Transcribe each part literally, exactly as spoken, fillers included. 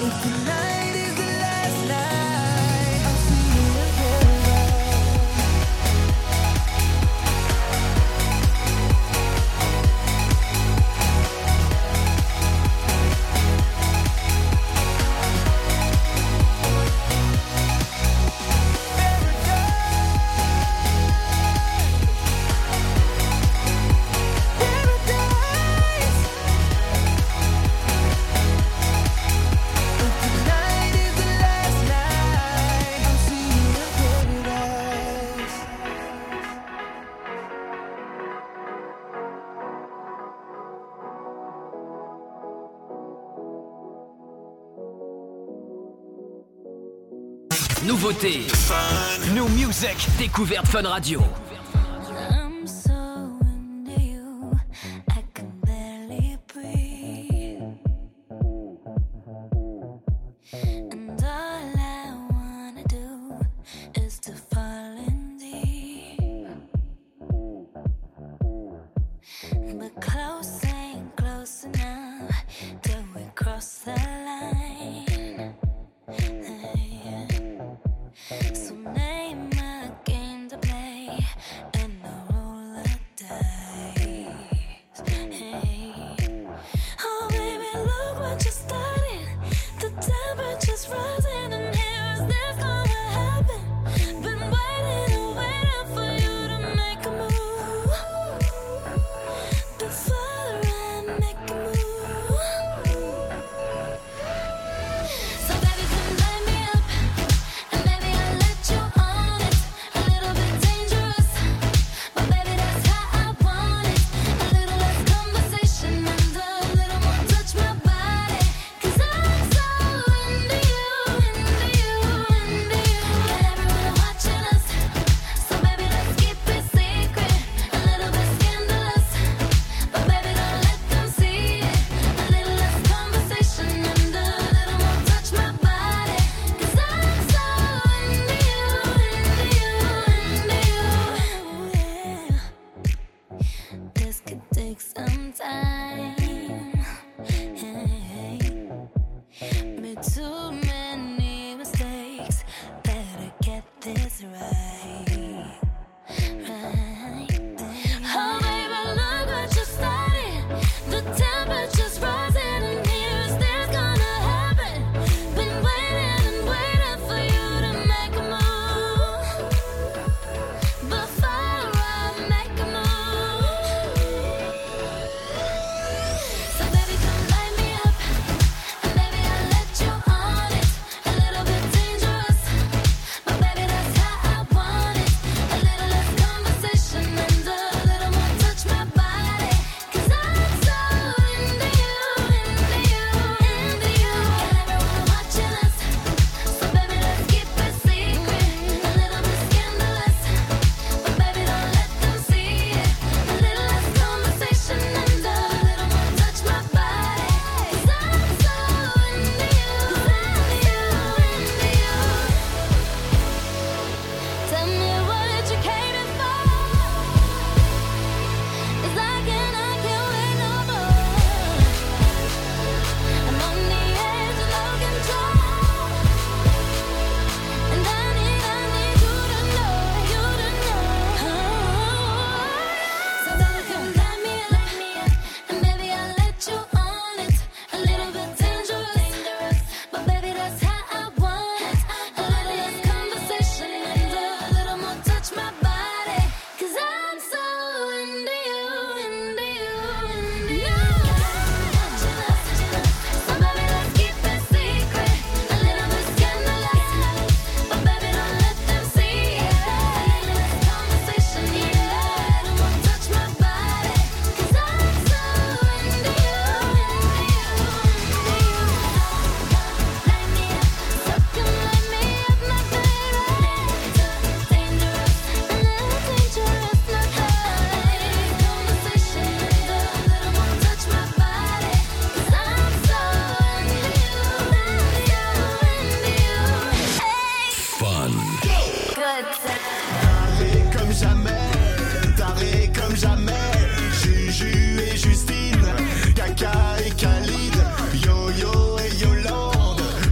Nouveauté, New Music, découverte Fun Radio. On it.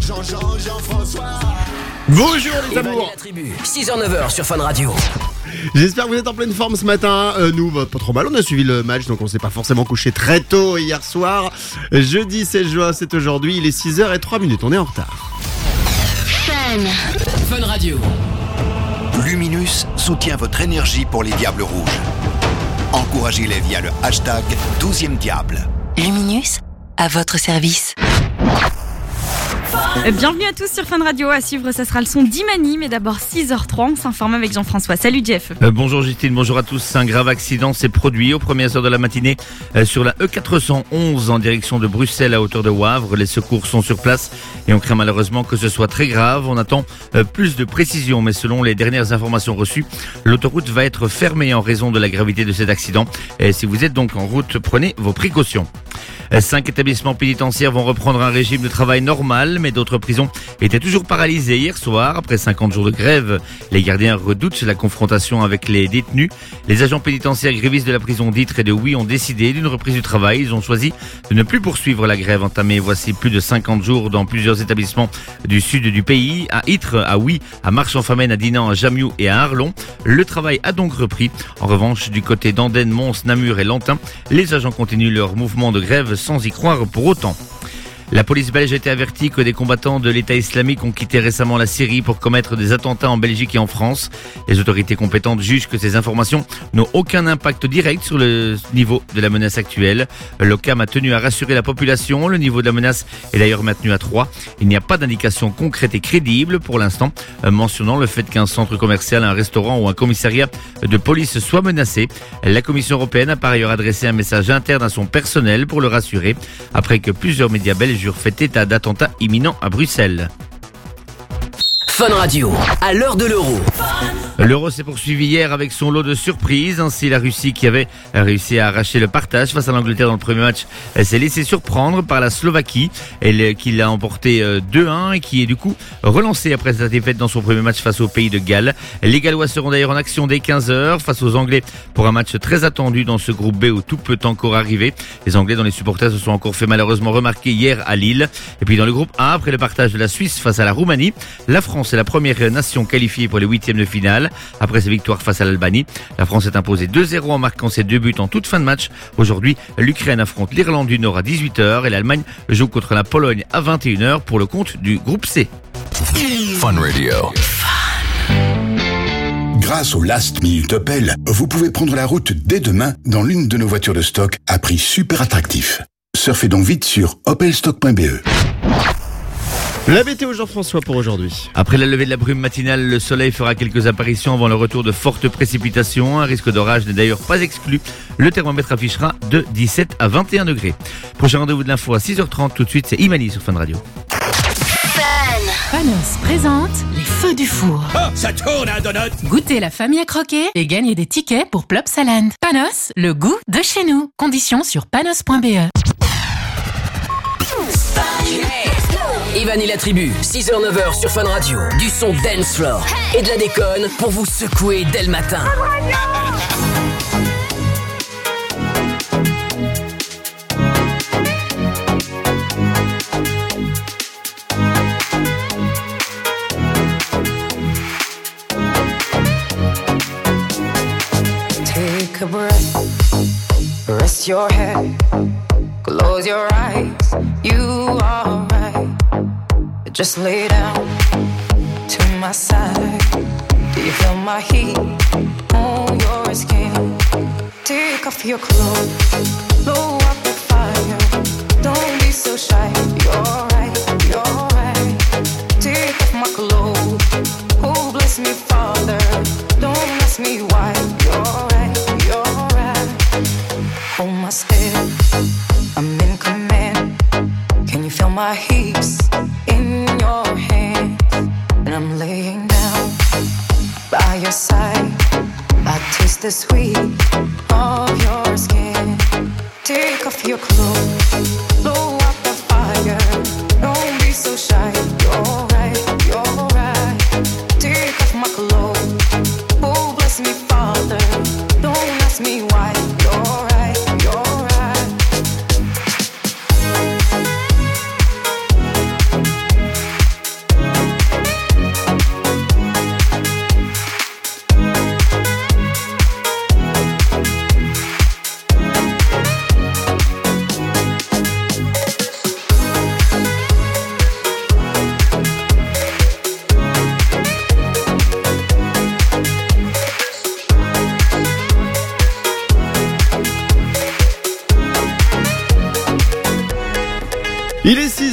Jean-Jean, Jean-François. Bonjour les Evan amours. et la tribu, six heures neuf heures sur Fun Radio. J'espère que vous êtes en pleine forme ce matin. euh, Nous, bah, pas trop mal, on a suivi le match, donc on s'est pas forcément couché très tôt hier soir. Jeudi seize juin, c'est aujourd'hui, il est six heures zéro trois minutes, on est en retard. Fun. Fun Radio. Luminus soutient votre énergie pour les Diables Rouges. Encouragez-les via le hashtag douzième Diable. Luminus, à votre service. Bienvenue à tous sur Fun Radio. À suivre, ça sera le son d'Imani, mais d'abord six heures trois, on s'informe avec Jean-François. Salut Jeff. Euh, bonjour Justine, bonjour à tous. Un grave accident s'est produit aux premières heures de la matinée euh, sur la E quatre cent onze en direction de Bruxelles à hauteur de Wavre. Les secours sont sur place et on craint malheureusement que ce soit très grave. On attend euh, plus de précisions, mais selon les dernières informations reçues, l'autoroute va être fermée en raison de la gravité de cet accident. Et si vous êtes donc en route, prenez vos précautions. Cinq établissements pénitentiaires vont reprendre un régime de travail normal, mais d'autres prisons étaient toujours paralysées hier soir. Après cinquante jours de grève, les gardiens redoutent la confrontation avec les détenus. Les agents pénitentiaires grévistes de la prison d'Ytre et de Huy ont décidé d'une reprise du travail. Ils ont choisi de ne plus poursuivre la grève entamée voici plus de cinquante jours dans plusieurs établissements du sud du pays, à Ytre, à Huy, à Marche-en-Famenne, à Dinan, à Jamiou et à Arlon. Le travail a donc repris. En revanche, du côté d'Andenne, Mons, Namur et Lantin, les agents continuent leur mouvement de grève sans y croire pour autant. La police belge a été avertie que des combattants de l'État islamique ont quitté récemment la Syrie pour commettre des attentats en Belgique et en France. Les autorités compétentes jugent que ces informations n'ont aucun impact direct sur le niveau de la menace actuelle. L'OCAM a tenu à rassurer la population. Le niveau de la menace est d'ailleurs maintenu à trois. Il n'y a pas d'indication concrète et crédible pour l'instant mentionnant le fait qu'un centre commercial, un restaurant ou un commissariat de police soit menacé. La Commission européenne a par ailleurs adressé un message interne à son personnel pour le rassurer après que plusieurs médias belges fait état d'attentats imminents à Bruxelles. Fun Radio, à l'heure de l'euro. L'euro s'est poursuivi hier avec son lot de surprises. Ainsi, la Russie, qui avait réussi à arracher le partage face à l'Angleterre dans le premier match, s'est laissée surprendre par la Slovaquie, elle, qui l'a emporté deux un et qui est du coup relancée après sa défaite dans son premier match face au pays de Galles. Les Gallois seront d'ailleurs en action dès quinze heures face aux Anglais pour un match très attendu dans ce groupe B où tout peut encore arriver. Les Anglais dont les supporters se sont encore fait malheureusement remarquer hier à Lille. Et puis dans le groupe A, après le partage de la Suisse face à la Roumanie, la France est la première nation qualifiée pour les huitièmes de finale. Après ses victoires face à l'Albanie, la France est imposée deux zéro en marquant ses deux buts en toute fin de match. Aujourd'hui, l'Ukraine affronte l'Irlande du Nord à dix-huit heures et l'Allemagne joue contre la Pologne à vingt et une heures pour le compte du groupe C. Fun Radio. Grâce au Last Minute Opel, vous pouvez prendre la route dès demain dans l'une de nos voitures de stock à prix super attractif. Surfez donc vite sur opelstock point b e. La météo Jean-François pour aujourd'hui. Après la levée de la brume matinale, le soleil fera quelques apparitions avant le retour de fortes précipitations. Un risque d'orage n'est d'ailleurs pas exclu. Le thermomètre affichera de dix-sept à vingt et un degrés. Prochain rendez-vous de l'info à six heures trente. Tout de suite, c'est Imani sur Fun Radio. Panos présente les feux du four. Oh, ça tourne un donut. Goûtez la famille à croquer et gagnez des tickets pour Plopsaland. Panos, le goût de chez nous. Conditions sur panos point b e. Evan et la tribu, six heures neuf heures sur Fun Radio. Du son dance floor et de la déconne pour vous secouer dès le matin. Take a breath, rest your head, close your eyes, you are right. Just lay down to my side. Do you feel my heat on your skin? Take off your clothes, blow up the fire. Don't be so shy, you're right, you're right. Take off my clothes, oh bless me Father. Don't ask me why, you're right, you're right. Hold my step, I'm in command. Can you feel my hips in your hands? And I'm laying down by your side. I taste the sweet of your skin. Take off your clothes, blow up the fire. Don't be so shy, you're right, you're right. Take off my clothes, oh bless me Father. Don't ask me why, you're right, you're right.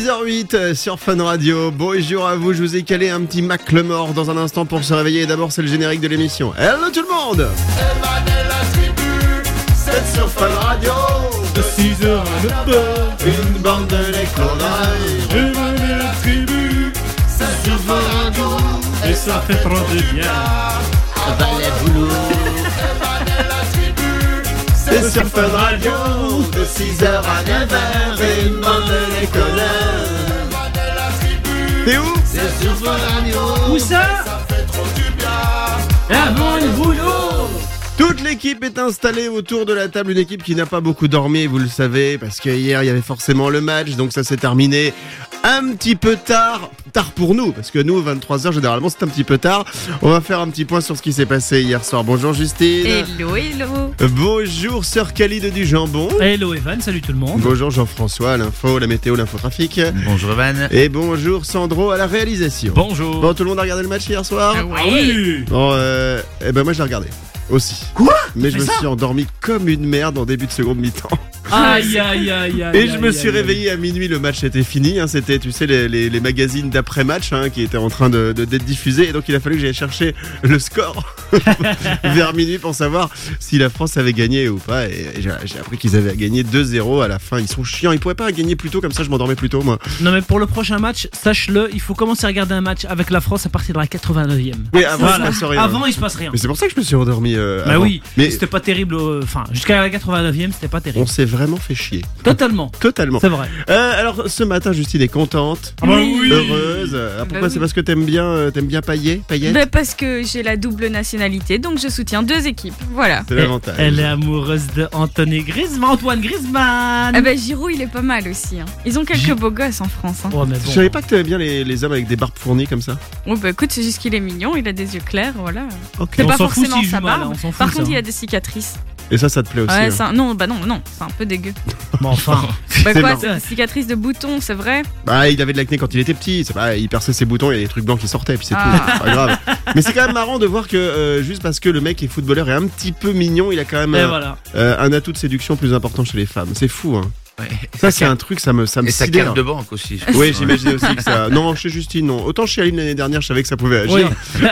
heures huit sur Fun Radio. Bonjour à vous, je vous ai calé un petit Macklemore dans un instant pour se réveiller. D'abord, c'est le générique de l'émission. Hello tout le monde. Evan et la tribu, c'est sur Fun Radio. De six heures à neuf heures, Une bande de l'éclairage. Evan et la tribu, C'est sur Fun Radio. et ça fait trop de bien. Evan et la tribu, C'est sur Fun Radio. De six heures à neuf heures, une bande de l'éclairage. Evan et la tribu, T'es où? c'est sur Fun Radio. Où ça? Ça fait trop du bien. Ah bon, le boulot. Toute l'équipe est installée autour de la table, une équipe qui n'a pas beaucoup dormi, vous le savez, parce que hier il y avait forcément le match, donc ça s'est terminé un petit peu tard, tard pour nous, parce que nous vingt-trois heures généralement c'est un petit peu tard. On va faire un petit point sur ce qui s'est passé hier soir. Bonjour Justine. Hello, hello. Bonjour Sœur Khalid du Jambon. Hello Evan, salut tout le monde. Bonjour Jean-François à l'info, la météo, l'infotrafic. Bonjour Evan. Et bonjour Sandro à la réalisation. Bonjour. Bon, tout le monde a regardé le match hier soir? Ah oui. Bon, euh, eh ben moi je l'ai regardé aussi. Quoi? Mais je Fais me ça suis endormi comme une merde en début de seconde mi-temps. Aïe aïe aïe aïe. Et je me aïe, suis aïe, réveillé à minuit, le match était fini, hein, c'était tu sais les, les, les magazines d'après-match hein, qui étaient en train de, de, d'être diffusés et donc il a fallu que j'aille chercher le score vers minuit pour savoir si la France avait gagné ou pas et j'ai, j'ai appris qu'ils avaient gagné deux zéro à la fin. Ils sont chiants, ils pouvaient pas gagner plus tôt, comme ça je m'endormais plus tôt moi. Non mais pour le prochain match, sache-le, il faut commencer à regarder un match avec la France à partir de la quatre-vingt-neuvième. Oui, avant Voilà. il se passe rien. Avant il se passe rien. Mais c'est pour ça que je me suis endormi euh, Bah avant. oui, Mais c'était pas terrible, euh, enfin jusqu'à la quatre-vingt-neuvième c'était pas terrible. on s'est vraiment fait chier. Totalement. Totalement. C'est vrai. Euh, alors ce matin Justine est contente, Ah bah oui. heureuse. Alors, pourquoi Bah c'est oui. parce que t'aimes bien, euh, t'aimes bien pailler, paillettes Bah, parce que j'ai la double nationalité, donc je soutiens deux équipes. Voilà. C'est l'avantage. Elle est amoureuse de Anthony Griezmann, Antoine Griezmann. Ah bah Giroud, il est pas mal aussi. Hein. Ils ont quelques Gi- beaux gosses en France. Hein. Oh mais Je bon. savais pas que t'aimais bien les, les hommes avec des barbes fournies comme ça. Oh bah écoute, c'est juste qu'il est mignon, il a des yeux clairs, voilà. Ok. C'est On pas s'en fout forcément s'il sa joue mal, barbe. hein, on s'en fout, Par ça. contre, il a des cicatrices. Et ça, ça te plaît aussi. Ouais, hein. c'est un- non, bah non, non, c'est un peu dégueu. Bon, enfin. Bah C'est quoi, marrant. c'est des cicatrices de boutons, c'est vrai. Bah, il avait de l'acné quand il était petit. C'est pas, il perçait ses boutons, il y a des trucs blancs qui sortaient, puis c'est Ah. tout. C'est pas grave. Mais c'est quand même marrant de voir que euh, juste parce que le mec est footballeur et un petit peu mignon, il a quand même Et euh, voilà. euh, un atout de séduction plus important chez les femmes. C'est fou, hein. Ouais. Ça, c'est un truc, ça me, ça me Et sa sidère. carte de banque aussi. je crois. Oui, j'imaginais aussi que ça. Non, chez Justine, non. Autant chez Aline l'année dernière, je savais que ça pouvait agir.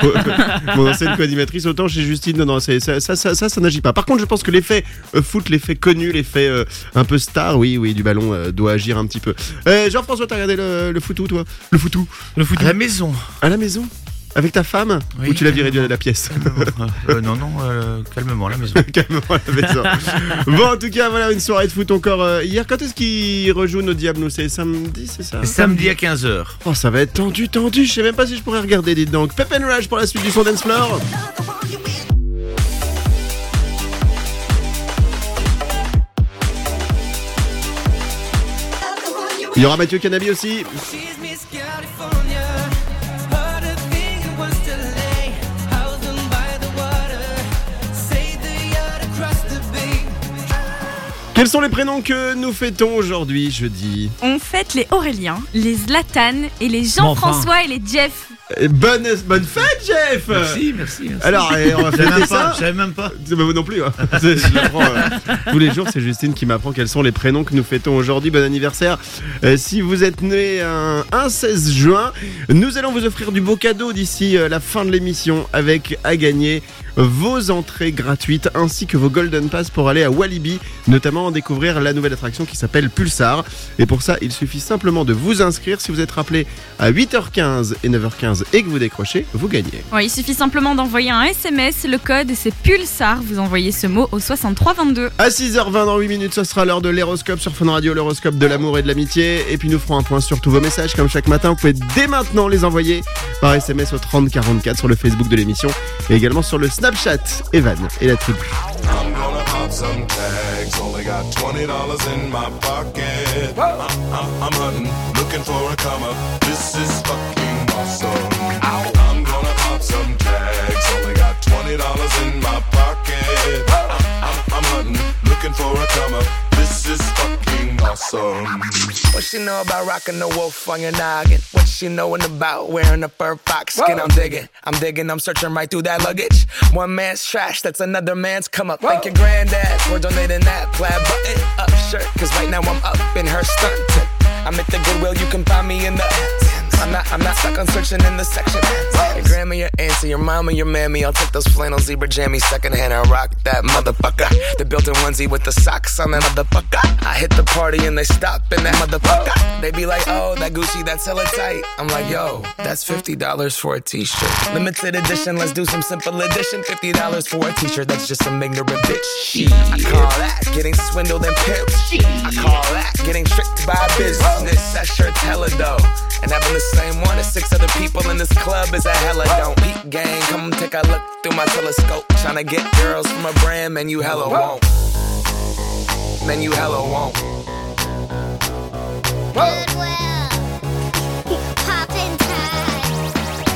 Mon ancienne co-animatrice, autant chez Justine, non, non, c'est- ça, ça, ça, ça, ça n'agit pas. Par contre, je pense que l'effet euh, foot, l'effet connu, l'effet euh, un peu star, oui, oui, du ballon euh, doit agir un petit peu. Euh, Jean-François, t'as regardé le, le footou, toi? Le footou Le foot. À la maison. à la maison? Avec ta femme? Oui, Ou tu l'as viré calmement. de la pièce? Euh, non, non, euh, calmement, à la maison. Calmement à la maison. Bon, en tout cas, voilà une soirée de foot encore euh, hier. Quand est-ce qu'ils rejouent nos diables, nous? C'est samedi, c'est ça? Samedi à quinze heures. Oh, ça va être tendu, tendu. Je sais même pas si je pourrais regarder, dites donc. Pep and Rush pour la suite du son Dance Floor. Il y aura Mathieu Canabi aussi. Quels sont les prénoms que nous fêtons aujourd'hui, jeudi? On fête les Aurélien, les Zlatan et les Jean-François et les Jeff. Euh, Bonne, bonne fête, Jeff. Merci, merci. merci. Alors, eh, on va je savais fêter même pas. ça. Je savais même pas. C'est- bah, moi non plus. Hein. C'est- je l'apprends, euh, tous les jours, c'est Justine qui m'apprend quels sont les prénoms que nous fêtons aujourd'hui. Bon anniversaire. Euh, si vous êtes né un, un seize juin, nous allons vous offrir du beau cadeau d'ici euh, la fin de l'émission avec à gagner vos entrées gratuites ainsi que vos Golden Pass pour aller à Walibi, notamment découvrir la nouvelle attraction qui s'appelle Pulsar. Et pour ça, il suffit simplement de vous inscrire. Si vous êtes rappelé à huit heures quinze et neuf heures quinze et que vous décrochez, vous gagnez. Ouais, il suffit simplement d'envoyer un S M S, le code c'est Pulsar, vous envoyez ce mot au soixante-trois vingt-deux. À six heures vingt dans huit minutes, ce sera l'heure de l'horoscope sur Fun Radio, l'horoscope de l'amour et de l'amitié. Et puis nous ferons un point sur tous vos messages comme chaque matin. Vous pouvez dès maintenant les envoyer par S M S au trente quarante-quatre sur le Facebook de l'émission et également sur le Snapchat. Evan et la tribu. I'm gonna pop some tags. Only got twenty dollars in my pocket. I'm, I'm, I'm hunting, looking for a come up. This is fucking awesome. I'm gonna pop some tags. Only got twenty dollars in my pocket. I'm, I'm, I'm hunting, looking for a come up. This is fucking awesome. What she know about rocking the wolf on your noggin? What she knowin' about wearing a fur fox skin? I'm digging, I'm digging, I'm searching right through that luggage. One man's trash, that's another man's come up. Thank your granddad for donating that plaid button up shirt. Cause right now I'm up in her stunt. I'm at the Goodwill, you can find me in the I'm not, I'm not stuck on searching in the section. Your grandma, your auntie, your mama, your mammy. I'll take those flannel zebra jammies secondhand and rock that motherfucker. The built-in onesie with the socks on that motherfucker. I hit the party and they stop in that motherfucker. They be like, oh, that Gucci, that's hella tight. I'm like, yo, that's fifty dollars for a t-shirt. Limited edition, let's do some simple edition. fifty dollars for a t-shirt, that's just some ignorant bitch. Shit. I call that getting swindled and pimped. I call that getting tricked by business. That shirt's hella dope. And having the same one as six other people in this club is a hella don't. Peep gang, come take a look through my telescope. Tryna get girls from a brand, man, you hella won't. Man, you hella won't. Goodwill, poppin' tags,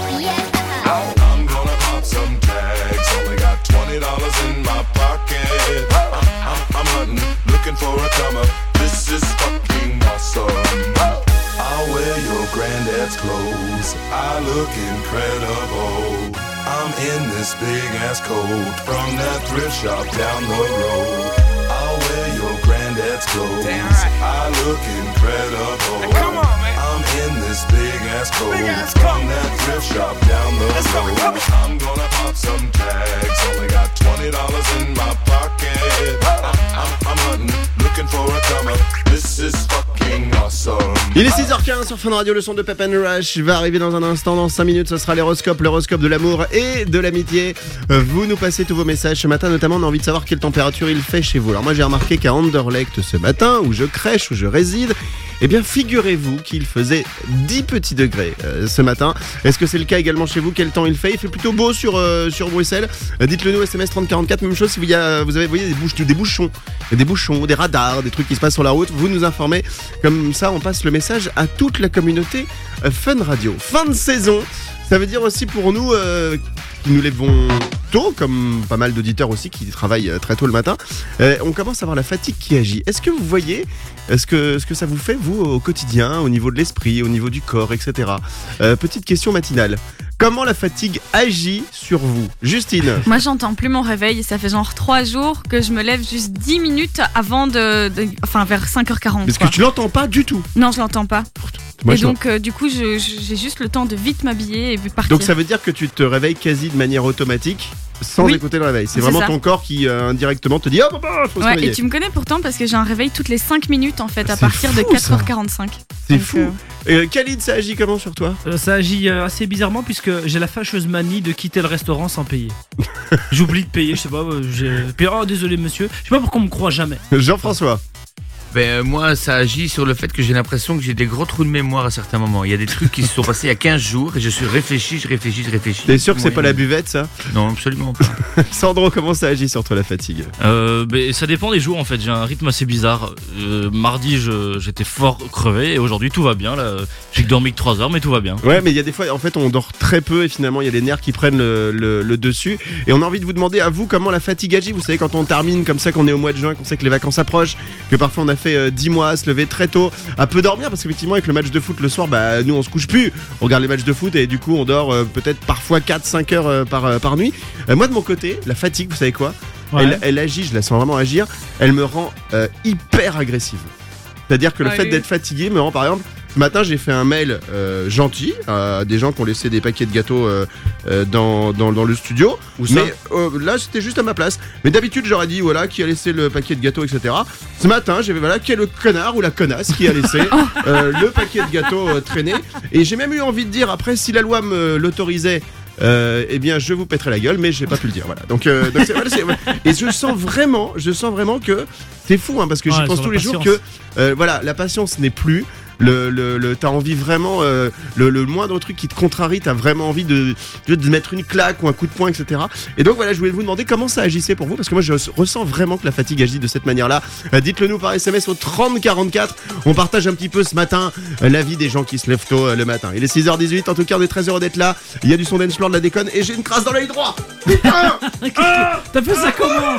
yeah. I'm gonna pop some tags. Only got twenty dollars in my pocket. I'm, I'm, I'm hunting, looking for a come up. This is fucking awesome. I'll wear your granddad's clothes. I look incredible. I'm in this big ass coat from that thrift shop down the road. I'll wear your granddad's clothes. Right. I look incredible. Hey, come on, man. I'm in this big ass coat big ass from that thrift shop down the Let's road. Go, I'm gonna pop some tags. Only got twenty dollars in my pocket. I'm, I'm, I'm hunting, looking for a come up. This is fucking awesome. Il est six heures quinze sur Fun Radio, le son de Pep and Rush va arriver dans un instant, dans cinq minutes, ce sera l'horoscope, l'horoscope de l'amour et de l'amitié. Vous nous passez tous vos messages ce matin, notamment on a envie de savoir quelle température il fait chez vous. Alors moi j'ai remarqué qu'à Anderlecht ce matin, où je crèche, où je réside, eh bien figurez-vous qu'il faisait dix petits degrés euh, ce matin. Est-ce que c'est le cas également chez vous? Quel temps il fait? Il fait plutôt beau sur, euh, sur Bruxelles. euh, Dites-le nous, S M S trente quarante-quatre, même chose si vous, y a, vous avez vous voyez, des, bouches, des bouchons, des bouchons, des radars, des trucs qui se passent sur la route, vous nous informez. Comme ça on passe le message à toute la communauté euh, Fun Radio. Fin de saison, ça veut dire aussi pour nous euh, qui nous lèvons tôt, comme pas mal d'auditeurs aussi qui travaillent très tôt le matin, euh, on commence à avoir la fatigue qui agit. Est-ce que vous voyez ce que, ce que ça vous fait, vous, au quotidien, au niveau de l'esprit, au niveau du corps, et cetera. euh, Petite question matinale. Comment la fatigue agit sur vous? Justine? Moi, j'entends plus mon réveil. Ça fait genre trois jours que je me lève juste dix minutes avant de... de enfin, vers cinq heures quarante. Parce que tu l'entends pas du tout? Non, je l'entends pas. Moi, et je donc, euh, du coup, je, je, j'ai juste le temps de vite m'habiller et partir. Donc, ça veut dire que tu te réveilles quasi de manière automatique sans oui. écouter le réveil. C'est, C'est vraiment ça. ton corps qui euh, indirectement te dit « Oh, papa, faut se Ouais, réveiller ». et tu me connais pourtant parce que j'ai un réveil toutes les cinq minutes en fait, à C'est partir fou, de quatre heures ça. quarante-cinq. C'est Donc, fou. euh, Euh, Khalid, ça agit comment sur toi? Euh, ça agit euh, assez bizarrement puisque j'ai la fâcheuse manie de quitter le restaurant sans payer. J'oublie de payer, je sais pas. euh, J'ai... Puis, oh désolé monsieur, je sais pas pourquoi on me croit jamais. Jean-François? Ben, euh, moi, ça agit sur le fait que j'ai l'impression que j'ai des gros trous de mémoire à certains moments. Il y a des trucs qui se sont passés il y a quinze jours et je suis réfléchi, je réfléchis, je réfléchis. T'es sûr que c'est Ouais. pas la buvette, ça? Non, absolument pas. Sandro, comment ça agit sur toi la fatigue? Euh, ben, ça dépend des jours en fait, j'ai un rythme assez bizarre. Euh, mardi je, j'étais fort crevé et aujourd'hui tout va bien. Là, j'ai que dormi que trois heures mais tout va bien. Ouais, mais il y a des fois, en fait, on dort très peu et finalement, il y a les nerfs qui prennent le, le, le dessus. Et on a envie de vous demander à vous comment la fatigue agit. Vous savez, quand on termine comme ça, qu'on est au mois de juin, qu'on sait que les vacances approchent, que parfois on a fait euh, dix mois, se lever très tôt, à peu dormir, parce qu'effectivement, avec le match de foot le soir, bah nous on se couche plus. On regarde les matchs de foot et du coup, on dort euh, peut-être parfois quatre cinq heures euh, par, euh, par nuit. Euh, moi, de mon côté, la fatigue, vous savez quoi? Ouais. elle, elle agit, je la sens vraiment agir. Elle me rend euh, hyper agressive. C'est-à-dire que le Ah fait oui. d'être fatigué me rend, par exemple, ce matin j'ai fait un mail euh, gentil à des gens qui ont laissé des paquets de gâteaux euh, euh, dans, dans, dans le studio. Où ça? Mais euh, là c'était juste à ma place. Mais d'habitude j'aurais dit voilà qui a laissé le paquet de gâteaux, et cetera. Ce matin j'avais voilà qui est le connard ou la connasse qui a laissé euh, le paquet de gâteaux euh, traîner. Et j'ai même eu envie de dire après si la loi me l'autorisait. Euh, eh bien, je vous pèterai la gueule, mais j'ai pas pu le dire. Voilà. Donc, euh, donc c'est, voilà, c'est, et je sens vraiment, je sens vraiment que c'est fou, hein, parce que Ouais, j'y pense sur tous la les jours patience. que, euh, voilà, la patience n'est plus. Le, le, le, t'as envie vraiment, euh, le, le moindre truc qui te contrarie, t'as vraiment envie de, de, de mettre une claque ou un coup de poing, et cetera. Et donc voilà, je voulais vous demander comment ça agissait pour vous, parce que moi je ressens vraiment que la fatigue agit de cette manière-là. Euh, dites-le nous par S M S au trente quarante-quatre. On partage un petit peu ce matin euh, la vie des gens qui se lèvent tôt euh, le matin. Il est six heures dix-huit, en tout cas on est très heureux d'être là. Il y a du son dance floor, de la déconne, et j'ai une crasse dans l'œil droit. Putain. T'as fait ça comment?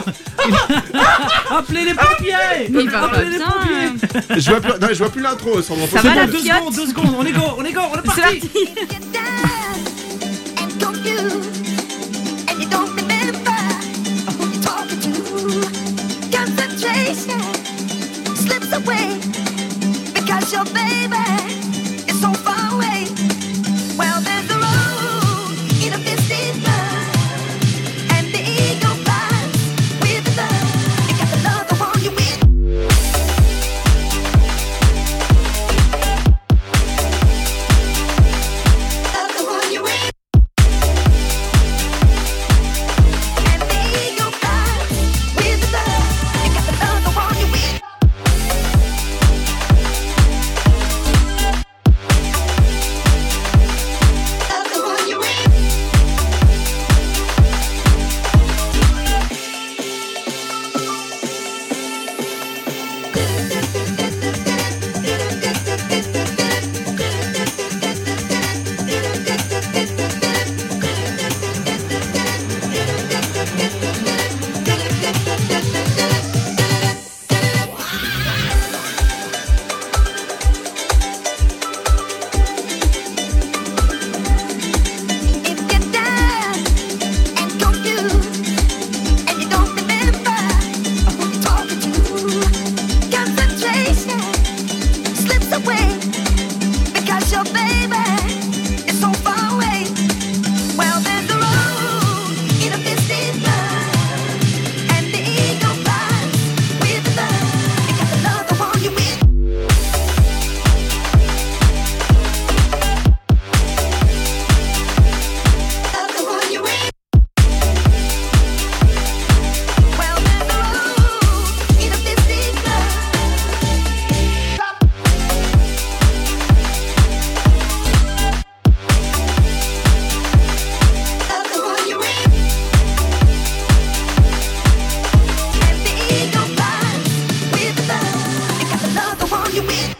Appelez les pompiers! Mais il va pas Appelez les bien. pompiers! Je vois plus, non, je vois plus l'intro, Sandro. Ça Faut- va, c'est la bon. Deux fiotte? secondes, deux secondes, on est go, on est go, on est C'est parti! parti. Get down and confused, and you don't remember who you're talking to. Concentration slips away because your baby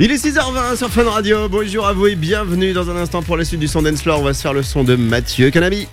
Il est six heures vingt sur Fun Radio. Bonjour à vous et bienvenue dans un instant pour la suite du son Dance Floor. On va se faire le son de Mathieu Canabi.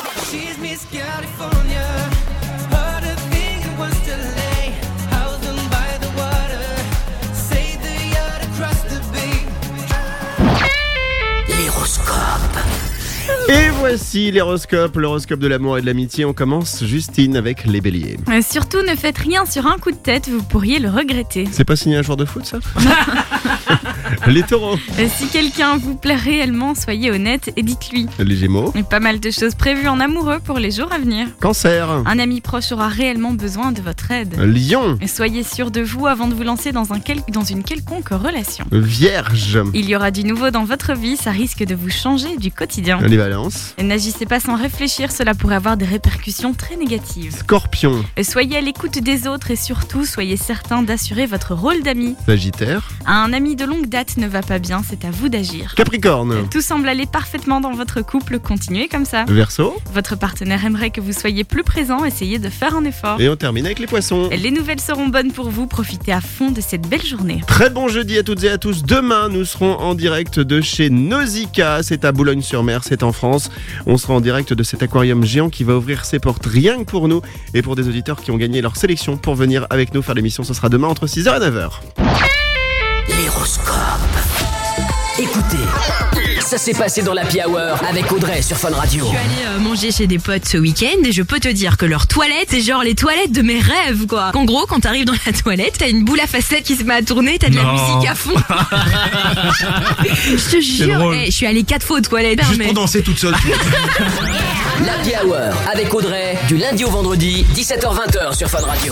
Et voici l'horoscope, l'horoscope de l'amour et de l'amitié. On commence, Justine, avec les béliers. Euh, surtout, ne faites rien sur un coup de tête, vous pourriez le regretter. C'est pas signé un joueur de foot, ça? Les taureaux. Euh, si quelqu'un vous plaît réellement, soyez honnête et dites-lui. Les gémeaux. Et pas mal de choses prévues en amoureux pour les jours à venir. Cancer. Un ami proche aura réellement besoin de votre aide. Lion. Et soyez sûr de vous avant de vous lancer dans, un quel... dans une quelconque relation. Vierge. Il y aura du nouveau dans votre vie, ça risque de vous changer du quotidien. Les balances. Et n'agissez pas sans réfléchir, cela pourrait avoir des répercussions très négatives. Scorpion. Et soyez à l'écoute des autres et surtout, soyez certain d'assurer votre rôle d'ami. Sagittaire. Un ami de longue date ne va pas bien, c'est à vous d'agir. Capricorne. Tout semble aller parfaitement dans votre couple, continuez comme ça. Verseau. Votre partenaire aimerait que vous soyez plus présent, essayez de faire un effort. Et on termine avec les poissons. Les nouvelles seront bonnes pour vous, profitez à fond de cette belle journée. Très bon jeudi à toutes et à tous. Demain, nous serons en direct de chez Nausicaa. C'est à Boulogne-sur-Mer, c'est en France. On sera en direct de cet aquarium géant qui va ouvrir ses portes rien que pour nous et pour des auditeurs qui ont gagné leur sélection pour venir avec nous faire l'émission. Ce sera demain entre six heures et neuf heures. L'horoscope. Écoutez, ça s'est passé dans l'Happy Hour avec Audrey sur Fun Radio. Je suis allée euh, manger chez des potes ce week-end et je peux te dire que leurs toilettes, c'est genre les toilettes de mes rêves, quoi. En gros, quand t'arrives dans la toilette, t'as une boule à facettes qui se met à tourner, t'as de la Non. musique à fond. Je te jure, hey, je suis allée quatre fois aux toilettes. Juste mais... pour danser toute seule. L'Happy Hour avec Audrey du lundi au vendredi, dix-sept heures vingt sur Fun Radio.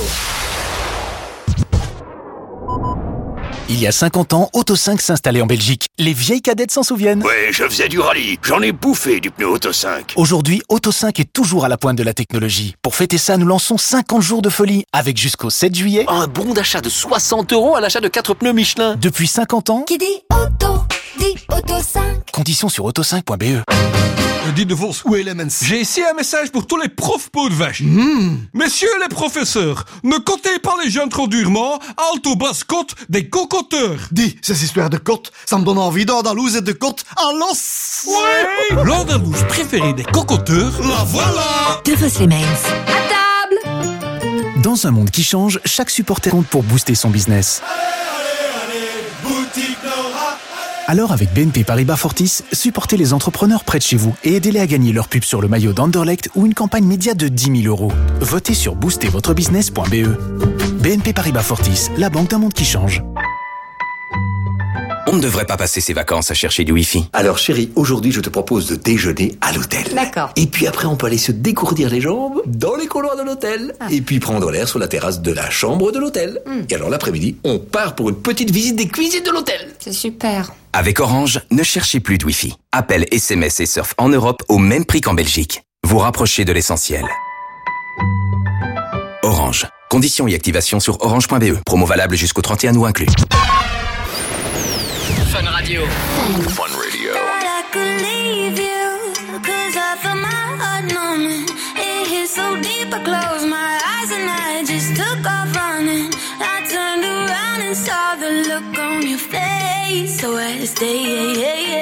Il y a cinquante ans, Auto cinq s'installait en Belgique. Les vieilles cadettes s'en souviennent. Ouais, je faisais du rallye. J'en ai bouffé du pneu Auto cinq. Aujourd'hui, Auto cinq est toujours à la pointe de la technologie. Pour fêter ça, nous lançons cinquante jours de folie, avec jusqu'au sept juillet Un bon d'achat de soixante euros à l'achat de quatre pneus Michelin. Depuis cinquante ans. Qui dit auto, dit Auto cinq. Conditions sur auto cinq point b e. Dites de Vos ou Elements. J'ai ici un message pour tous les profs peau de vache. Mmh. Messieurs les professeurs, ne comptez pas les jeunes trop durement, alto basse côte des cocoteurs. Dis, ces histoires de côte, ça me donne envie d'Andalouse et de côte à l'os. Ouais. L'Andalouse préférée des cocoteurs, la voilà. De Vos Elements. À table. Dans un monde qui change, chaque supporter compte pour booster son business. Alors avec B N P Paribas Fortis, supportez les entrepreneurs près de chez vous et aidez-les à gagner leur pub sur le maillot d'Anderlecht ou une campagne média de dix mille euros. Votez sur booster votre business point b e. B N P Paribas Fortis, la banque d'un monde qui change. On ne devrait pas passer ses vacances à chercher du Wi-Fi. Alors chérie, aujourd'hui je te propose de déjeuner à l'hôtel. D'accord. Et puis après on peut aller se dégourdir les jambes dans les couloirs de l'hôtel. Ah. Et puis prendre l'air sur la terrasse de la chambre de l'hôtel. Mm. Et alors l'après-midi, on part pour une petite visite des cuisines de l'hôtel. C'est super. Avec Orange, ne cherchez plus de Wi-Fi. Appel, S M S et surf en Europe au même prix qu'en Belgique. Vous rapprochez de l'essentiel. Orange. Conditions et activation sur orange point b e. Promo valable jusqu'au trente et un août inclus. Fun Radio. Fun Radio. I could leave you, cause I felt my heart numbing. It hit so deep, I closed my eyes and I just took off running. I turned around and saw the look on your face. So I stay,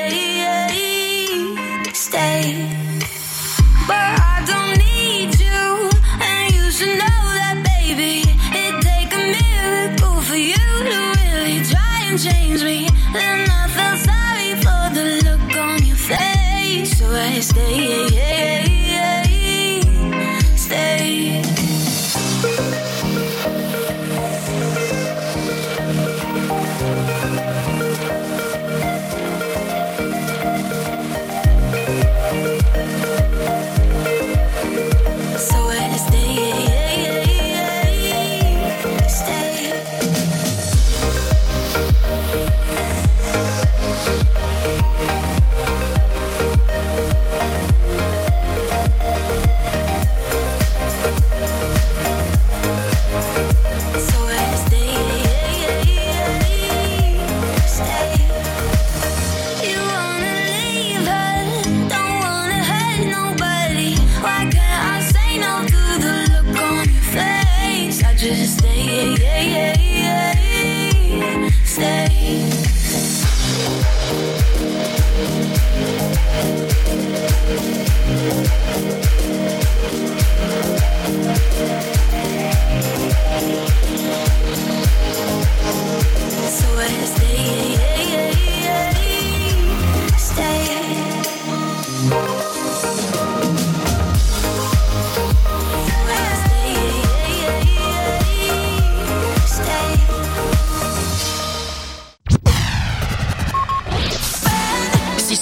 stay. But I don't need you, and you should know that, baby. It'd take a miracle for you to really try and change me. Then I felt sorry for the look on your face. So I stay, stay. So I stay, stay.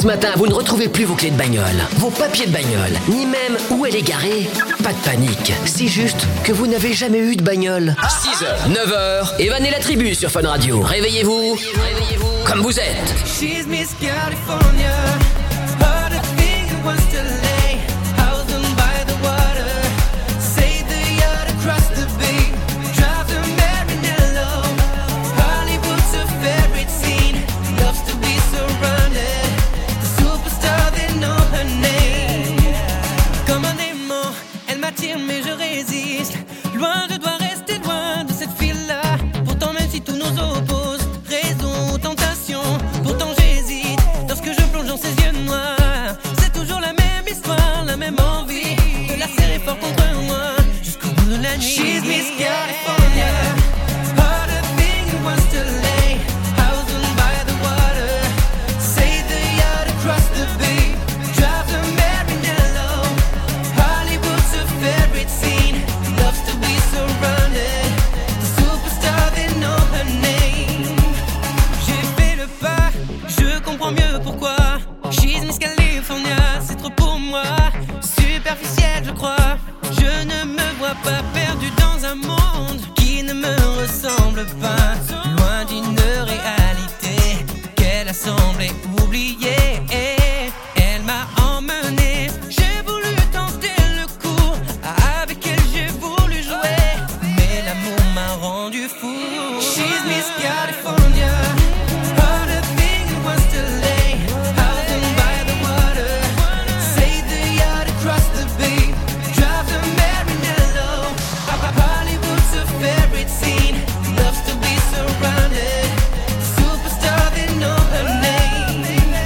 Ce matin, vous ne retrouvez plus vos clés de bagnole, vos papiers de bagnole, ni même où elle est garée. Pas de panique, c'est juste que vous n'avez jamais eu de bagnole. six heures, neuf heures, Evan et la tribu sur Fun Radio. Réveillez-vous, réveillez-vous comme vous êtes. She's Miss California. Heard a thing was delay. House down by the water. Say the yacht across the bay. Drive to Marinello. Hollywood's a favorite scene. Loves to be surrounded. The superstar, they know her name. Comme un aimant, elle m'attire mais je résiste. Loin, je dois rester loin de cette fille-là. Pourtant, même si tous nos opposent, raison, tentation. Pourtant, j'hésite lorsque je plonge dans ses yeux noirs. C'est toujours la même histoire, la même envie de la serrer fort contre moi jusqu'au bout de la nuit. She's Miss California. Heard a thing was delay. House down by the water. Say the yacht across the bay. Drive to Marinello. Hollywood's a favorite scene. Loves to be surrounded. The superstar, they know her name. J'ai fait le pas, je comprends mieux pourquoi. She's Miss California, c'est trop pour moi. Superficielle, je crois. Je ne me vois pas perdu dans un monde qui ne me ressemble pas. Loin d'une réalité qu'elle a semblé oublier. Elle m'a emmené, j'ai voulu tenter le coup. Avec elle, j'ai voulu jouer. Mais l'amour m'a rendu fou. She's Miss California. Heard a thing was delay. House down by the water. Say the yacht across the bay. Drive to Marinello. Hollywood's a favorite scene. Loves to be surrounded. Superstar, they know her name.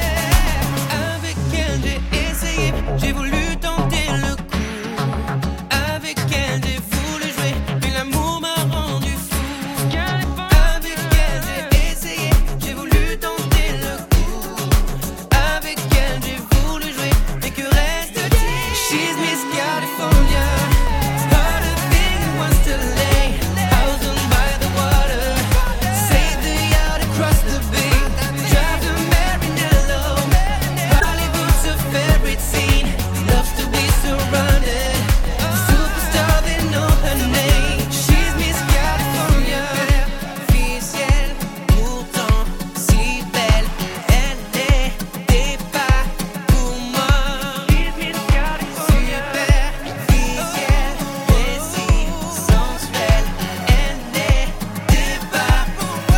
Avec elle, j'ai essayé. J'ai voulu tenter le coup. Avec elle, j'ai voulu jouer. Mais l'amour m'a rendu fou. Avec elle, j'ai essayé. J'ai voulu tenter le coup. Avec elle, j'ai voulu jouer. Mais que reste-t-il? She's Miss California. Heard a thing was delay. House down by the water. Say the yacht across the bay. Drive to Marinello. Hollywood's a favorite scene. Loves to be surrounded. The superstar, they know her name. She's Miss California. Officielle, pourtant si belle. Elle n'était pas pour moi. She's Miss California. Superficielle, mais si sensuelle. Elle n'était pas pour moi.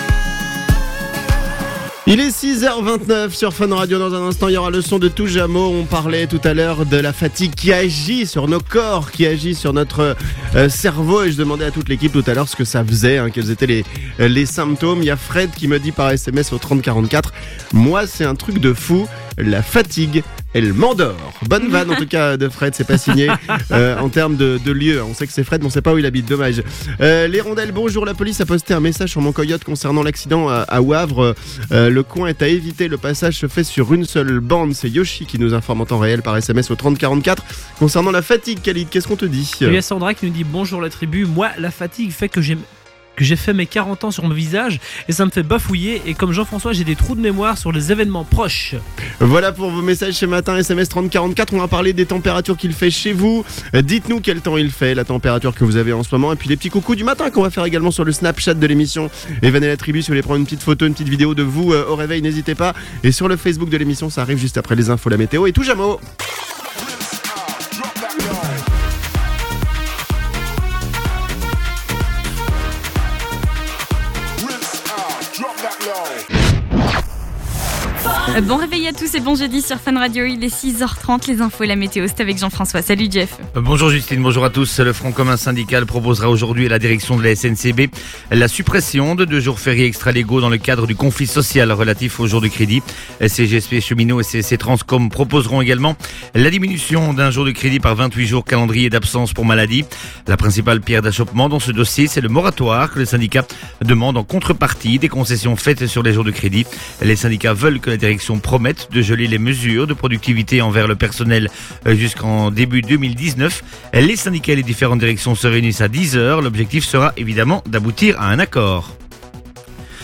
Il est six heures vingt-neuf sur Fun Radio. Dans un instant, il y aura le son de Toujamo. On parlait tout à l'heure de la fatigue qui agit sur nos corps, qui agit sur notre euh, cerveau. Et je demandais à toute l'équipe tout à l'heure ce que ça faisait, hein, quels étaient les, euh, les symptômes. Il y a Fred qui me dit par S M S au trente quarante-quatre. Moi, c'est un truc de fou. La fatigue, elle m'endort. Bonne vanne en tout cas de Fred, c'est pas signé euh, en termes de, de lieu. On sait que c'est Fred, mais on sait pas où il habite, dommage. Euh, les rondelles, bonjour, la police a posté un message sur mon coyote concernant l'accident à, à Wavre. Euh, le coin est à éviter, le passage se fait sur une seule bande. C'est Yoshi qui nous informe en temps réel par S M S au trente quarante-quatre. Concernant la fatigue, Khalid, qu'est-ce qu'on te dit? Il y a Sandra qui nous dit bonjour la tribu. Moi, la fatigue fait que j'ai que j'ai fait mes quarante ans sur mon visage et ça me fait bafouiller, et comme Jean-François, j'ai des trous de mémoire sur les événements proches. Voilà pour vos messages ce matin, S M S trente quarante-quatre. On va parler des températures qu'il fait chez vous. Dites-nous quel temps il fait, la température que vous avez en ce moment, et puis les petits coucous du matin qu'on va faire également sur le Snapchat de l'émission Evan et la tribu. Si vous voulez prendre une petite photo, une petite vidéo de vous euh, au réveil, n'hésitez pas. Et sur le Facebook de l'émission, ça arrive juste après les infos, la météo et tout Toujamo. Euh, Bon réveil à tous et bon jeudi sur Fun Radio. Il est six heures trente, les infos et la météo, c'est avec Jean-François. Salut Jeff. Euh, Bonjour Justine, bonjour à tous. Le Front commun syndical proposera aujourd'hui à la direction de la S N C B la suppression de deux jours fériés extra-légaux dans le cadre du conflit social relatif aux jours de crédit. C G S P Cheminots et C S C Transcom proposeront également la diminution d'un jour de crédit par vingt-huit jours calendrier d'absence pour maladie. La principale pierre d'achoppement dans ce dossier, c'est le moratoire que le syndicat demande en contrepartie des concessions faites sur les jours de crédit. Les syndicats veulent que la direction promette de geler les mesures de productivité envers le personnel jusqu'en début deux mille dix-neuf. Les syndicats et les différentes directions se réunissent à dix heures. L'objectif sera évidemment d'aboutir à un accord.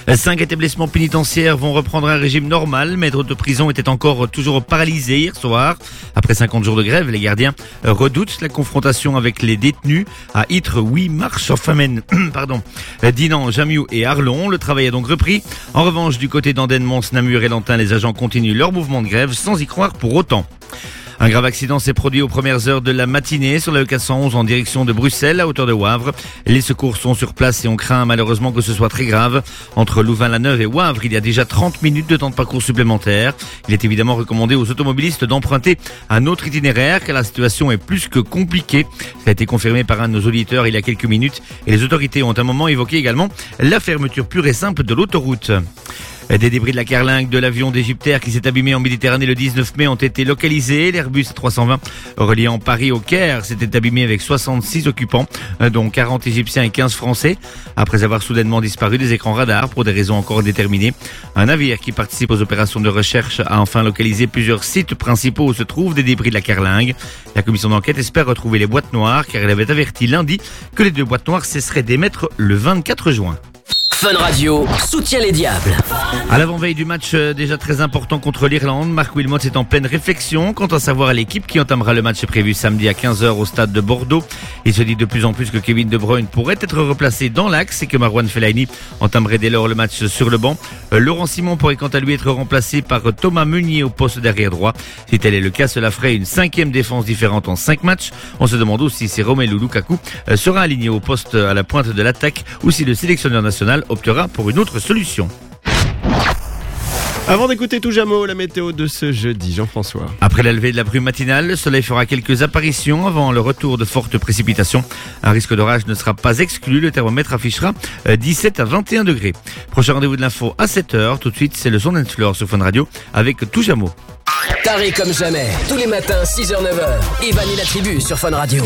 Cinq établissements pénitentiaires vont reprendre un régime normal, mais d'autres prisons étaient encore toujours paralysées hier soir. Après cinquante jours de grève, les gardiens redoutent la confrontation avec les détenus à Ytre, Oui, Marche, Famenne, pardon, Dinan, Jamiou et Arlon. Le travail a donc repris. En revanche, du côté d'Andenne, Mons, Namur et Lantin, les agents continuent leur mouvement de grève sans y croire pour autant. Un grave accident s'est produit aux premières heures de la matinée sur la E quatre cent onze en direction de Bruxelles à hauteur de Wavre. Les secours sont sur place et on craint malheureusement que ce soit très grave. Entre Louvain-la-Neuve et Wavre, il y a déjà trente minutes de temps de parcours supplémentaire. Il est évidemment recommandé aux automobilistes d'emprunter un autre itinéraire car la situation est plus que compliquée. Ça a été confirmé par un de nos auditeurs il y a quelques minutes et les autorités ont un moment évoqué également la fermeture pure et simple de l'autoroute. Des débris de la carlingue de l'avion d'Égyptaire qui s'est abîmé en Méditerranée le dix-neuf mai ont été localisés. L'Airbus A trois cent vingt reliant Paris au Caire s'était abîmé avec soixante-six occupants, dont quarante Égyptiens et quinze Français. Après avoir soudainement disparu des écrans radars pour des raisons encore indéterminées, un navire qui participe aux opérations de recherche a enfin localisé plusieurs sites principaux où se trouvent des débris de la carlingue. La commission d'enquête espère retrouver les boîtes noires car elle avait averti lundi que les deux boîtes noires cesseraient d'émettre le vingt-quatre juin. Fun Radio soutient les diables. À l'avant-veille du match euh, déjà très important contre l'Irlande, Marc Wilmot est en pleine réflexion quant à savoir l'équipe qui entamera le match prévu samedi à quinze heures au stade de Bordeaux. Il se dit de plus en plus que Kevin De Bruyne pourrait être replacé dans l'axe et que Marouane Fellaini entamerait dès lors le match sur le banc. Euh, Laurent Simon pourrait quant à lui être remplacé par Thomas Meunier au poste d'arrière droit. Si tel est le cas, cela ferait une cinquième défense différente en cinq matchs. On se demande aussi si Romelu Lukaku euh, sera aligné au poste à la pointe de l'attaque ou si le sélectionneur national optera pour une autre solution. Avant d'écouter tout Jameau, la météo de ce jeudi, Jean-François. Après la levée de la brume matinale, le soleil fera quelques apparitions avant le retour de fortes précipitations. Un risque d'orage ne sera pas exclu, le thermomètre affichera dix-sept à vingt et un degrés. Prochain rendez-vous de l'info à sept heures, tout de suite c'est le son dance floor sur Fun Radio avec tout Jameau. Taré comme jamais, tous les matins six heures neuf heures, Evan et la tribu sur Fun Radio.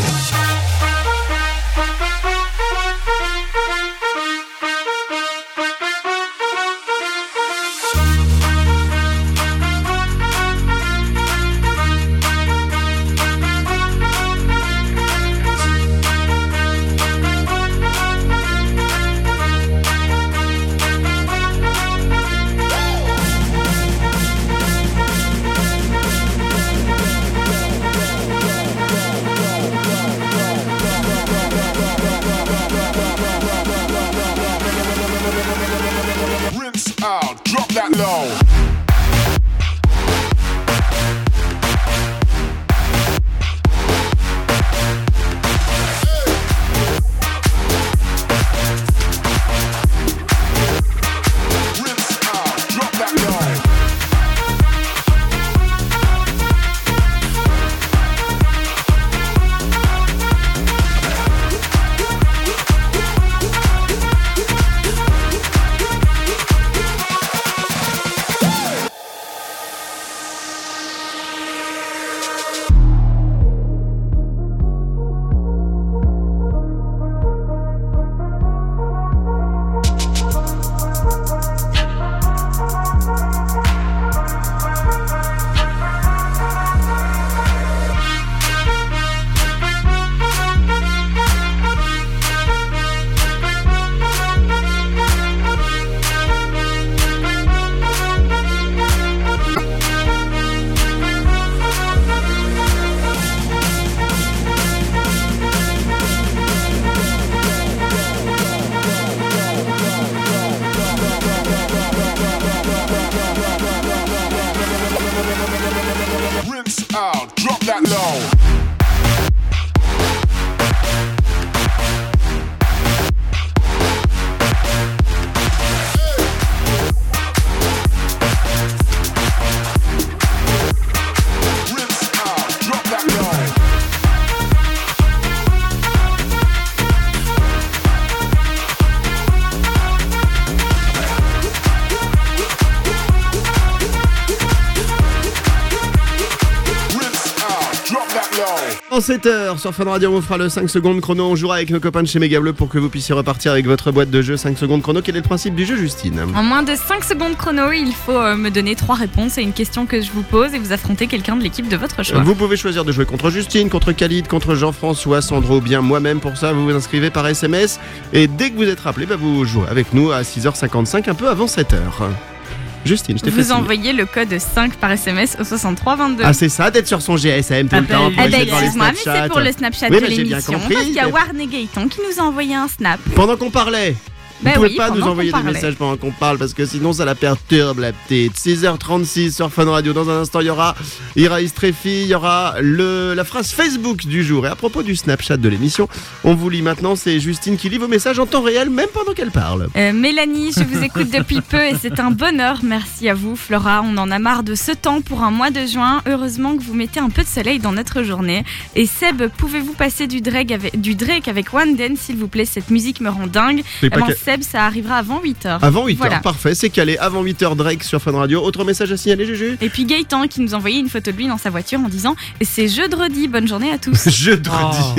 En sept heures, sur Fun Radio, on vous fera le cinq secondes chrono. On jouera avec nos copains de chez Méga Bleu pour que vous puissiez repartir avec votre boîte de jeu cinq secondes chrono. Quel est le principe du jeu, Justine ? En moins de cinq secondes chrono, il faut euh, me donner trois réponses à une question que je vous pose et vous affrontez quelqu'un de l'équipe de votre choix. Vous pouvez choisir de jouer contre Justine, contre Khalid, contre Jean-François, Sandro, bien moi-même. Pour ça, vous vous inscrivez par S M S. Et dès que vous êtes rappelé, bah, vous jouez avec nous à six heures cinquante-cinq, un peu avant sept heures. Justine, je t'ai fait Vous signe. envoyez le code cinq par S M S au soixante-trois vingt-deux. Ah, c'est ça d'être sur son G S M tout le temps. pour Eh ben, essayer de voir les excuse-moi, mais Snapchats. c'est pour le Snapchat Oui, de mais j'ai bien l'émission. compris, Parce qu'il y a mais- Warren Gaëtan qui nous a envoyé un snap. Pendant qu'on parlait. Vous Ben pouvez oui, pas nous pendant envoyer qu'on des parlait. messages pendant qu'on parle parce que sinon ça la perturbe la petite. six heures trente-six sur Fun Radio. Dans un instant, il y aura Iraïs Tréfi, il y aura le, la phrase Facebook du jour. Et à propos du Snapchat de l'émission, on vous lit maintenant, c'est Justine qui lit vos messages en temps réel, même pendant qu'elle parle. Euh, Mélanie, je vous écoute depuis peu et c'est un bonheur. Merci à vous, Flora. On en a marre de ce temps pour un mois de juin. Heureusement que vous mettez un peu de soleil dans notre journée. Et Seb, pouvez-vous passer du Drake avec, du Drake avec One Dance, s'il vous plaît? Cette musique me rend dingue. C'est pas Eh ben, que- Seb, ça arrivera avant huit heures. Avant huit heures, Voilà. parfait, c'est calé. Avant huit heures, Drake sur Fun Radio. Autre message à signaler, Juju? Et puis Gaëtan qui nous a envoyé une photo de lui dans sa voiture en disant c'est jeudi. Bonne journée à tous. Jeudi.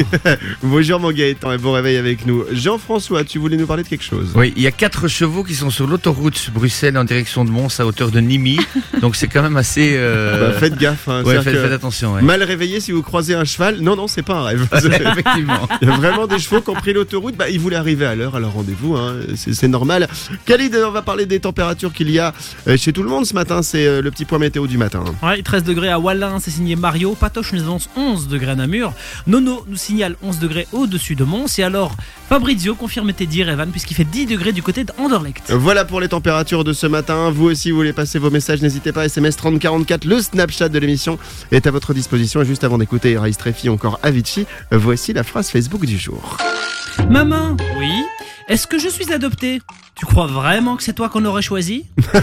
Bonjour mon Gaëtan et bon réveil avec nous. Jean-François, tu voulais nous parler de quelque chose? Oui, il y a quatre chevaux qui sont sur l'autoroute Bruxelles en direction de Mons à hauteur de Nîmes. Donc c'est quand même assez. euh, Bah, faites gaffe. Hein, Ouais, c'est-à-dire faites, que faites attention. ouais. Mal réveillé si vous croisez un cheval. Non, non, c'est pas un rêve. Effectivement. Il y a vraiment des chevaux qui ont pris l'autoroute. Bah, ils voulaient arriver à l'heure à leur rendez-vous. Hein. C'est, c'est normal. Khalid, on va parler des températures qu'il y a euh, chez tout le monde ce matin. C'est euh, le petit point météo du matin. Ouais, treize degrés à Wallin, c'est signé Mario. Patoche nous annonce onze degrés à Namur. Nono nous signale onze degrés au-dessus de Mons. Et alors, Fabrizio confirme tes dires, Evan, puisqu'il fait dix degrés du côté d'Anderlecht. Voilà pour les températures de ce matin. Vous aussi, vous voulez passer vos messages, n'hésitez pas. S M S trente quarante-quatre, le Snapchat de l'émission est à votre disposition. Et juste avant d'écouter Iraïs Tréfi, encore Avicii, voici la phrase Facebook du jour. Maman, oui. Est-ce que je suis adopté? Tu crois vraiment que c'est toi qu'on aurait choisi?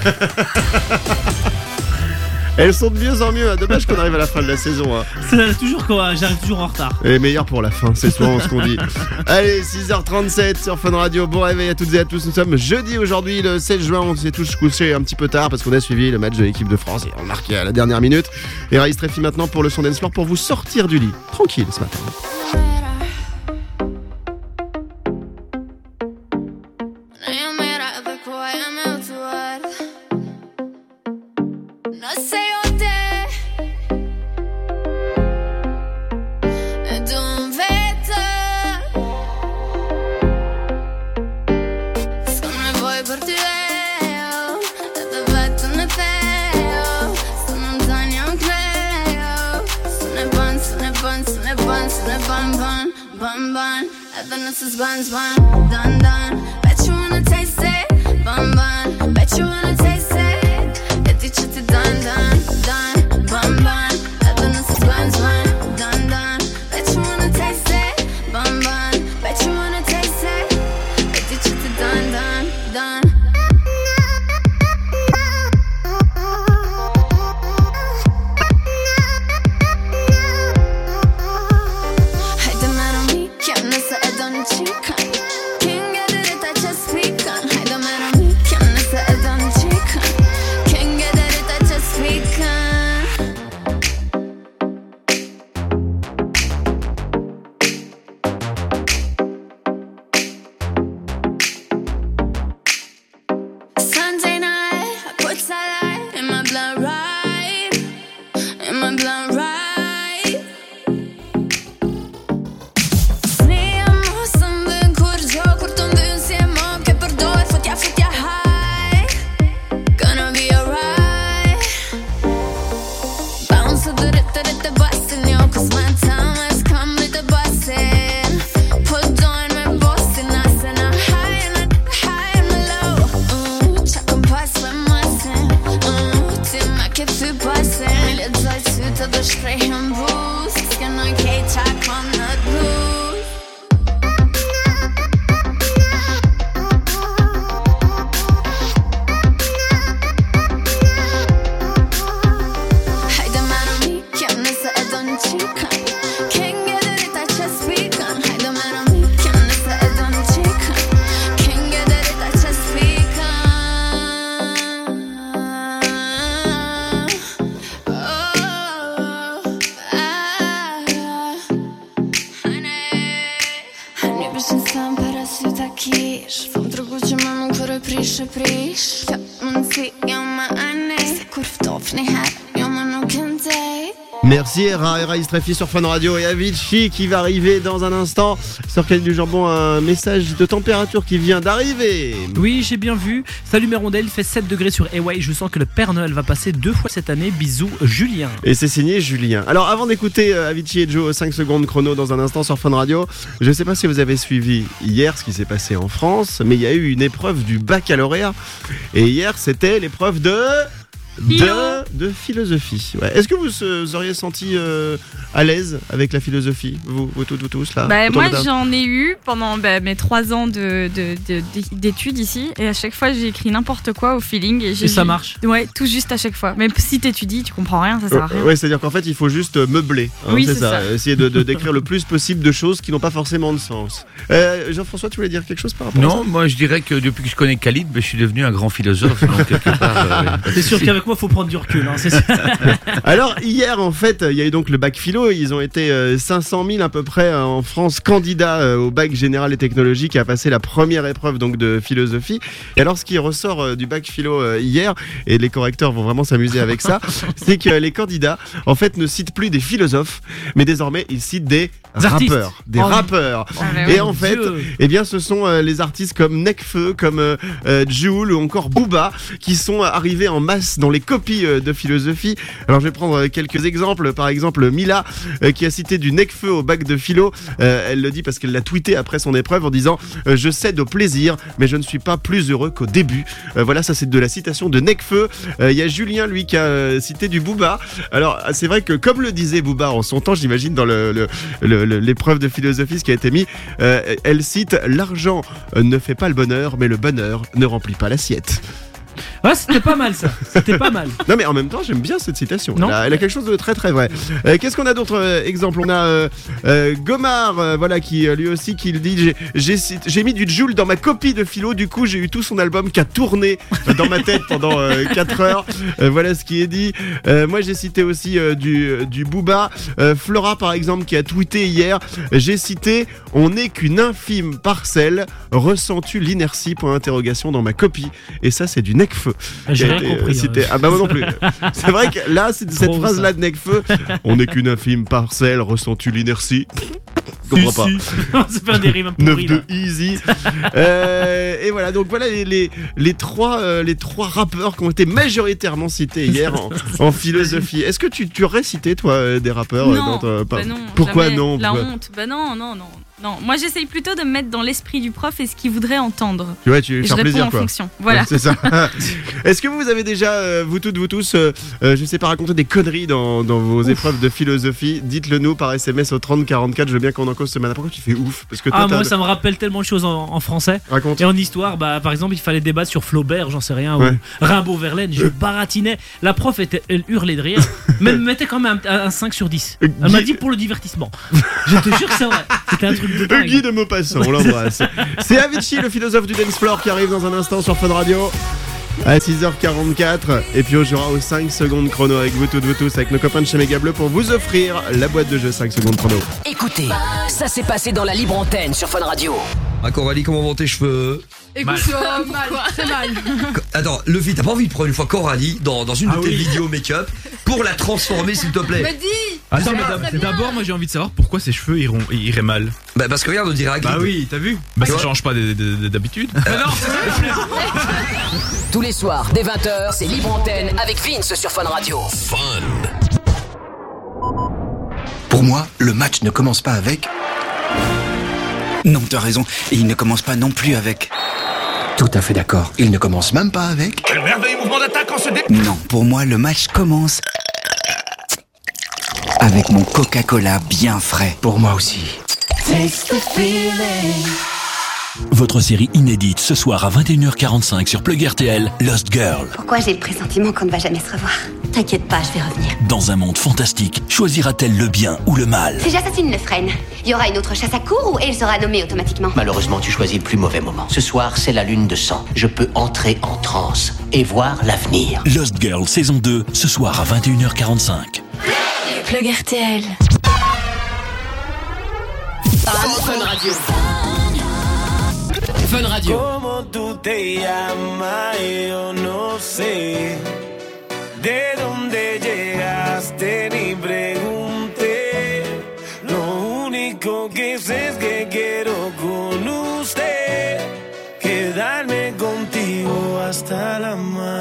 Elles sont de mieux en mieux. hein. Dommage qu'on arrive à la fin de la saison. Hein. C'est toujours quoi? J'arrive toujours en retard. Et meilleur pour la fin, c'est souvent ce qu'on dit. Allez, six heures trente-sept sur Fun Radio. Bon réveil à toutes et à tous. Nous sommes jeudi aujourd'hui, le seize juin. On s'est tous couchés un petit peu tard parce qu'on a suivi le match de l'équipe de France et on marqué à la dernière minute. Et Raïs Tréfi maintenant pour le son dance floor pour vous sortir du lit. Tranquille ce matin. No sei onde ed un vento sono voi partire da vetto ne teo sono lontani un creo sono ban sono ban sono ban sono ban ban ban ban and then this is buns ban done done bet you wanna taste it ban ban bet you wanna taste it. Dici ti dan dan dan bun bun and then this is buns bun dun dun bet you wanna taste it bun bun bet you wanna taste it dici ti dan dan dan Hai de mano mi chiama se è donna chica Can't get it if I just speak on Hai de mano mi chiama se è donna chica Can't get it if I just speak on Sunday night, I put sunlight in my blood right In my blood right Sniamo som du curgio Curto un insieme Che per due fotia fotia high Gonna be alright Bounce the ritte ritte bustin' yo Cause my time has come with the bustin' Put on my boss in us And I'm high and I'm high and I'm low uh, Check on pass med massen uh, Till mig kan du passen Vill jag ta ett ut av det spray en boost Ska någon cage I cannot lose Hai de mano mi chiama se è donna chica Can't get it if I just speak on Hai de mano mi chiama se è donna chica Can't get it if I just speak on Oh, I wiesz. W drugim mam, który pisze, pisz. Ja mam si, ja mam ane. C'est kurw tofny här, ja mam nog inte. Merci Era, Era Istrefi sur Fun Radio et Avicii qui va arriver dans un instant. Sur Cali du Jambon, un message de température qui vient d'arriver. Oui, j'ai bien vu. Salut mes rondelles, il fait sept degrés sur Hawaii. Je sens que le Père Noël va passer deux fois cette année. Bisous, Julien. Et c'est signé Julien. Alors avant d'écouter euh, Avicii et Joe, cinq secondes chrono dans un instant sur Fun Radio, je ne sais pas si vous avez suivi hier ce qui s'est passé en France, mais il y a eu une épreuve du baccalauréat. Et hier, c'était l'épreuve de... De, de philosophie. Ouais. Est-ce que vous vous auriez senti euh, à l'aise avec la philosophie, vous, vous toutes, vous tous là? Bah, moi j'en ai eu pendant bah, mes trois ans de, de, de, d'études ici, et à chaque fois j'ai écrit n'importe quoi au feeling. Et, j'ai et ça marche? Ouais, tout juste à chaque fois. Même si t'étudies, tu comprends rien, ça sert à rien. Ouais, c'est-à-dire qu'en fait il faut juste meubler. Hein, oui, c'est, c'est ça. ça. Essayer de, de décrire le plus possible de choses qui n'ont pas forcément de sens. Euh, Jean-François, tu voulais dire quelque chose par rapport non, à ça? Non, moi je dirais que depuis que je connais Khalid, ben, je suis devenu un grand philosophe. Donc, quelque part, euh, c'est sûr qu'avec moi, il faut prendre du recul. Hein, c'est ça. Alors hier en fait il y a eu donc le bac philo. Ils ont été euh, cinq cent mille à peu près euh, en France candidats euh, au bac général et technologique qui a passé la première épreuve donc de philosophie. Et alors ce qui ressort euh, du bac philo euh, hier, et les correcteurs vont vraiment s'amuser avec ça, c'est que les candidats en fait ne citent plus des philosophes, mais désormais ils citent des Artistes. rappeurs, des Oh, rappeurs. oh, et mon en fait, Dieu. eh bien ce sont euh, les artistes comme Nekfeu, comme euh, euh, Jul ou encore Booba qui sont arrivés en masse dans les copies euh, de philosophie. Alors je vais prendre quelques exemples. Par exemple Mila euh, qui a cité du Nekfeu au bac de philo. Euh, elle le dit parce qu'elle l'a tweeté après son épreuve en disant euh, je cède au plaisir mais je ne suis pas plus heureux qu'au début. Euh, voilà, ça c'est de la citation de Nekfeu. Il euh, y a Julien lui qui a euh, cité du Booba. Alors c'est vrai que comme le disait Booba en son temps, j'imagine dans le, le, le, le, l'épreuve de philosophie ce qui a été mis, euh, elle cite l'argent ne fait pas le bonheur mais le bonheur ne remplit pas l'assiette. Ouais, c'était pas mal ça. C'était pas mal. Non mais en même temps j'aime bien cette citation. Non. Elle a, elle a quelque chose de très très vrai. Euh, qu'est-ce qu'on a d'autres euh, exemples? On a euh, euh, Gomard, euh, voilà qui euh, lui aussi qui le dit. J'ai, j'ai, j'ai mis du Jul dans ma copie de philo. Du coup j'ai eu tout son album qui a tourné euh, dans ma tête pendant euh, quatre heures. Euh, voilà ce qui est dit. Euh, moi j'ai cité aussi euh, du du Booba. Euh, Flora par exemple qui a tweeté hier. J'ai cité on n'est qu'une infime parcelle. Ressens-tu l'inertie point d'interrogation dans ma copie. Et ça c'est du Nekfeu. J'ai Qui a rien été, compris. euh, cité. hein. Ah bah moi non plus. C'est vrai que là, c'est cette Trop, phrase-là de Nekfeu, on n'est qu'une infime parcelle, ressens-tu l'inertie? Je comprends Si, pas. si. C'est pas des rimes neuf pourries, de là. Easy. Euh, et voilà, donc voilà les, les, les, trois, euh, les trois rappeurs qui ont été majoritairement cités hier en, en philosophie. Est-ce que tu, tu aurais cité, toi, euh, des rappeurs euh, Non, dans ta- bah non, Pourquoi jamais. non? La Pourquoi- honte, bah non, non, non. Non, moi j'essaye plutôt de me mettre dans l'esprit du prof et ce qu'il voudrait entendre. Ouais, tu veux Et lui je faire réponds plaisir en quoi. fonction. Voilà. Ouais, c'est ça. Est-ce que vous avez déjà, euh, vous toutes, vous tous, euh, euh, je sais pas, raconté des conneries dans, dans vos Ouf. épreuves de philosophie? Dites-le nous par S M S au trente quarante-quatre. Je veux bien qu'on en cause ce matin. Pourquoi tu fais ouf? Parce que toi, Ah, t'as- moi ça me rappelle tellement de choses en, en français. Raconte. Et en histoire, bah, par exemple, il fallait débattre sur Flaubert, j'en sais rien, Ouais. ou Rimbaud Verlaine. Je baratinais. La prof était, elle hurlait de rire, mais elle me mettait quand même un, un cinq sur dix. Elle m'a dit pour le divertissement. Je te jure que c'est vrai. C'était un truc de Le dingue. Guy de Maupassant, on l'embrasse. C'est Avicii, le philosophe du dance floor, qui arrive dans un instant sur Fun Radio à six heures quarante-quatre. Et puis on jouera aux cinq secondes chrono avec vous toutes, vous tous, avec nos copains de chez Méga Bleu pour vous offrir la boîte de jeu cinq secondes chrono. Écoutez, ça s'est passé dans la libre antenne sur Fun Radio. Ah, Coralie, comment vont tes cheveux? Écoute, Mal. euh, mal, très mal. Attends, Luffy, t'as pas envie de prendre une fois Coralie dans, dans une Ah de tes oui. vidéos make-up pour la transformer, s'il te plaît? Me dis. Attends, Ça mais va, d'ab- très bien. d'abord, moi j'ai envie de savoir pourquoi ses cheveux iront, iraient mal. Bah, parce que regarde, on dirait Hagrid. Bah oui, t'as vu? Bah ça change pas d- d- d- d'habitude. Tous les soirs, dès vingt heures, c'est libre antenne avec Vince sur Fun Radio. Pour moi, le match ne commence pas avec... Non, t'as raison. Et il ne commence pas non plus avec... Tout à fait d'accord. Il ne commence même pas avec... Quel merveilleux mouvement d'attaque en ce dé... Non, pour moi, le match commence... avec mon Coca-Cola bien frais. Pour moi aussi. Taste the feeling. Votre série inédite ce soir à vingt et une heures quarante-cinq sur Plug R T L, Lost Girl. Pourquoi j'ai le pressentiment qu'on ne va jamais se revoir? T'inquiète pas, je vais revenir. Dans un monde fantastique, choisira-t-elle le bien ou le mal? Si j'assassine le freine, il y aura une autre chasse à cour ou elle sera nommée automatiquement? Malheureusement, tu choisis le plus mauvais moment. Ce soir, c'est la lune de sang. Je peux entrer en transe et voir l'avenir. Lost Girl saison deux, ce soir à vingt et une heures quarante-cinq. Plug R T L. Fun Radio. Fun Radio. ¿Cómo tú te llamas? Yo no sé. ¿De dónde llegaste? Ni pregunté. Lo único que sé es que quiero con usted quedarme contigo hasta el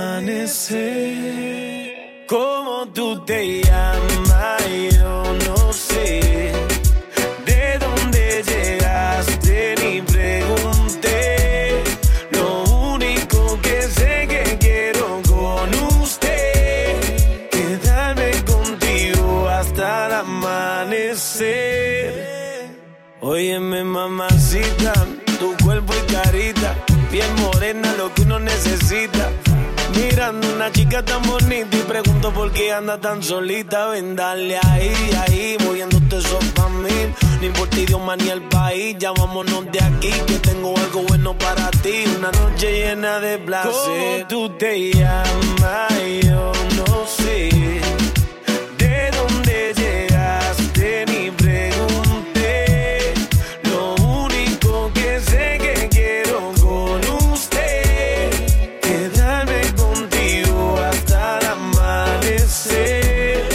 amanecer. ¿Cómo tú te llamas? Yo no sé. ¿De dónde llegaste? Ni pregunté. Lo único que sé que quiero con usted quedarme contigo hasta el amanecer. Óyeme, mamacita, tu cuerpo y carita, piel morena, lo que uno necesita. Mirando una chica tan bonita y pregunto por qué anda tan solita. Ven, dale ahí, ahí, moviéndote eso pa' mí. No importa idioma ni el país, ya vámonos de aquí, que tengo algo bueno para ti. Una noche llena de placer. ¿Cómo tú te llamas? Yo no sé. ¿De dónde llegaste? Ni pregunté. Lo único que sé que quiero con usted quedarme contigo hasta el amanecer.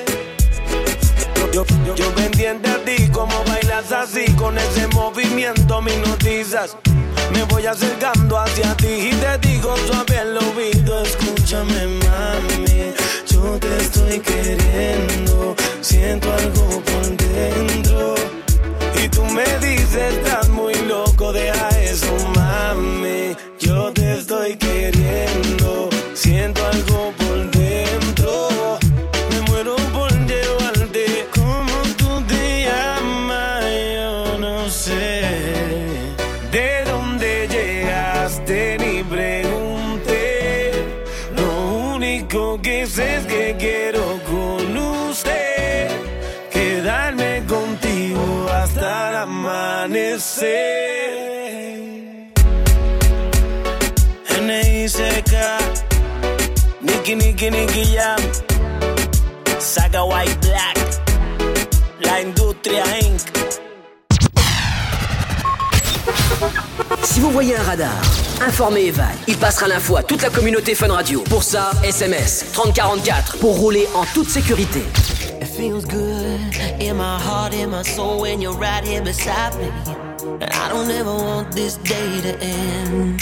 Yo, yo, yo pendiente a ti, como bailas así, con ese movimiento me hipnotizas. Me voy acercando hacia ti y te digo suave al oído, escúchame mami, yo te estoy queriendo, siento algo por dentro. Y tú me dices, estás muy loco, deja eso mami, yo te estoy queriendo, siento algo por dentro. Me muero por llevarte. ¿Cómo tú te llamas? Yo no sé. ¿De dónde llegaste? Ni pregunté. Lo único que sé es que quiero con usted quedarme contigo hasta el amanecer. N I C K, Nicky, Nicky, Nicky Jam, Saga White Black, La Industria incorporée. Si vous voyez un radar, informez Evan. Il passera l'info à toute la communauté Fun Radio. Pour ça, S M S trente quarante-quatre pour rouler en toute sécurité. It feels good in my heart, in my soul when you're right here beside me. And I don't ever want this day to end.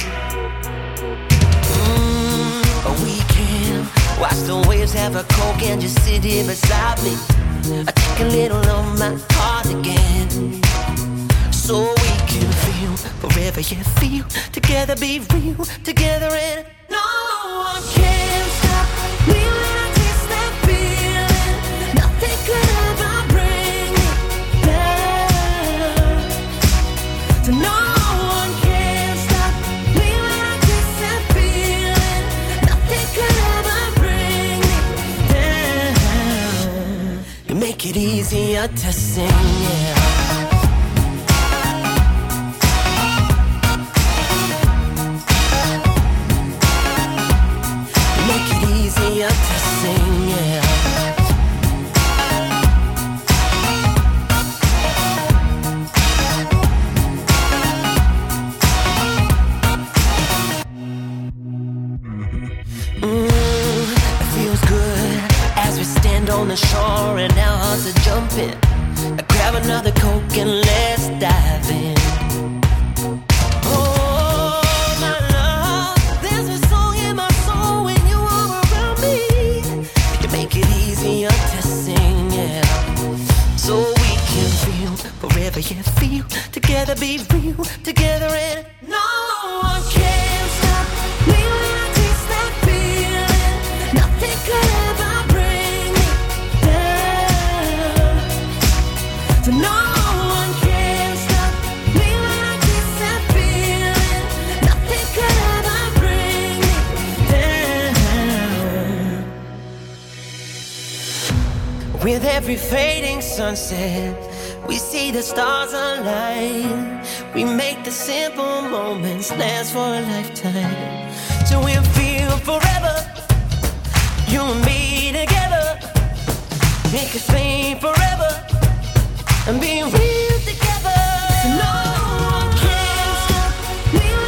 Mm, but we can watch the waves, have a coke and just sit here beside me. I take a little of my heart again. So we can feel forever, yeah, feel together, be real together, and no one can stop me when I taste that feeling. Nothing could ever bring me down. So no one can stop me when I taste that feeling. Nothing could ever bring me down. You make it easier to sing, yeah. Easier to sing, yeah. Mm, it feels good as we stand on the shore and our hearts are jumping. Grab another Coke and let's dive in. Forever, yeah, feel together, be real together, and no one can stop me when I taste that feeling. Nothing could ever bring me down. So no one can stop me when I taste that feeling. Nothing could ever bring me down. With every fading sunset, we see the stars align. We make the simple moments last for a lifetime. So we'll feel forever, you and me together. Make us fade forever and be real together. So no one can stop me.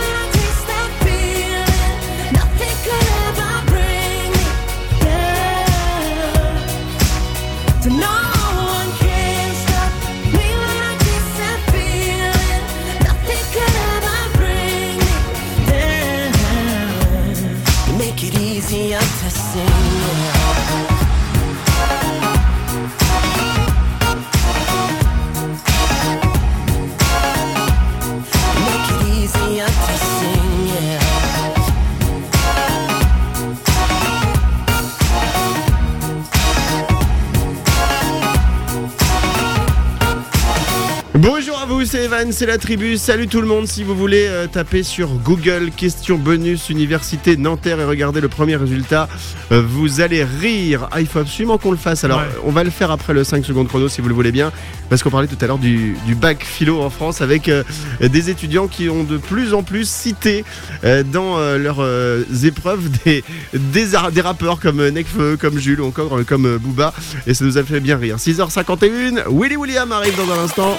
vous, c'est Evan, c'est la tribu. Salut tout le monde. Si vous voulez euh, taper sur Google question bonus Université Nanterre et regarder le premier résultat, euh, vous allez rire. Ah, il faut absolument qu'on le fasse. Alors, Ouais. on va le faire après le cinq secondes chrono si vous le voulez bien, parce qu'on parlait tout à l'heure du, du bac philo en France avec euh, des étudiants qui ont de plus en plus cité euh, dans euh, leurs euh, épreuves des, des, ar- des rappeurs comme euh, Nekfeu, comme Jules ou encore euh, comme euh, Booba, et ça nous a fait bien rire. six heures cinquante et une, Willy William arrive dans un instant.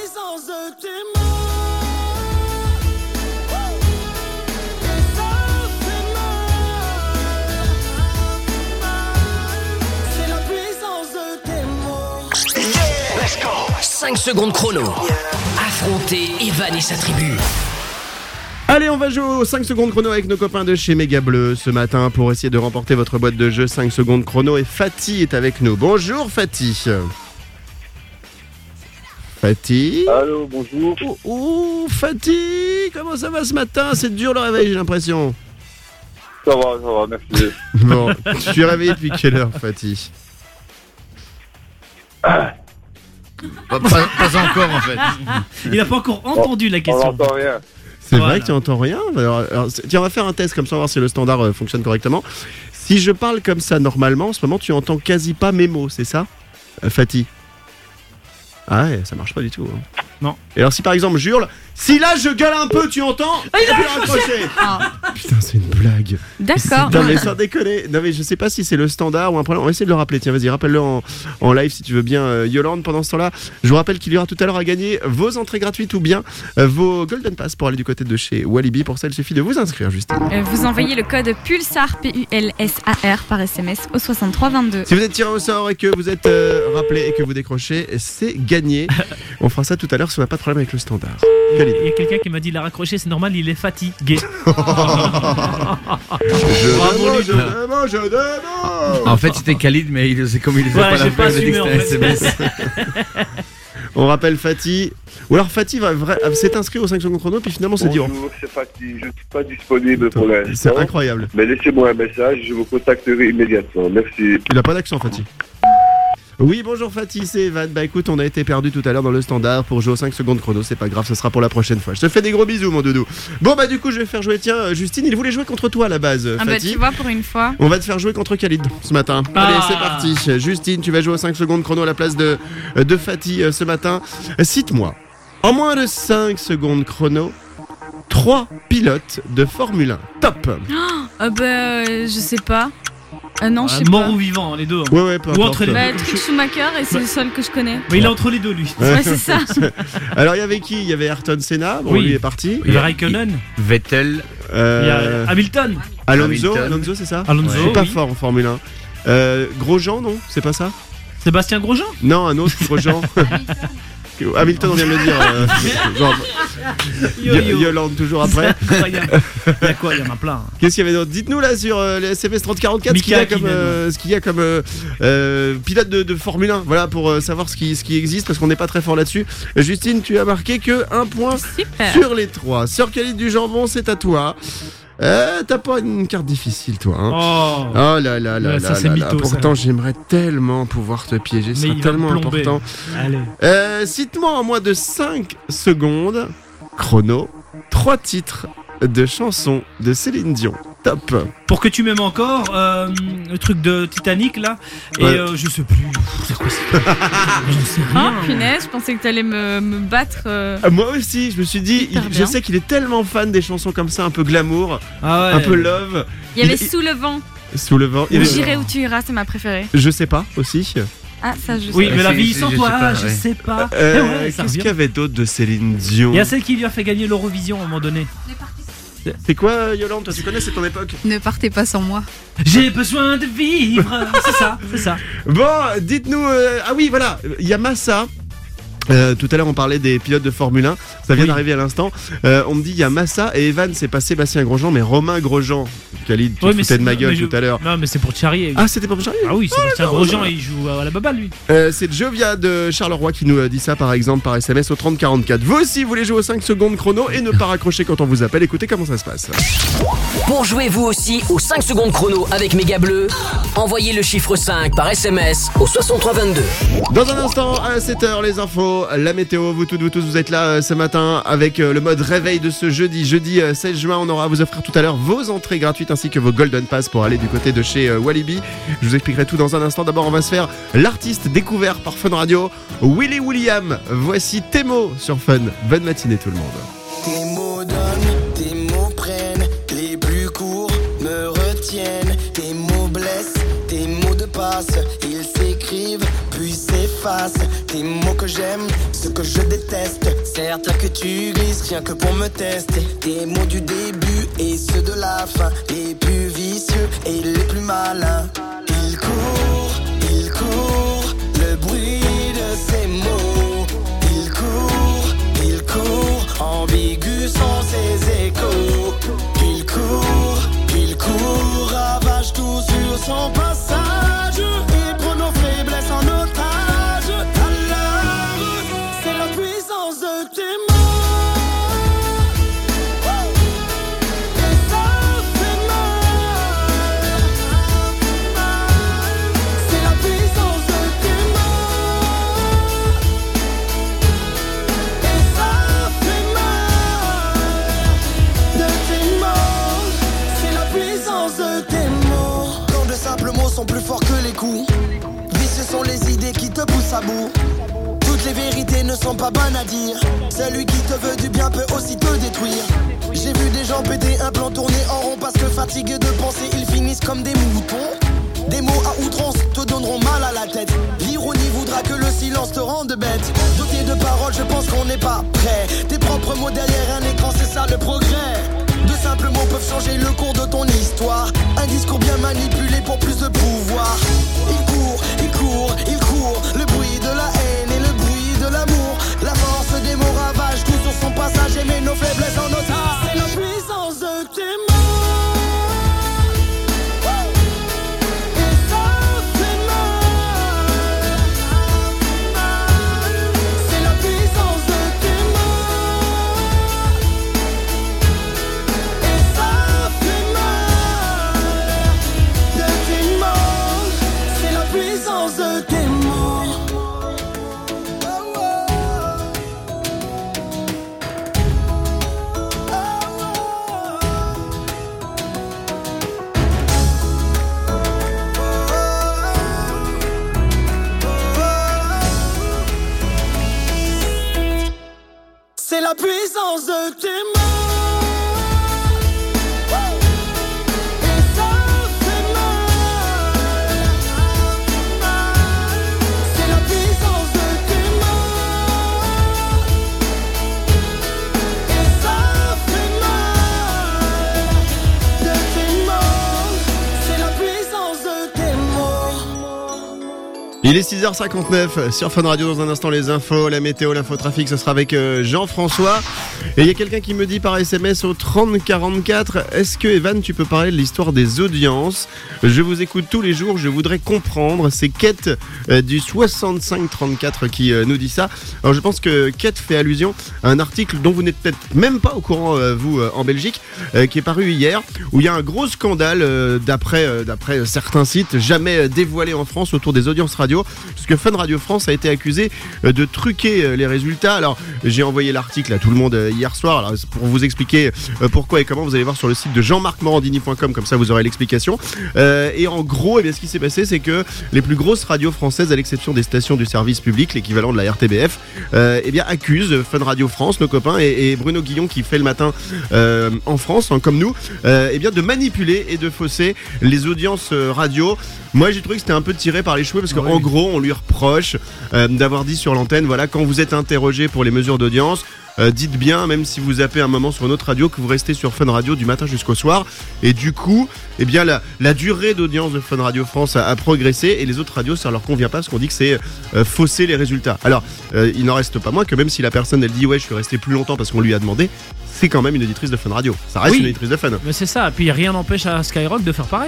cinq secondes chrono. Affrontez Evan et sa tribu. Allez, on va jouer aux cinq secondes chrono avec nos copains de chez Méga Bleu ce matin pour essayer de remporter votre boîte de jeu cinq secondes chrono, et Fatih est avec nous. Bonjour Fatih. Fatih. Allô, bonjour. Ouh, ouh, Fatih, comment ça va ce matin? C'est dur le réveil, j'ai l'impression. Ça va, ça va, merci. Bon, tu suis réveillé depuis quelle heure, Fatih? Pas, pas- pas encore en fait. Il n'a pas encore entendu la question. On n'entend rien. C'est Voilà. vrai que tu n'entends rien? Alors, alors, c'est- tiens, on va faire un test comme ça, on va voir si le standard euh, fonctionne correctement. Si je parle comme ça normalement, en ce moment, tu entends quasi pas mes mots, c'est ça, euh, Fatih? Ah ouais, ça marche pas du tout. hein. Non. Et alors si par exemple je hurle, si là je gueule un peu, tu entends? Ah, il Et a puis raccroché. raccrocher. Ah. Putain, c'est une blague. D'accord. Non mais sans déconner. Non mais je sais pas si c'est le standard ou un problème. On va essayer de le rappeler. Tiens, vas-y, rappelle-le en, en live si tu veux bien, euh, Yolande. Pendant ce temps-là, je vous rappelle qu'il y aura tout à l'heure à gagner vos entrées gratuites ou bien euh, vos Golden Pass pour aller du côté de chez Walibi. Pour ça, il suffit de vous inscrire, Justine. Euh, Vous envoyez le code PULSAR, P U L S A R, par S M S au soixante-trois vingt-deux. Si vous êtes tiré au sort et que vous êtes euh, rappelé et que vous décrochez, c'est gagné. On fera ça tout à l'heure si on n'a pas de problème avec le standard. Il y a, Khalid. il y a quelqu'un qui m'a dit il a raccroché, c'est normal, il est fatigué. Je Bravo, demande, les je deux. demande, je demande. En fait, c'était Khalid, mais il c'est comme il faisait Ouais, pas j'ai la pas fin, il a dit assumé, que c'était en un fait. S M S. On rappelle Fatih. Ou alors Fatih va vra- s'est inscrit aux cinq secondes chrono, puis finalement c'est dit. Bonjour, c'est Fatih. Je ne suis pas disponible pour l'instant. C'est incroyable. Mais laissez-moi un message, je vous contacterai immédiatement. Merci. Il a pas d'accent, Fatih. Oui, bonjour Fatih, c'est Evan. Bah écoute, on a été perdu tout à l'heure dans le standard pour jouer aux cinq secondes chrono, c'est pas grave, ce sera pour la prochaine fois. Je te fais des gros bisous, mon doudou. Bon, bah du coup, je vais faire jouer, tiens, euh, Justine, il voulait jouer contre toi à la base, Ah bah Fatih. tu vois, pour une fois. On va te faire jouer contre Khalid ce matin. Ah. Allez, c'est parti. Justine, tu vas jouer aux cinq secondes chrono à la place de, de Fatih euh, ce matin. Euh, Cite-moi, en moins de cinq secondes chrono, trois pilotes de Formule un. Top. Ah bah euh, je sais pas. Ah non, je sais Euh, mort pas. ou vivant, les deux. hein. Ouais, ouais, peu Ou importe. entre les Bah, deux. truc Schumacher, et c'est le seul que je connais. Mais il est entre les deux, lui. Ouais, c'est ça. Alors, il y avait qui? Il y avait Ayrton Senna, bon, Oui. lui est parti. Il y a Raikkonen, Vettel, Euh, il y a Hamilton. Alonso, Hamilton. Alonso, c'est ça? Alonso, Je suis pas oui. fort en Formule un. Euh, Grosjean, non? C'est pas ça? Sébastien Grosjean. Non, un autre Grosjean. Hamilton, on vient de le dire. euh, genre, Yo, Y- yo. Yolande, toujours après. Il y a il y a quoi? Il y en a plein. Qu'est-ce qu'il y avait d'autre? Dites-nous là sur euh, les S M S trente quarante-quatre ce qu'il y a Mika comme, euh, ce qu'il y a comme euh, euh, pilote de, de Formule un. Voilà, pour euh, savoir ce qui, ce qui existe, parce qu'on n'est pas très fort là-dessus. Euh, Justine, tu as marqué que un point Super. sur les trois. Sœur Khalid du jambon, c'est à toi. Euh, t'as pas une carte difficile, toi. Hein. Oh. Oh là là là Ouais, là ça, c'est là mytho, là. ça. Pourtant, j'aimerais tellement pouvoir te piéger. Mais C'est il va me tellement plomber. important. Allez. Euh, Cite-moi en moins de cinq secondes, chrono, trois titres de chansons de Céline Dion. Top. Pour que tu m'aimes encore, euh, le truc de Titanic là, et Ouais. euh, je sais plus. C'est quoi ça? J'en sais rien. Ah, punaise, je pensais que t'allais me, me battre. euh. Euh, Moi aussi, je me suis dit, Hyper il- je bien. sais qu'il est tellement fan des chansons comme ça, un peu glamour, Ah ouais. un peu love. Il y avait il- Sous le vent. Sous le vent. Il y Ou avait- J'irai où tu iras, c'est ma préférée. Je sais pas aussi. Ah, ça, je Oui, sais. mais la Si, vie si, sans je toi, sais pas, je ouais. sais pas. Euh, Eh ouais, ça Qu'est-ce revient. qu'il y avait d'autre de Céline Dion? Il y a celle qui lui a fait gagner l'Eurovision à un moment donné. C'est quoi, Yolande? Toi, tu connais, c'est ton époque. Ne partez pas sans moi. J'ai besoin de vivre. C'est ça, c'est ça. Bon, dites-nous. euh, Ah oui, voilà, il y a Massa. Euh, tout à l'heure, on parlait des pilotes de Formule un. Ça vient Oui. d'arriver à l'instant. Euh, on me dit il y a Massa et Evan, c'est pas Sébastien Grosjean, mais Romain Grosjean. Khalid, tu Ouais, te mais foutais de c'est- ma gueule mais je- tout à l'heure. Non, mais c'est pour Charrier. Ah, c'était pas Charlie? Ah oui, Sébastien d'accord, Grosjean, ça va. il joue à la baballe lui. Euh, c'est Jovia de Charleroi qui nous euh, dit ça par exemple par S M S au trente quarante-quatre. Vous aussi, vous voulez jouer aux cinq secondes chrono et ne pas raccrocher quand on vous appelle. Écoutez comment ça se passe. Pour jouer vous aussi aux cinq secondes chrono avec Méga Bleu, envoyez le chiffre cinq par S M S au soixante-trois vingt-deux. Dans un instant, à sept heures, les infos. l'info, la météo, vous toutes, vous tous, vous êtes là euh, ce matin avec euh, le mode réveil de ce jeudi. Jeudi euh, seize juin, on aura à vous offrir tout à l'heure vos entrées gratuites ainsi que vos Golden Pass pour aller du côté de chez euh, Walibi. Je vous expliquerai tout dans un instant. D'abord, on va se faire l'artiste découvert par Fun Radio, Willy William. Voici tes mots sur Fun. Bonne matinée tout le monde. Tes mots donnent, tes mots prennent, les plus courts me retiennent. Tes mots blessent, tes mots de passe, ils s'écrivent puis s'effacent. Tes mots que j'aime, ceux que je déteste, certes que tu glisses rien que pour me tester. Tes mots du début et ceux de la fin, les plus vicieux et les plus malins. Ils courent, ils courent, le bruit de ces mots. Ils courent, ils courent, ambigus sont ces échos. Il court, il court, ravage tout sur son passage et prend nos faiblesses en otage. Alors, c'est la puissance de tes mots. Et ça fait mal. C'est la puissance de tes mots. Et ça fait mal. De tes mots, c'est la puissance de tes mots. Quand de simples mots sont plus forts que les coups, vicieux sont les idées qui te poussent à bout. Toutes les vérités ne sont pas bonnes à dire. Celui qui te veut du bien peut aussi te détruire. J'ai vu des gens péter un plan tourner en rond parce que fatigués de penser, ils finissent comme des moutons. Des mots à outrance te donneront mal à la tête. L'ironie voudra que le silence te rende bête. Doté de paroles, je pense qu'on n'est pas prêt. Tes propres mots derrière un écran, c'est ça le progrès. De simples mots peuvent changer le cours de ton histoire. Un discours bien manipulé pour plus de pouvoir. Il court, il court, il court, le bruit de la haine et le bruit de l'amour. La force des mots ravage tout sur son passage et met nos faiblesses en otage. C'est la puissance de tes mots. Et ça fait mal. C'est la puissance de tes mots. Et ça fait mal. De tes mots, c'est la puissance de tes mots. C'est la puissance de tes mots. Et ça fait mal. C'est la puissance de tes mots. Et ça fait mal. De tes mots, c'est la puissance de tes mots. Il est six heures cinquante-neuf sur Fun Radio. Dans un instant, les infos, la météo, l'infotrafic, ce sera avec euh, Jean-François. Et il y a quelqu'un qui me dit par S M S au trente quarante-quatre, est-ce que Evan, tu peux parler de l'histoire des audiences? Je vous écoute tous les jours, je voudrais comprendre. C'est Kate euh, du soixante-cinq trente-quatre qui euh, nous dit ça. Alors je pense que Kate fait allusion à un article dont vous n'êtes peut-être même pas au courant, euh, vous, euh, en Belgique, euh, qui est paru hier, où il y a un gros scandale, euh, d'après, euh, d'après certains sites, jamais euh, dévoilé en France autour des audiences radio, puisque Fun Radio France a été accusé euh, de truquer euh, les résultats. Alors j'ai envoyé l'article à tout le monde euh, hier soir. Alors, pour vous expliquer euh, pourquoi et comment, vous allez voir sur le site de jean marc morandini point com, comme ça vous aurez l'explication. Euh, et en gros, eh bien, ce qui s'est passé, c'est que les plus grosses radios françaises, à l'exception des stations du service public, l'équivalent de la R T B F, euh, eh bien, accusent Fun Radio France, nos copains, et, et Bruno Guillon qui fait le matin euh, en France, hein, comme nous, euh, eh bien, de manipuler et de fausser les audiences euh, radio. Moi, j'ai trouvé que c'était un peu tiré par les cheveux parce qu'en Oui. gros, on lui reproche euh, d'avoir dit sur l'antenne, voilà, quand vous êtes interrogé pour les mesures d'audience, Euh, dites bien, même si vous zappez un moment sur une autre radio, que vous restez sur Fun Radio du matin jusqu'au soir. Et du coup, eh bien, la, la durée d'audience de Fun Radio France a, a progressé, et les autres radios, ça leur convient pas parce qu'on dit que c'est euh, fausser les résultats. Alors, euh, il n'en reste pas moins que même si la personne, elle dit ouais, je suis resté plus longtemps parce qu'on lui a demandé, c'est quand même une auditrice de Fun Radio. Ça reste Oui. une auditrice de Fun. Mais c'est ça, et puis rien n'empêche à Skyrock de faire pareil.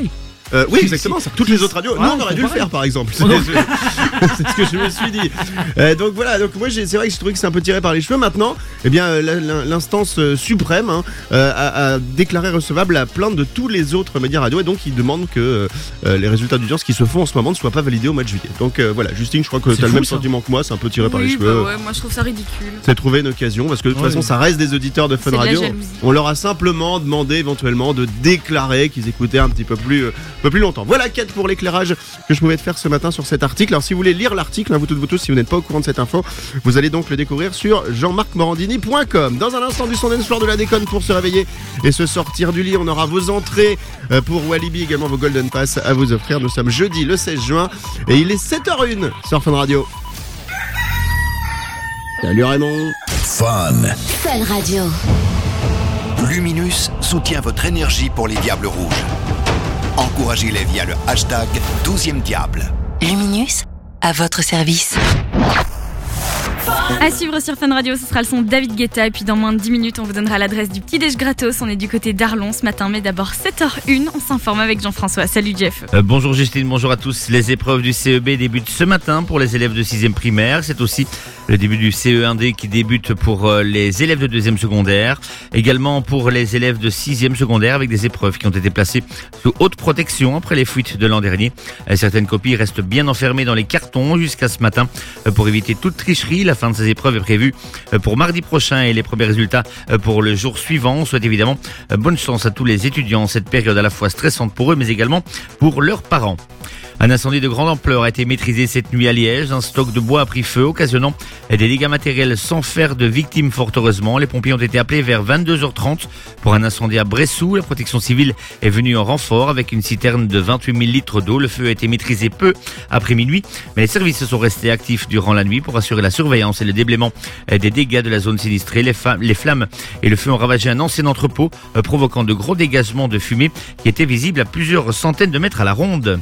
Euh, oui, exactement. Ça, toutes les autres radios. Ouais, nous, on aurait c'est dû le pareil. faire, par exemple. Oh non. C'est c'est ce que je me suis dit. Euh, donc voilà. Donc moi, j'ai- c'est vrai que j'ai trouvé que c'est un peu tiré par les cheveux. Maintenant, eh bien, euh, la- la- l'instance euh, suprême hein, euh, a, a déclaré recevable la plainte de tous les autres médias radio, et donc ils demandent que euh, les résultats d'audience qui se font en ce moment ne soient pas validés au mois de juillet. Donc euh, voilà, Justine, je crois que C'est tu as le fou, même ça. sentiment que moi. C'est un peu tiré par les Oui, cheveux. bah ouais, moi je trouve ça ridicule. C'est trouver une occasion parce que de toute Ouais. façon ça reste des auditeurs de Fun C'est de la Radio. jalousie. On leur a simplement demandé éventuellement de déclarer qu'ils écoutaient un petit peu plus, euh, un peu plus longtemps. Voilà quête pour l'éclairage que je pouvais te faire ce matin sur cet article. Alors si vous voulez lire l'article, hein, vous toutes vous tous, si vous n'êtes pas au courant de cette info, vous allez donc le découvrir sur jean marc morandini point com. Dans un instant du son dance floor de la déconne pour se réveiller et se sortir du lit, on aura vos entrées euh, pour Walibi, également vos Golden Pass à vous offrir. Nous sommes jeudi le seize juin et il est sept heures zéro un sur Fun Radio. Salut Raymond. Fun. Fun Radio. Luminus soutient votre énergie pour les Diables Rouges. Encouragez-les via le hashtag douzième Diable. Luminus, à votre service. À suivre sur Fun Radio, ce sera le son de David Guetta. Et puis dans moins de dix minutes, on vous donnera l'adresse du petit déj gratos. On est du côté d'Arlon ce matin, mais d'abord sept heures zéro un. On s'informe avec Jean-François. Salut Jeff. Euh, bonjour Justine, bonjour à tous. Les épreuves du C E B débutent ce matin pour les élèves de sixième primaire. C'est aussi le début du C E un D qui débute pour euh, les élèves de deuxième secondaire. Également pour les élèves de sixième secondaire avec des épreuves qui ont été placées sous haute protection après les fuites de l'an dernier. Euh, certaines copies restent bien enfermées dans les cartons jusqu'à ce matin euh, pour éviter toute tricherie. La fin de ces épreuves est prévue euh, pour mardi prochain et les premiers résultats euh, pour le jour suivant. On souhaite évidemment euh, bonne chance à tous les étudiants en cette période à la fois stressante pour eux mais également pour leurs parents. Un incendie de grande ampleur a été maîtrisé cette nuit à Liège. Un stock de bois a pris feu, occasionnant des dégâts matériels sans faire de victimes fort heureusement. Les pompiers ont été appelés vers vingt-deux heures trente pour un incendie à Bressou. La protection civile est venue en renfort avec une citerne de vingt-huit mille litres d'eau. Le feu a été maîtrisé peu après minuit, mais les services sont restés actifs durant la nuit pour assurer la surveillance et le déblaiement des dégâts de la zone sinistrée. Les, fa- les flammes et le feu ont ravagé un ancien entrepôt, euh, provoquant de gros dégagements de fumée qui étaient visibles à plusieurs centaines de mètres à la ronde.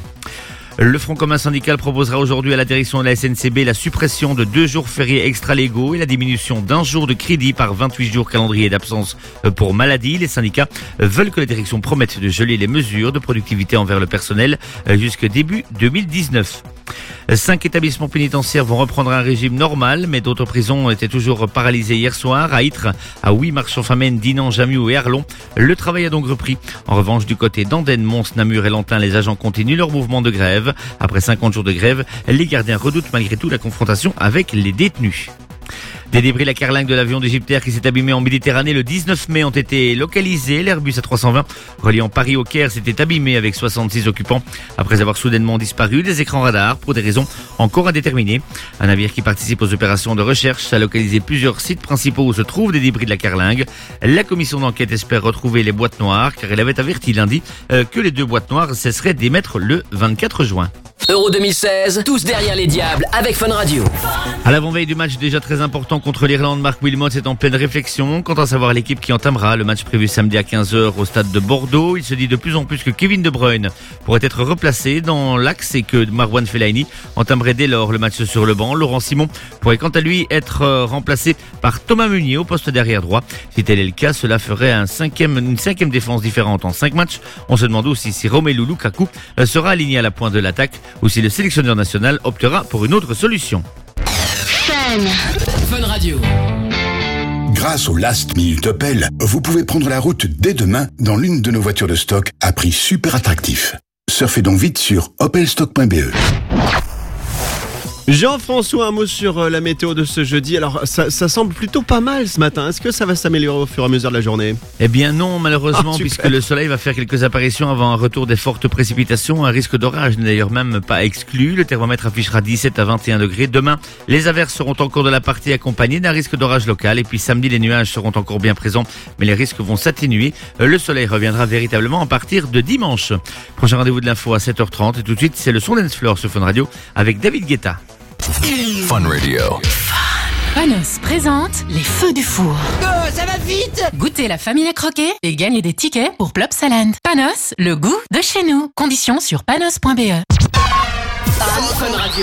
Le Front commun syndical proposera aujourd'hui à la direction de la S N C B la suppression de deux jours fériés extra-légaux et la diminution d'un jour de crédit par vingt-huit jours calendrier d'absence pour maladie. Les syndicats veulent que la direction promette de geler les mesures de productivité envers le personnel jusqu'à début deux mille dix-neuf. Cinq établissements pénitentiaires vont reprendre un régime normal, mais d'autres prisons étaient toujours paralysées hier soir. À Ytre, à Huy, Marchand-Famenne, Dinan, Jamiou et Arlon, le travail a donc repris. En revanche, du côté d'Andenne, Mons, Namur et Lantin, les agents continuent leur mouvement de grève. Après cinquante jours de grève, les gardiens redoutent malgré tout la confrontation avec les détenus. Des débris de la carlingue de l'avion d'Égyptaire qui s'est abîmé en Méditerranée le dix-neuf mai ont été localisés. L'Airbus A trois cent vingt reliant Paris au Caire s'était abîmé avec soixante-six occupants après avoir soudainement disparu des écrans radars pour des raisons encore indéterminées. Un navire qui participe aux opérations de recherche a localisé plusieurs sites principaux où se trouvent des débris de la carlingue. La commission d'enquête espère retrouver les boîtes noires car elle avait averti lundi euh, que les deux boîtes noires cesseraient d'émettre le vingt-quatre juin. Euro deux mille seize, tous derrière les diables avec Fun Radio. À l'avant-veille du match déjà très important contre l'Irlande, Marc Wilmot est en pleine réflexion quant à savoir l'équipe qui entamera le match prévu samedi à quinze heures au stade de Bordeaux. Il se dit de plus en plus que Kevin De Bruyne pourrait être replacé dans l'axe et que Marouane Fellaini entamerait dès lors le match sur le banc. Laurent Simon pourrait quant à lui être remplacé par Thomas Meunier au poste d'arrière droit. Si tel est le cas, cela ferait un cinquième, une cinquième défense différente en cinq matchs. On se demande aussi si Romelu Lukaku sera aligné à la pointe de l'attaque ou si le sélectionneur national optera pour une autre solution. Fun. Fun Radio. Grâce au Last Minute Opel, vous pouvez prendre la route dès demain dans l'une de nos voitures de stock à prix super attractif. Surfez donc vite sur opelstock point b e. Jean-François, un mot sur euh, la météo de ce jeudi. Alors, ça, ça semble plutôt pas mal ce matin. Est-ce que ça va s'améliorer au fur et à mesure de la journée? Eh bien non, malheureusement, Ah, super. puisque le soleil va faire quelques apparitions avant un retour des fortes précipitations. Un risque d'orage n'est d'ailleurs même pas exclu. Le thermomètre affichera dix-sept à vingt et un degrés. Demain, les averses seront encore de la partie accompagnées d'un risque d'orage local. Et puis samedi, les nuages seront encore bien présents, mais les risques vont s'atténuer. Le soleil reviendra véritablement à partir de dimanche. Prochain rendez-vous de l'info à sept heures trente. Et tout de suite, c'est le son dance floor sur Fun Radio avec David Guetta. Fun Radio. Panos présente les feux du four. Go, ça va vite! Goûtez la famille à croquer et gagnez des tickets pour Plopsaland. Panos, le goût de chez nous. Conditions sur panos point b e. Fun Radio.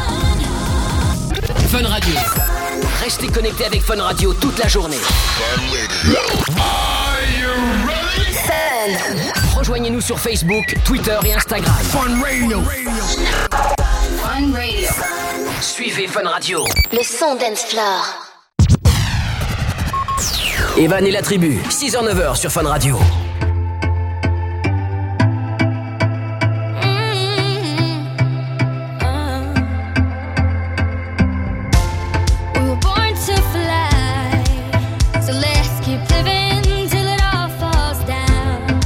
Fun Radio. Restez connectés avec Fun Radio toute la journée. Are you ready? Rejoignez-nous sur Facebook, Twitter et Instagram. Fun Radio. Fun Radio. Suivez Fun Radio. Le son dance floor. Evan et la tribu, six heures neuf heures sur Fun Radio. We were born to fly, so let's keep living till it all falls down.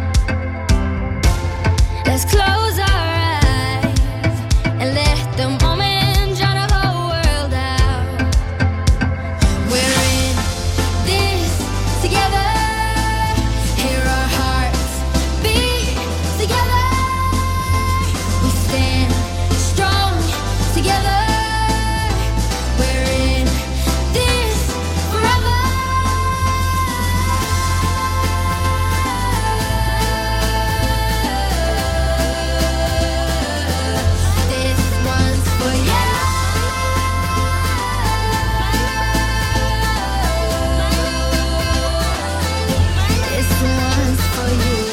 Let's close our eyes and let the moment drown the whole world out. We're in this together. Hear our hearts beat together. We stand strong together. We're in this forever. This one's for you. This one's for you.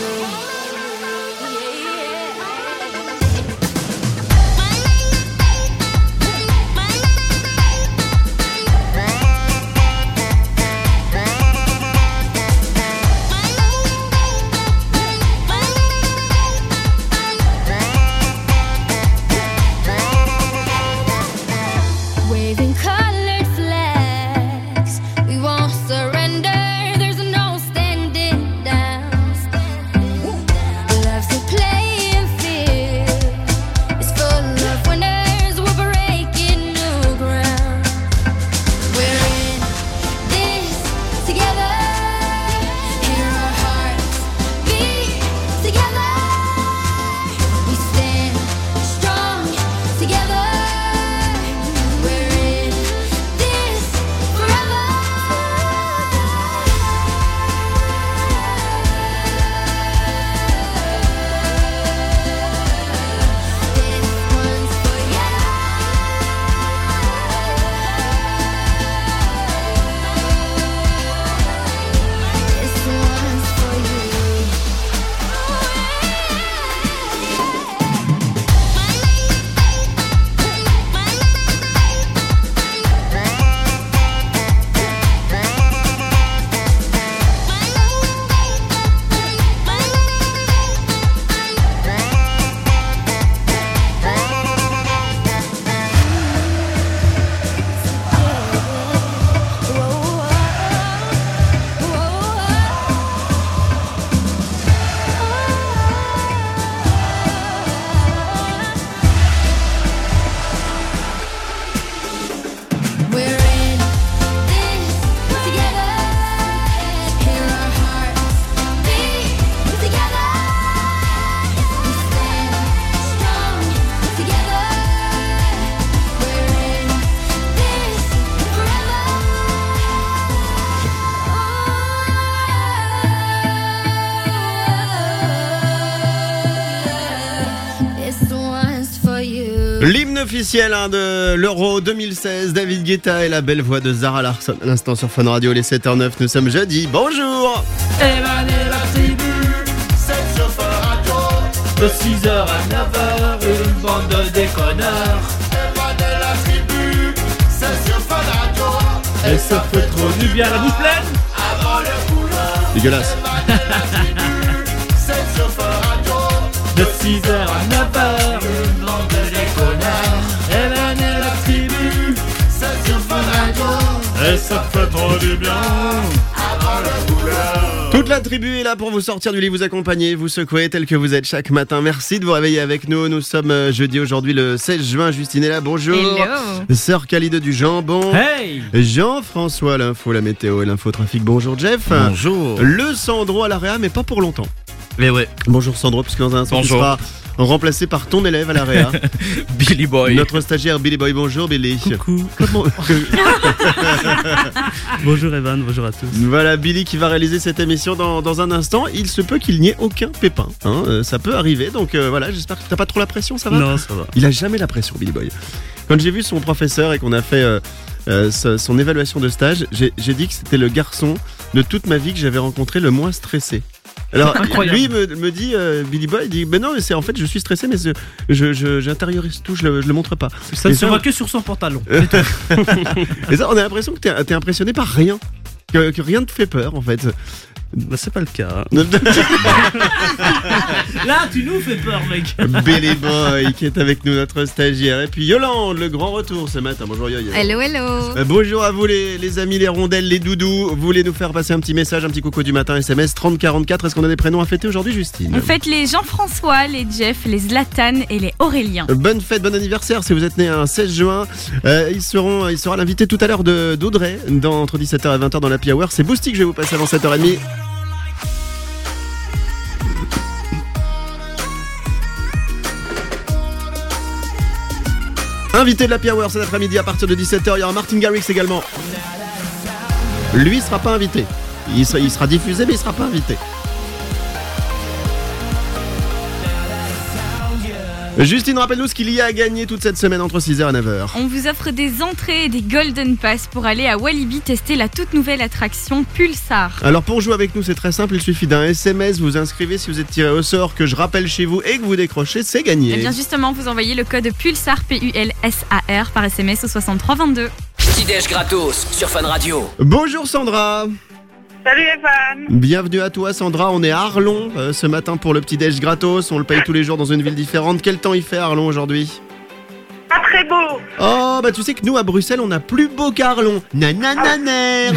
Waving colored flags, we won't surrender. There's no standing down. Love's a playing field. It's full of winners. We're breaking new ground. We're in this together. Hear our hearts beat together. We stand strong together. We're in this forever. This one's for you. This one's for you. We're in this together. Hear our hearts beat together. We stand strong together. We're in this forever. This one's for you. L'hymne officiel hein, de l'Euro deux mille seize, David Guetta et la belle voix de Zara Larsson. À l'instant sur Fun Radio, les sept heures neuf, nous sommes jeudi. Bonjour. Evan et la tribu, c'est sur Fun Radio. De six heures à neuf heures, une bande de déconneurs. Evan et la tribu, c'est sur Fun Radio. Et ça fait trop du bien, la bouche pleine. Avant le boulot. Dégueulasse. C'est sur Fun Radio. De six heures à neuf heures, une bande de déconneurs. Evan et la tribu, c'est sur Fun Radio. Et ça fait trop du bien. Avant le boulot. Toute la tribu est là pour vous sortir du lit, vous accompagner, vous secouer tel que vous êtes chaque matin. Merci de vous réveiller avec nous. Nous sommes euh, jeudi aujourd'hui le seize juin. Justine est là, bonjour. Hello. Sœur Khalid du jambon. Hey. Jean-François, l'info, la météo et l'infotrafic. Bonjour Jeff. Bonjour. Le Sandro à l'A R E A, mais pas pour longtemps. Mais ouais. Bonjour Sandro, puisque dans un instant tu Bonjour. seras remplacé par ton élève à l'A R E A. Billy Boy. Notre stagiaire Billy Boy. Bonjour Billy. Coucou. Comment... Bonjour Evan, bonjour à tous. Voilà Billy qui va réaliser cette émission dans, dans un instant. Il se peut qu'il n'y ait aucun pépin, hein. euh, ça peut arriver, donc euh, voilà, j'espère que t'as pas trop la pression, ça va? Non, ça va. Il a jamais la pression Billy Boy. Quand j'ai vu son professeur et qu'on a fait euh, euh, son évaluation de stage, j'ai, j'ai dit que c'était le garçon de toute ma vie que j'avais rencontré le moins stressé. Alors, Incroyable. lui me, me dit, euh, Billy Boy, il dit, ben non, mais c'est en fait, je suis stressé, mais je, je, je- j'intériorise tout, je le, je le montre pas. Ça Et ne se voit que sur son pantalon. Et ça, on a l'impression que t'es, t'es impressionné par rien, que, que rien ne te fait peur, en fait. Bah, c'est pas le cas. Là, tu nous fais peur, mec. Billy Boy qui est avec nous, notre stagiaire. Et puis Yolande, le grand retour ce matin. Bonjour Yo-Yo. Hello, hello. Euh, Bonjour à vous les, les amis, les rondelles, les doudous. Vous voulez nous faire passer un petit message, un petit coucou du matin, S M S trente quarante-quatre. Est-ce qu'on a des prénoms à fêter aujourd'hui, Justine? On fête les Jean-François, les Jeff, les Zlatan et les Aurélien. Euh, Bonne fête, bon anniversaire si vous êtes né un seize juin. Euh, ils seront, il sera l'invité tout à l'heure de, d'Audrey dans, entre dix-sept heures et vingt heures dans l'Happy Hour. C'est Boosty que je vais vous passer avant sept heures trente. Invité de l'Happy Hour cet après-midi à partir de dix-sept heures, il y aura Martin Garrix également. Lui, il sera pas invité. Il sera, il sera diffusé, mais il sera pas invité. Justine, rappelle-nous ce qu'il y a à gagner toute cette semaine entre six heures et neuf heures. On vous offre des entrées et des Golden Pass pour aller à Walibi tester la toute nouvelle attraction Pulsar. Alors pour jouer avec nous, c'est très simple, il suffit d'un S M S, vous vous inscrivez, si vous êtes tiré au sort, que je rappelle chez vous et que vous décrochez, c'est gagné. Et bien justement, vous envoyez le code Pulsar, P U L S A R, par S M S au soixante-trois vingt-deux. Petit-déj gratos sur Fun Radio. Bonjour Sandra. Salut Evan. Bienvenue à toi Sandra, on est à Arlon euh, ce matin pour le petit-déj gratos, on le paye tous les jours dans une ville différente. Quel temps il fait à Arlon aujourd'hui? Pas très beau. Oh bah tu sais que nous à Bruxelles on a plus beau qu'Arlon. Nanananer.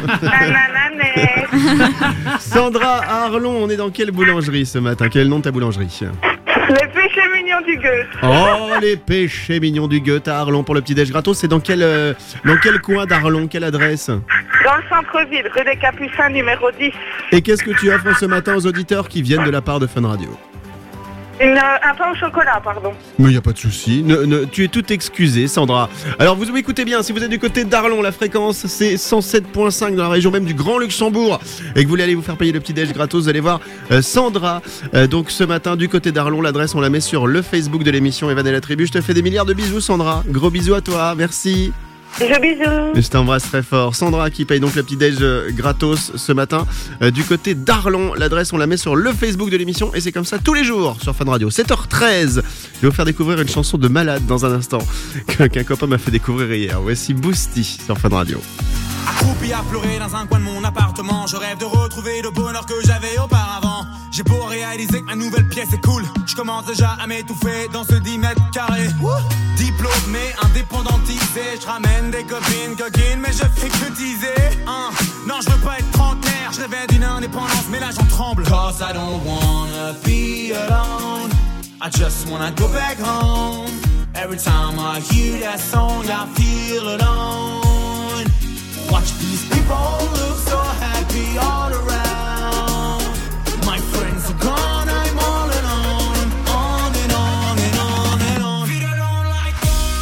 Nanananer. Sandra, à Arlon, on est dans quelle boulangerie ce matin? Quel nom de ta boulangerie? Les péchés mignons du gueux. Oh, les péchés mignons du Goethe à Arlon pour le petit-déj gratos. C'est dans quel, euh, dans quel coin d'Arlon? Quelle adresse? Dans le centre-ville, rue des Capucins, numéro dix. Et qu'est-ce que tu offres ce matin aux auditeurs qui viennent de la part de Fun Radio? Une, euh, un pain au chocolat, pardon. Mais il n'y a pas de souci, ne, ne, tu es tout excusée Sandra. Alors vous écoutez bien, si vous êtes du côté d'Arlon, la fréquence c'est cent sept virgule cinq dans la région même du Grand Luxembourg et que vous voulez aller vous faire payer le petit déj gratos, vous allez voir euh, Sandra. Euh, donc ce matin du côté d'Arlon, l'adresse on la met sur le Facebook de l'émission Evan et la tribu. Je te fais des milliards de bisous Sandra, gros bisous à toi, merci. Bisous, bisous. Je t'embrasse très fort. Sandra qui paye donc le petit déj euh, gratos ce matin euh, du côté d'Arlon. L'adresse on la met sur le Facebook de l'émission et c'est comme ça tous les jours sur Fun Radio. sept heures treize. Je vais vous faire découvrir une chanson de Malade dans un instant qu'un copain m'a fait découvrir hier. Voici Boosty sur Fun Radio. Accroupi à pleurer dans un coin de mon appartement, je rêve de retrouver le bonheur que j'avais auparavant. J'ai beau réaliser que ma nouvelle pièce est cool, je commence déjà à m'étouffer dans ce dix mètres carrés. Diplômé, indépendantisé, je ramène des copines coquines, mais je fais que teaser. Hein. Non, je veux pas être trentenaire, je rêvais d'une indépendance, mais là j'en tremble. Cause I don't wanna be alone, I just wanna go back home. Every time I hear that song, I feel alone. Watch these people look so happy all around. My friends are gone, I'm all alone. On and on and on and on. Feet alone like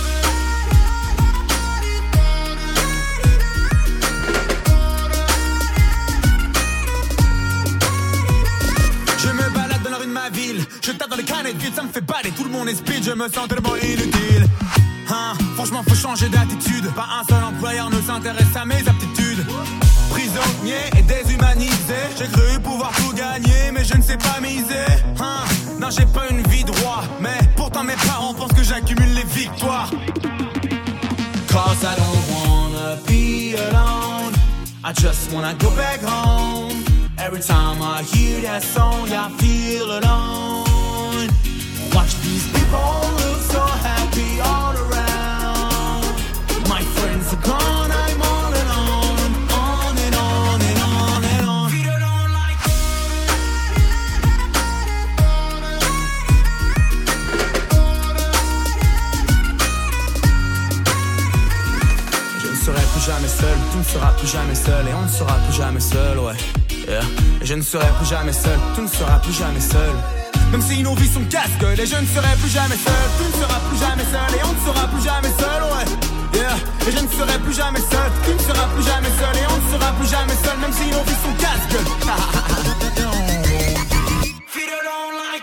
je me balade dans la rue de ma ville. Je tape dans les canettes vides, ça me fait baler. Tout le monde est speed, je me sens tellement inutile. Hein, franchement faut changer d'attitude. Pas un seul employeur ne s'intéresse à mes aptitudes. Prisonnier et déshumanisé, j'ai cru pouvoir tout gagner, mais je ne sais pas miser. Hein, non j'ai pas une vie de roi, mais pourtant mes parents pensent que j'accumule les victoires. Cause I don't wanna be alone, I just wanna go back home. Every time I hear that song, I feel alone. Watch these people look so happy all around. My friends are gone, I'm all alone. On and on and on and on. Feet alone like je ne serai plus jamais seul, tu ne seras plus jamais seul et on ne sera plus jamais seul, ouais. Yeah. Et je ne serai plus jamais seul, tu ne seras plus jamais seul. Même si nos vies sont casse-gueule et je ne serai plus jamais seul. Tu ne seras plus jamais seul et on ne sera plus jamais seul, ouais. Yeah. Et je ne serai plus jamais seul. Tu ne seras plus jamais seul et on ne sera plus jamais seul. Même si nos vies sont casse-gueule. Feet alone like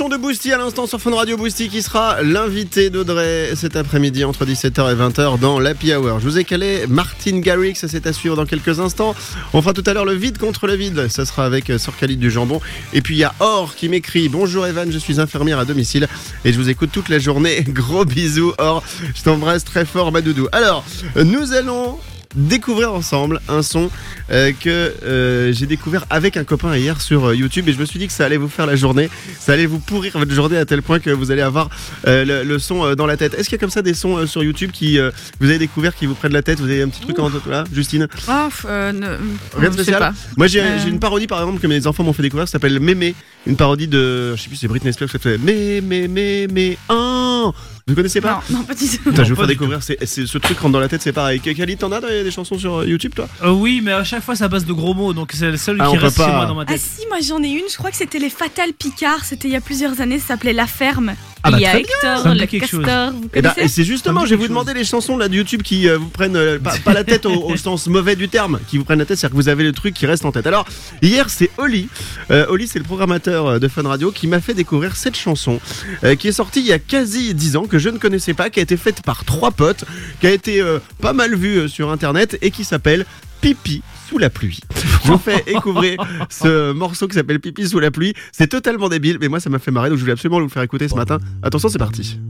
de Boosty à l'instant sur Fun Radio. Boosty qui sera l'invité d'Audrey cet après-midi entre dix-sept heures et vingt heures dans l'Happy Hour. Je vous ai calé Martin Garrix, ça c'est à suivre dans quelques instants. On fera tout à l'heure le vide contre le vide. Ça sera avec Sœur Khalid du Jambon. Et puis il y a Or qui m'écrit: bonjour Evan, je suis infirmière à domicile et je vous écoute toute la journée. Gros bisous Or, je t'embrasse très fort ma doudou. Alors, nous allons découvrir ensemble un son euh, que euh, j'ai découvert avec un copain hier sur euh, YouTube et je me suis dit que ça allait vous faire la journée, ça allait vous pourrir votre journée à tel point que vous allez avoir euh, le, le son euh, dans la tête. Est-ce qu'il y a comme ça des sons euh, sur YouTube qui euh, vous avez découvert qui vous prennent la tête? Vous avez un petit truc en tête là, Justine? Oh, euh, ne, Rien de je sais spécial. pas. Moi j'ai, Euh. j'ai une parodie par exemple que mes enfants m'ont fait découvrir, ça s'appelle Mémé, une parodie de, je sais plus, c'est Britney Spears qui fait Mémé Mémé Mémé un. Vous connaissez pas? Non, non, pas du tout. Putain, je vais vous pas faire du découvrir, c'est, c'est, ce truc rentre dans la tête, c'est pareil. Khalid, t'en as des, des chansons sur YouTube toi? Euh, oui, mais à chaque fois, ça passe de gros mots, donc c'est le seul Ah, qui on peut reste pas. chez moi dans ma Ah tête. si, moi j'en ai une, je crois que c'était les Fatal Picard, c'était il y a plusieurs années, ça s'appelait La Ferme. Ah bah, Et il y a très bien, ça Hector, me dit le quelque chose. castor, vous Et, bah, connaissez? et c'est justement, je vais vous demander les chansons là de YouTube qui euh, vous prennent euh, pas, pas la tête au, au sens mauvais du terme, qui vous prennent la tête, c'est-à-dire que vous avez le truc qui reste en tête. Alors hier c'est Oli, euh, Oli c'est le programmateur euh, de Fun Radio qui m'a fait découvrir cette chanson euh, qui est sortie il y a quasi dix ans, que je ne connaissais pas, qui a été faite par trois potes, qui a été euh, pas mal vue euh, sur internet et qui s'appelle Pipi sous la pluie. Je vous fais découvrir ce morceau qui s'appelle Pipi sous la pluie. C'est totalement débile, mais moi ça m'a fait marrer, donc je voulais absolument vous le faire écouter ce matin. Attention, c'est parti.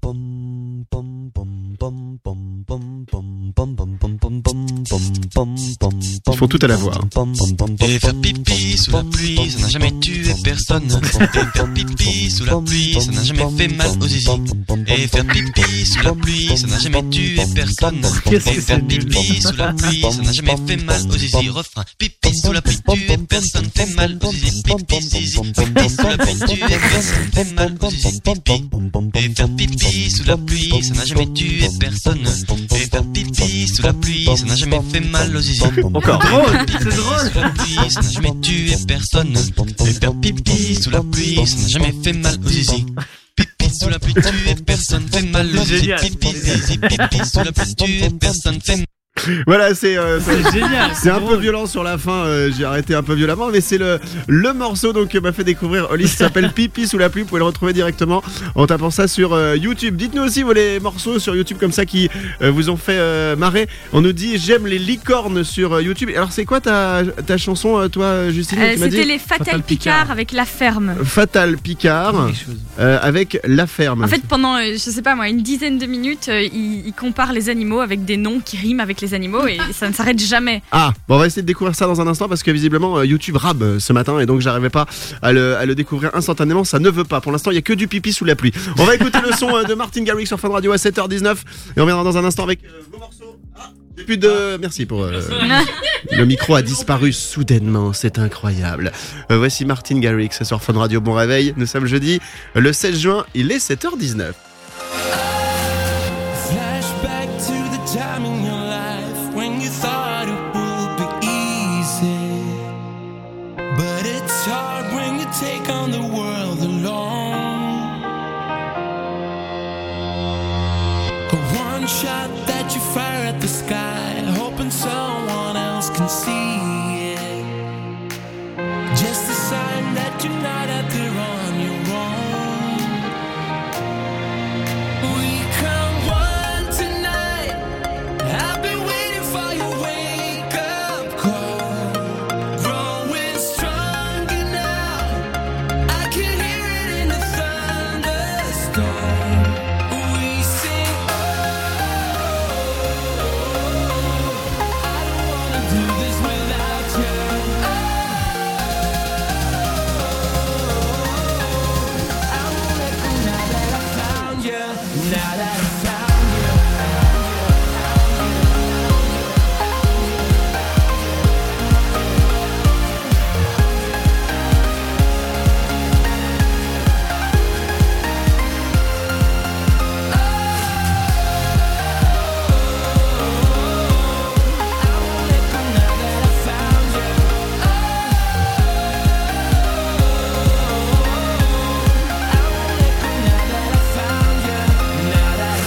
Ils font tout à la voix. Et faire pipi sous la pluie, ça n'a jamais tué personne. Et faire pipi sous la pluie, ça n'a jamais fait mal aux zizi. Et faire pipi sous la pluie, ça n'a jamais tué personne. Et faire pipi sous la pluie, ça n'a jamais fait mal aux zizi. Refrain: pipi sous la pluie, tuer personne, fait mal aux zizi. Pipi zizi, pipi sous la pluie, tuer personne, fait mal aux zizi. Pipi. Et faire pipi sous la pluie, ça n'a jamais tué personne. Et faire pipi sous la pluie, ça n'a jamais fait mal aux zizi. Encore. Drôle, c'est drôle. Sous la pluie, ça n'a jamais tué personne. Et faire pipi sous la pluie, ça n'a jamais fait mal aux zizi. Pipi sous la pluie, tuer personne, fait mal aux zizi. Pipi zizi, pipi sous la pluie, tuer personne, fait mal. Voilà, c'est euh, C'est génial, C'est c'est un peu drôle. violent sur la fin. euh, j'ai arrêté un peu violemment, mais c'est le le morceau donc que m'a fait découvrir Oli. Ça s'appelle Pipi sous la pluie. Vous pouvez le retrouver directement en tapant ça sur euh, YouTube. Dites-nous aussi vous les morceaux sur YouTube comme ça qui euh, vous ont fait euh, marrer. On nous dit j'aime les licornes sur euh, YouTube. Alors c'est quoi ta ta chanson euh, toi Justine? Euh, tu m'as dit C'était les Fatal Picard avec La Ferme. Fatal Picard euh, avec La Ferme. En fait, pendant, euh, je sais pas moi, une dizaine de minutes, euh, il, il compare les animaux avec des noms qui riment avec les animaux et ça ne s'arrête jamais. Ah, bon, on va essayer de découvrir ça dans un instant parce que visiblement euh, YouTube rab euh, ce matin et donc j'arrivais pas à le, à le découvrir instantanément, ça ne veut pas. Pour l'instant, il y a que du pipi sous la pluie. On va écouter le son euh, de Martin Garrix sur Fun Radio à sept heures dix-neuf et on reviendra dans un instant avec euh, vos morceaux. Ah, j'ai plus de... Merci pour... euh, le micro a disparu soudainement, c'est incroyable. Euh, voici Martin Garrix sur Fun Radio, bon réveil. Nous sommes jeudi le seize juin, il est sept heures dix-neuf. Flashback to the time in your life when you thought it would be easy. But it's hard when you take on the world alone. A one shot that you fire at the sky, hoping someone else can see it. Just a sign that you're not out there on your own. We come one tonight. I've been waiting for your wake up call. Growing stronger now. I can hear it in the thunderstorm. We sing, oh, I don't wanna do this without you. I won't let go now that I found you. Now that I found you. Now that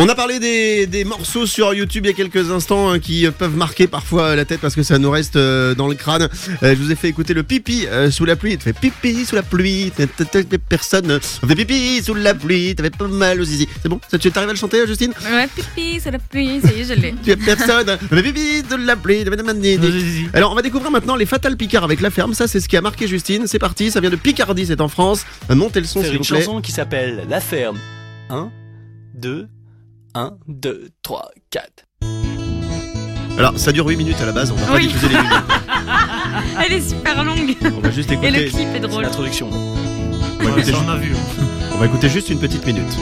On a parlé des, des morceaux sur YouTube il y a quelques instants hein, qui peuvent marquer parfois la tête parce que ça nous reste euh, dans le crâne. Euh, je vous ai fait écouter le pipi euh, sous la pluie. Tu fais pipi sous la pluie. Personne fait pipi sous la pluie. T'avais pas mal aux zizi. C'est bon? Ça, tu t'arrives à le chanter, Justine? Ouais, pipi sous la pluie. Ça y est, je l'ai. Tu es personne. Fait pipi sous la pluie. Alors, on va découvrir maintenant les Fatal Picard avec La Ferme. Ça, c'est ce qui a marqué Justine. C'est parti. Ça vient de Picardie. C'est en France. Montez le son, s'il vous plaît. C'est une chanson qui s'appelle La Ferme. un, deux, un, deux, trois, quatre. Alors, ça dure huit minutes à la base, on va pas Oui. diffuser les minutes. Elle est super longue. On va juste écouter. Et le clip est drôle. L'introduction. On va, Ouais, écouter ça, ju- on a vu. on va écouter juste une petite minute.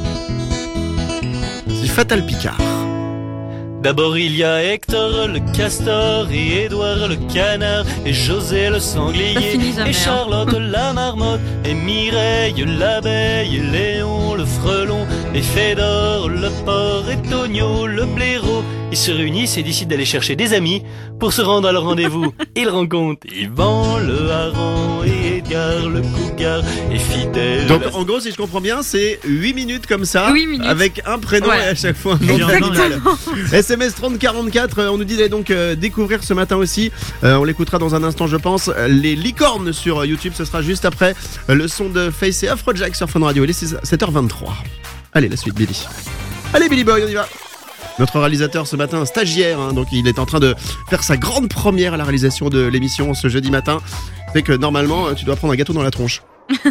C'est Fatal Picard. D'abord il y a Hector le castor et Édouard le canard et José le sanglier Ça finit jamais, et Charlotte la marmotte et Mireille l'abeille et Léon le frelon et Fédor le porc et Tonio le blaireau. Ils se réunissent et décident d'aller chercher des amis pour se rendre à leur rendez-vous. Ils rencontrent Yvan le hareng et Edgar le cougar et Fidèle. Donc, en gros, si je comprends bien, c'est huit minutes comme ça, huit minutes. avec un prénom Ouais. et à chaque fois un nom d'animal. S M S trente quarante-quatre, on nous dit d'aller donc euh, découvrir ce matin aussi. Euh, on l'écoutera dans un instant, je pense. Les licornes sur YouTube, ce sera juste après le son de Face et Afrojack sur Fun Radio. Il est sept heures vingt-trois. Allez, la suite, Billy. Allez, Billy Boy, on y va. Notre réalisateur ce matin, stagiaire, hein, donc il est en train de faire sa grande première à la réalisation de l'émission ce jeudi matin. C'est que normalement, tu dois prendre un gâteau dans la tronche.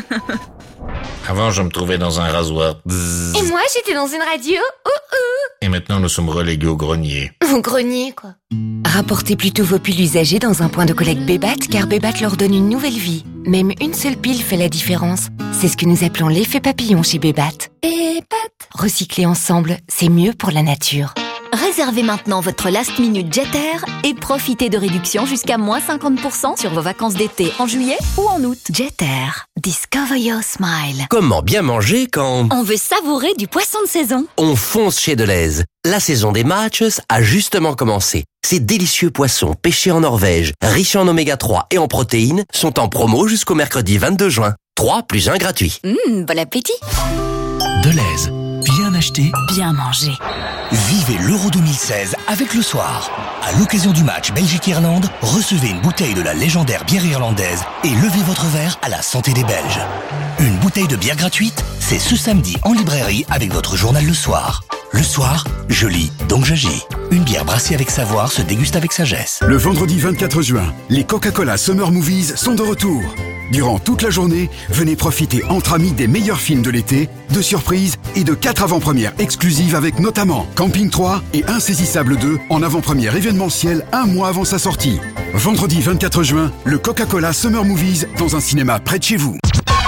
Avant, je me trouvais dans un rasoir. Bzzz. Et moi, j'étais dans une radio. Ouh, Et maintenant, nous sommes relégués au grenier. ouh. Vous greniez, quoi. Rapportez plutôt vos piles usagées dans un point de collecte Bébat car Bébat leur donne une nouvelle vie. Même une seule pile fait la différence. C'est ce que nous appelons l'effet papillon chez Bébat. Bébat. Recycler ensemble, c'est mieux pour la nature. Réservez maintenant votre last minute Jeter et profitez de réductions jusqu'à moins cinquante pour cent sur vos vacances d'été en juillet ou en août. Jeter. Discover your smile. Comment bien manger quand On veut savourer du poisson de saison. on fonce chez Deleuze? La saison des matchs a justement commencé. Ces délicieux poissons pêchés en Norvège, riches en oméga trois et en protéines, sont en promo jusqu'au mercredi vingt-deux juin. trois plus un gratuit. Mmh, bon appétit. Deleuze. Bien acheté, bien mangé. Vivez l'Euro deux mille seize avec Le Soir. À l'occasion du match Belgique-Irlande, recevez une bouteille de la légendaire bière irlandaise et levez votre verre à la santé des Belges. Une bouteille de bière gratuite, c'est ce samedi en librairie avec votre journal Le Soir. Le Soir, je lis, donc j'agis. Une bière brassée avec savoir se déguste avec sagesse. Le vendredi vingt-quatre juin, les Coca-Cola Summer Movies sont de retour. Durant toute la journée, venez profiter entre amis des meilleurs films de l'été, de surprises et de quatre avant-premières exclusives avec notamment Camping trois et Insaisissable deux en avant-première événementielle un mois avant sa sortie. Vendredi vingt-quatre juin, le Coca-Cola Summer Movies dans un cinéma près de chez vous.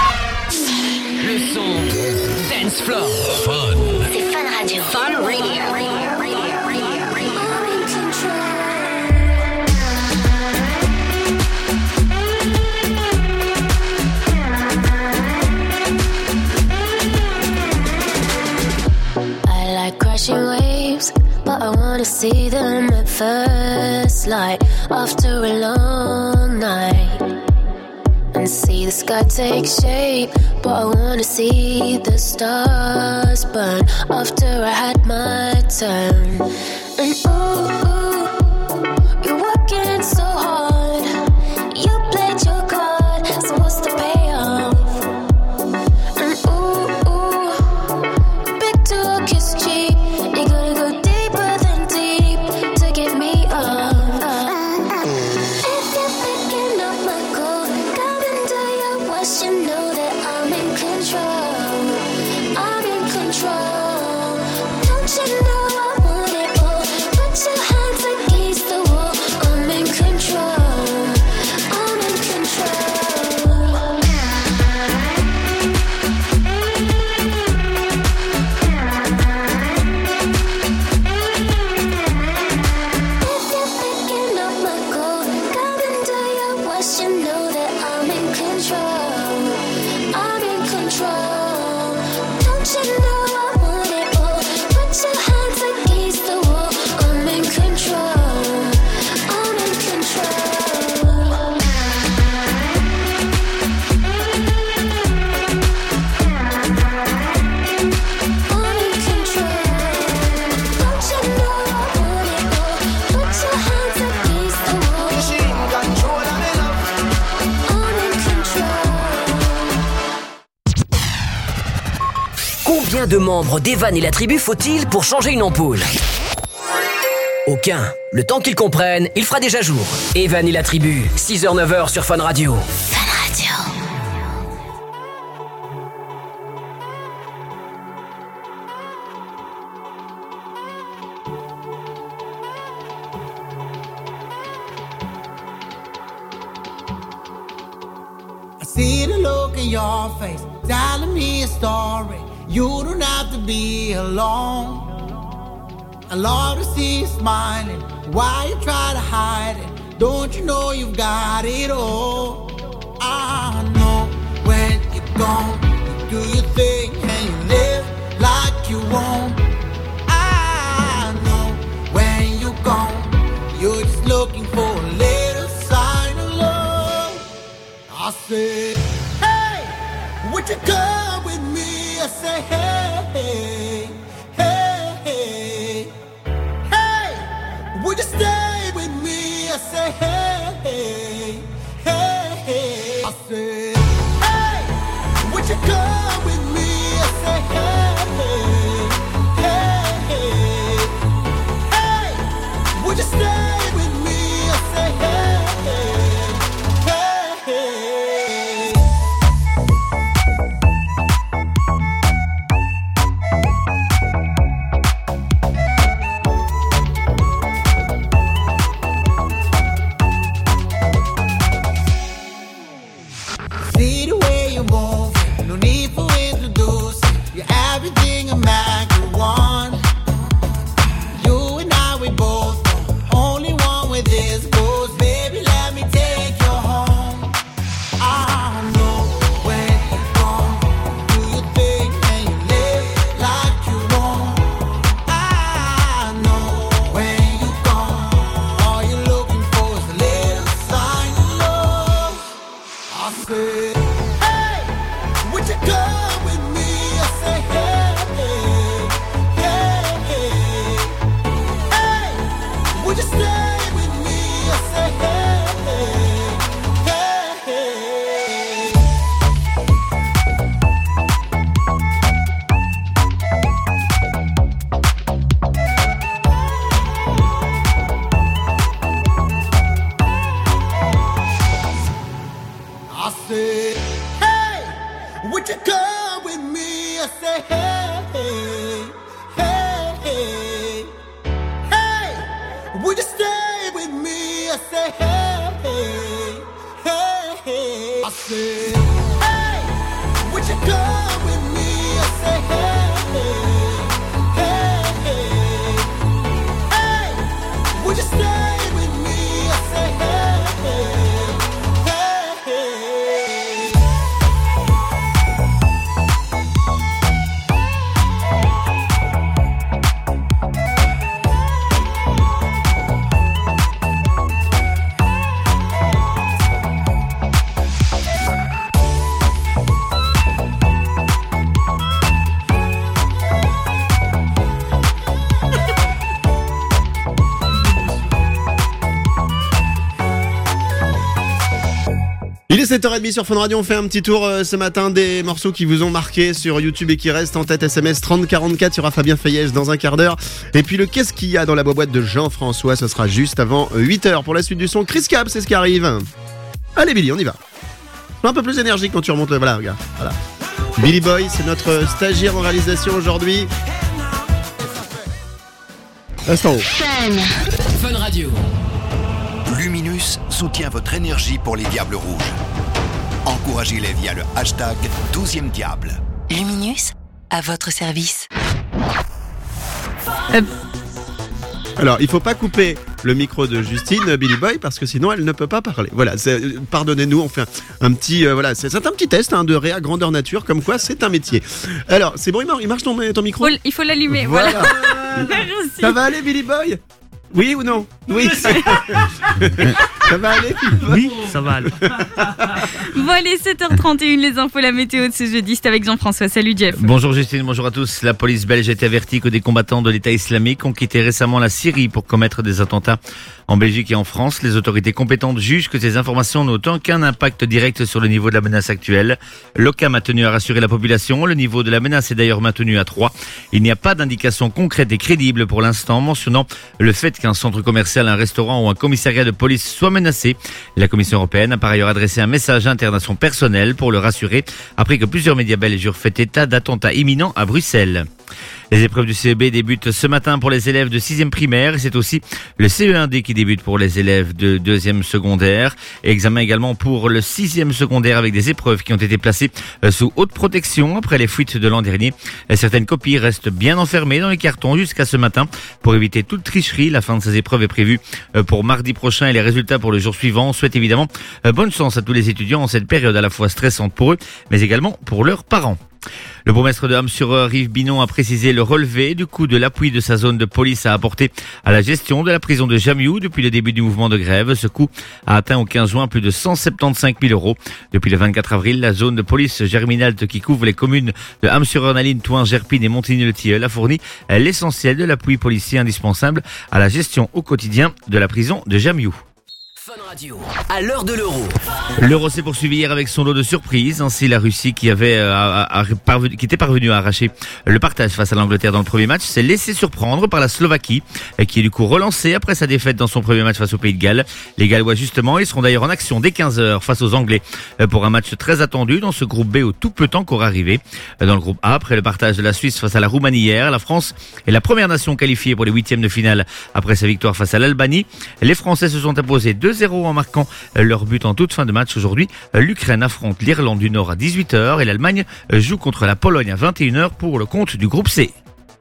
Le son Dance Floor. Fun. C'est Fun Radio. Fun Radio. I like crashing waves, but I wanna see them at first light after a long night. And see the sky take shape, but I wanna see the stars burn after I had my turn. And ooh, you're working so hard, you played your card, so what's the payoff? And ooh, ooh, big talk is cheap, you gotta go deeper than deep to get me off. If you're picking up my call, come into your watch, you know that I'm in control. I'm in control. Don't you know I want it all? Put your hands against the wall. I'm in control. I'm in control. Picking up my call, come into your watch, you know that I'm in control. I'm in control. Don't you know I want it all? Put your hands against the wall. I'm in control. I'm in control. I'm in control. Combien de membres d'Evan et la tribu faut-il pour changer une ampoule ? Aucun. Le temps qu'ils comprennent, il fera déjà jour. Evan et la tribu, six heures neuf heures sur Fun Radio. Fun Radio. I see the look in your face, telling me a story. You don't have to be alone. I love to see you smiling. Why you try to hide it? Don't you know you've got it all? I know when you're gone, you do your thing and you live like you won't. I know when you're gone, you're just looking for a little sign of love. I say, hey, would you come with me? I say, hey, hey, hey, hey. Would you stay with me? I say, hey, hey, hey, hey. I say, hey, would you come with me? I say, hey, hey, hey, hey. Hey, would you stay with me? I say, hey, hey, hey, hey. See the way you move, no need for introducing. You're everything a man could want. You and I, we both know, only one with this goes. Baby, let me take you home. I know when you're gone, do your thing and you live like you want. I know when you're gone, all you're looking for is a little sign of love. I say, hey, would you come with me? I say, hey, hey, hey, hey. Hey, would you stay with me? I say, hey, hey, hey, hey. I say, hey, would you come with me? I say, hey, hey, hey, hey. Hey, would you stay with me? I say, hey, hey, hey, hey. I say, hey, would you come with me? I say, hey, hey, hey, hey. Hey, would you stay with me? I say, hey, hey, hey, hey. Il est sept heures trente sur Fun Radio, on fait un petit tour euh, ce matin des morceaux qui vous ont marqué sur YouTube et qui restent en tête. S M S trente quarante-quatre, il y aura Fabien Fayès dans un quart d'heure. Et puis le qu'est-ce qu'il y a dans la boîte de Jean-François, ce sera juste avant huit heures. Pour la suite du son, Chris Cap, c'est ce qui arrive. Allez Billy, on y va. Un peu plus énergique quand tu remontes le... Voilà, regarde, voilà. Billy Boy, c'est notre stagiaire en réalisation aujourd'hui. Instant. Fun. Fun Radio. Luminus soutient votre énergie pour les Diables Rouges. Encouragez-les via le hashtag douzième Diable. Luminus, à votre service. Euh, Alors, il faut pas couper le micro de Justine, Billy Boy, parce que sinon elle ne peut pas parler. Voilà, c'est, pardonnez-nous, on fait un, un petit, euh, voilà, c'est, c'est un petit test hein, de réa grandeur nature, comme quoi c'est un métier. Alors, c'est bon, il marche ton, ton micro ? Il faut l'allumer, voilà. voilà. Ça va aller, Billy Boy ? Oui ou non? Oui. Ça va aller? Oui, ça va aller. Bon allez, sept heures trente et une, les infos, la météo de ce jeudi, c'est avec Jean-François. Salut Jeff. Bonjour Justine, bonjour à tous. La police belge a été avertie que des combattants de l'État islamique ont quitté récemment la Syrie pour commettre des attentats en Belgique et en France. Les autorités compétentes jugent que ces informations n'ont aucun impact direct sur le niveau de la menace actuelle. L'OCAM a tenu à rassurer la population. Le niveau de la menace est d'ailleurs maintenu à trois. Il n'y a pas d'indication concrète et crédible pour l'instant mentionnant le fait qu'un centre commercial, un restaurant ou un commissariat de police soit menacé. La Commission européenne a par ailleurs adressé un message interne à son personnel pour le rassurer après que plusieurs médias belges eurent fait état d'attentats imminents à Bruxelles. Les épreuves du C E B débutent ce matin pour les élèves de sixième primaire et c'est aussi le C E un D qui débute pour les élèves de deuxième secondaire. Examen également pour le sixième secondaire avec des épreuves qui ont été placées sous haute protection après les fuites de l'an dernier. Certaines copies restent bien enfermées dans les cartons jusqu'à ce matin pour éviter toute tricherie. La fin de ces épreuves est prévue pour mardi prochain et les résultats pour le jour suivant. On souhaite évidemment bonne chance à tous les étudiants en cette période à la fois stressante pour eux mais également pour leurs parents. Le bourgmestre de Ham-sur-Eure, Yves Binon, a précisé le relevé du coût de l'appui de sa zone de police à apporter à la gestion de la prison de Jamiou depuis le début du mouvement de grève. Ce coût a atteint au quinze juin plus de cent soixante-quinze mille euros. Depuis le vingt-quatre avril, la zone de police Germinalte qui couvre les communes de Ham-sur-Eure, Naline, Thouin, Gerpine et Montigny-le-Tilleul a fourni l'essentiel de l'appui policier indispensable à la gestion au quotidien de la prison de Jamiou. À l'heure de l'euro. L'euro s'est poursuivi hier avec son lot de surprises. Ainsi, la Russie, qui avait euh, a, a, parvenu, qui était parvenue à arracher le partage face à l'Angleterre dans le premier match, s'est laissé surprendre par la Slovaquie, qui est du coup relancée après sa défaite dans son premier match face au Pays de Galles. Les Gallois, justement, ils seront d'ailleurs en action dès quinze heures face aux Anglais pour un match très attendu dans ce groupe B où tout peut encore arriver. Dans le groupe A, après le partage de la Suisse face à la Roumanie hier, la France est la première nation qualifiée pour les huitièmes de finale après sa victoire face à l'Albanie. Les Français se sont imposés deux zéro en marquant leur but en toute fin de match. Aujourd'hui, l'Ukraine affronte l'Irlande du Nord à dix-huit heures et l'Allemagne joue contre la Pologne à vingt et une heures pour le compte du groupe C.